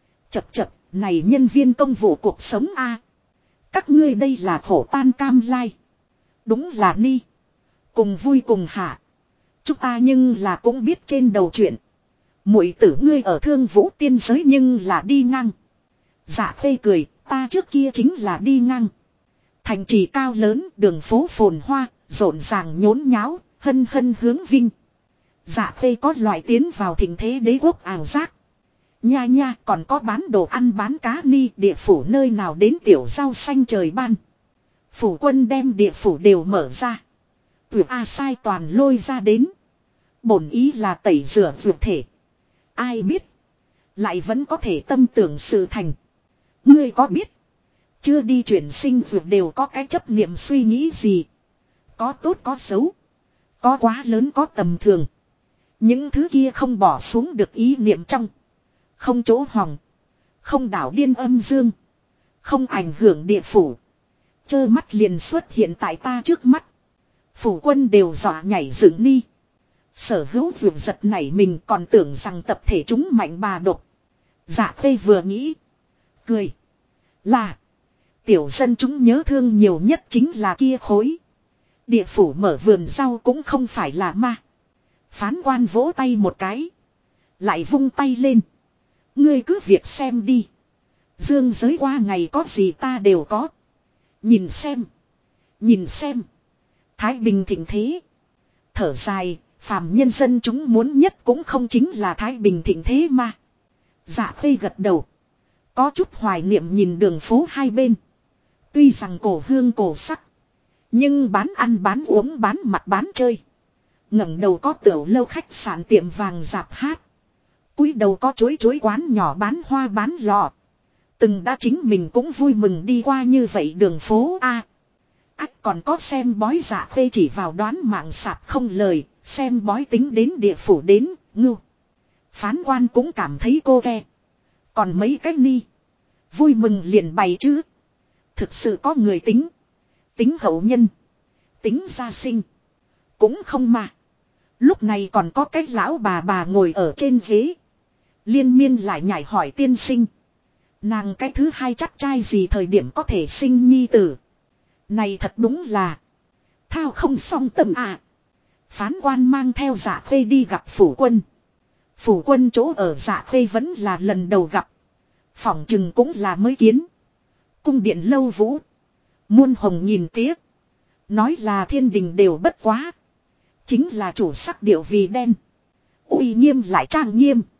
Chập này nhân viên công vụ cuộc sống a. Các ngươi đây là khổ tan cam lai. Đúng là ni. Cùng vui cùng hạ. Chúng ta nhưng là cũng biết trên đầu chuyện. Muội tử ngươi ở Thương Vũ tiên giới nhưng là đi ngang. Dạ Khê cười, ta trước kia chính là đi ngang. Thành trì cao lớn, đường phố phồn hoa, rộn ràng nhốn nháo, hân hướng vinh. Dạ Khê có loại tiến vào thịnh thế đế quốc ảo giác. Nha còn có bán đồ ăn bán cá ni, địa phủ nơi nào đến tiểu rau xanh trời ban. Phủ quân đem địa phủ đều mở ra. Tuyệt A sai toàn lôi ra đến. Bổn ý là tẩy rửa vượt thể. Ai biết. Lại vẫn có thể tâm tưởng sự thành. Ngươi có biết. Chưa đi chuyển sinh vượt đều có cái chấp niệm suy nghĩ gì. Có tốt có xấu. Có quá lớn có tầm thường. Những thứ kia không bỏ xuống được ý niệm trong. Không chỗ hòng. Không đảo điên âm dương. Không ảnh hưởng địa phủ. Chơ mắt liền xuất hiện tại ta trước mắt. Phủ quân đều dọa nhảy dựng ni. Sở hữu vượt giật nảy mình còn tưởng rằng tập thể chúng mạnh bà độc. Dạ Khê vừa nghĩ. Cười. Là. Tiểu dân chúng nhớ thương nhiều nhất chính là kia khối. Địa phủ mở vườn rau cũng không phải là ma. Phán quan vỗ tay một cái. Lại vung tay lên. Ngươi cứ việc xem đi. Dương giới qua ngày có gì ta đều có. Nhìn xem. Nhìn xem. Thái bình thịnh thế. Thở dài. Phàm nhân dân chúng muốn nhất cũng không chính là thái bình thịnh thế mà. Dạ Khê gật đầu. Có chút hoài niệm nhìn đường phố hai bên. Tuy rằng cổ hương cổ sắc. Nhưng bán ăn bán uống bán mặt bán chơi. Ngẩng đầu có tiểu lâu khách sạn tiệm vàng dạp hát. Cúi đầu có chối quán nhỏ bán hoa bán lọ. Từng đã chính mình cũng vui mừng đi qua như vậy đường phố A. Ách còn có xem bói. Dạ Khê chỉ vào đoán mạng sạp không lời. Xem bói tính đến địa phủ đến ngưu. Phán quan cũng cảm thấy cô ghe. Còn mấy cách ni. Vui mừng liền bày chứ. Thực sự có người tính. Tính hậu nhân. Tính gia sinh. Cũng không mà. Lúc này còn có cái lão bà ngồi ở trên ghế. Liên miên lại nhảy hỏi tiên sinh. Nàng cái thứ hai chắc trai gì thời điểm có thể sinh nhi tử. Này thật đúng là. Thao không xong tâm à. Phán quan mang theo Dạ Khê đi gặp phủ quân. Phủ quân chỗ ở Dạ Khê vẫn là lần đầu gặp. Phỏng chừng cũng là mới kiến. Cung điện lâu vũ. Muôn hồng nhìn tiếc. Nói là thiên đình đều bất quá. Chính là chủ sắc điệu vì đen. Uy nghiêm lại trang nghiêm.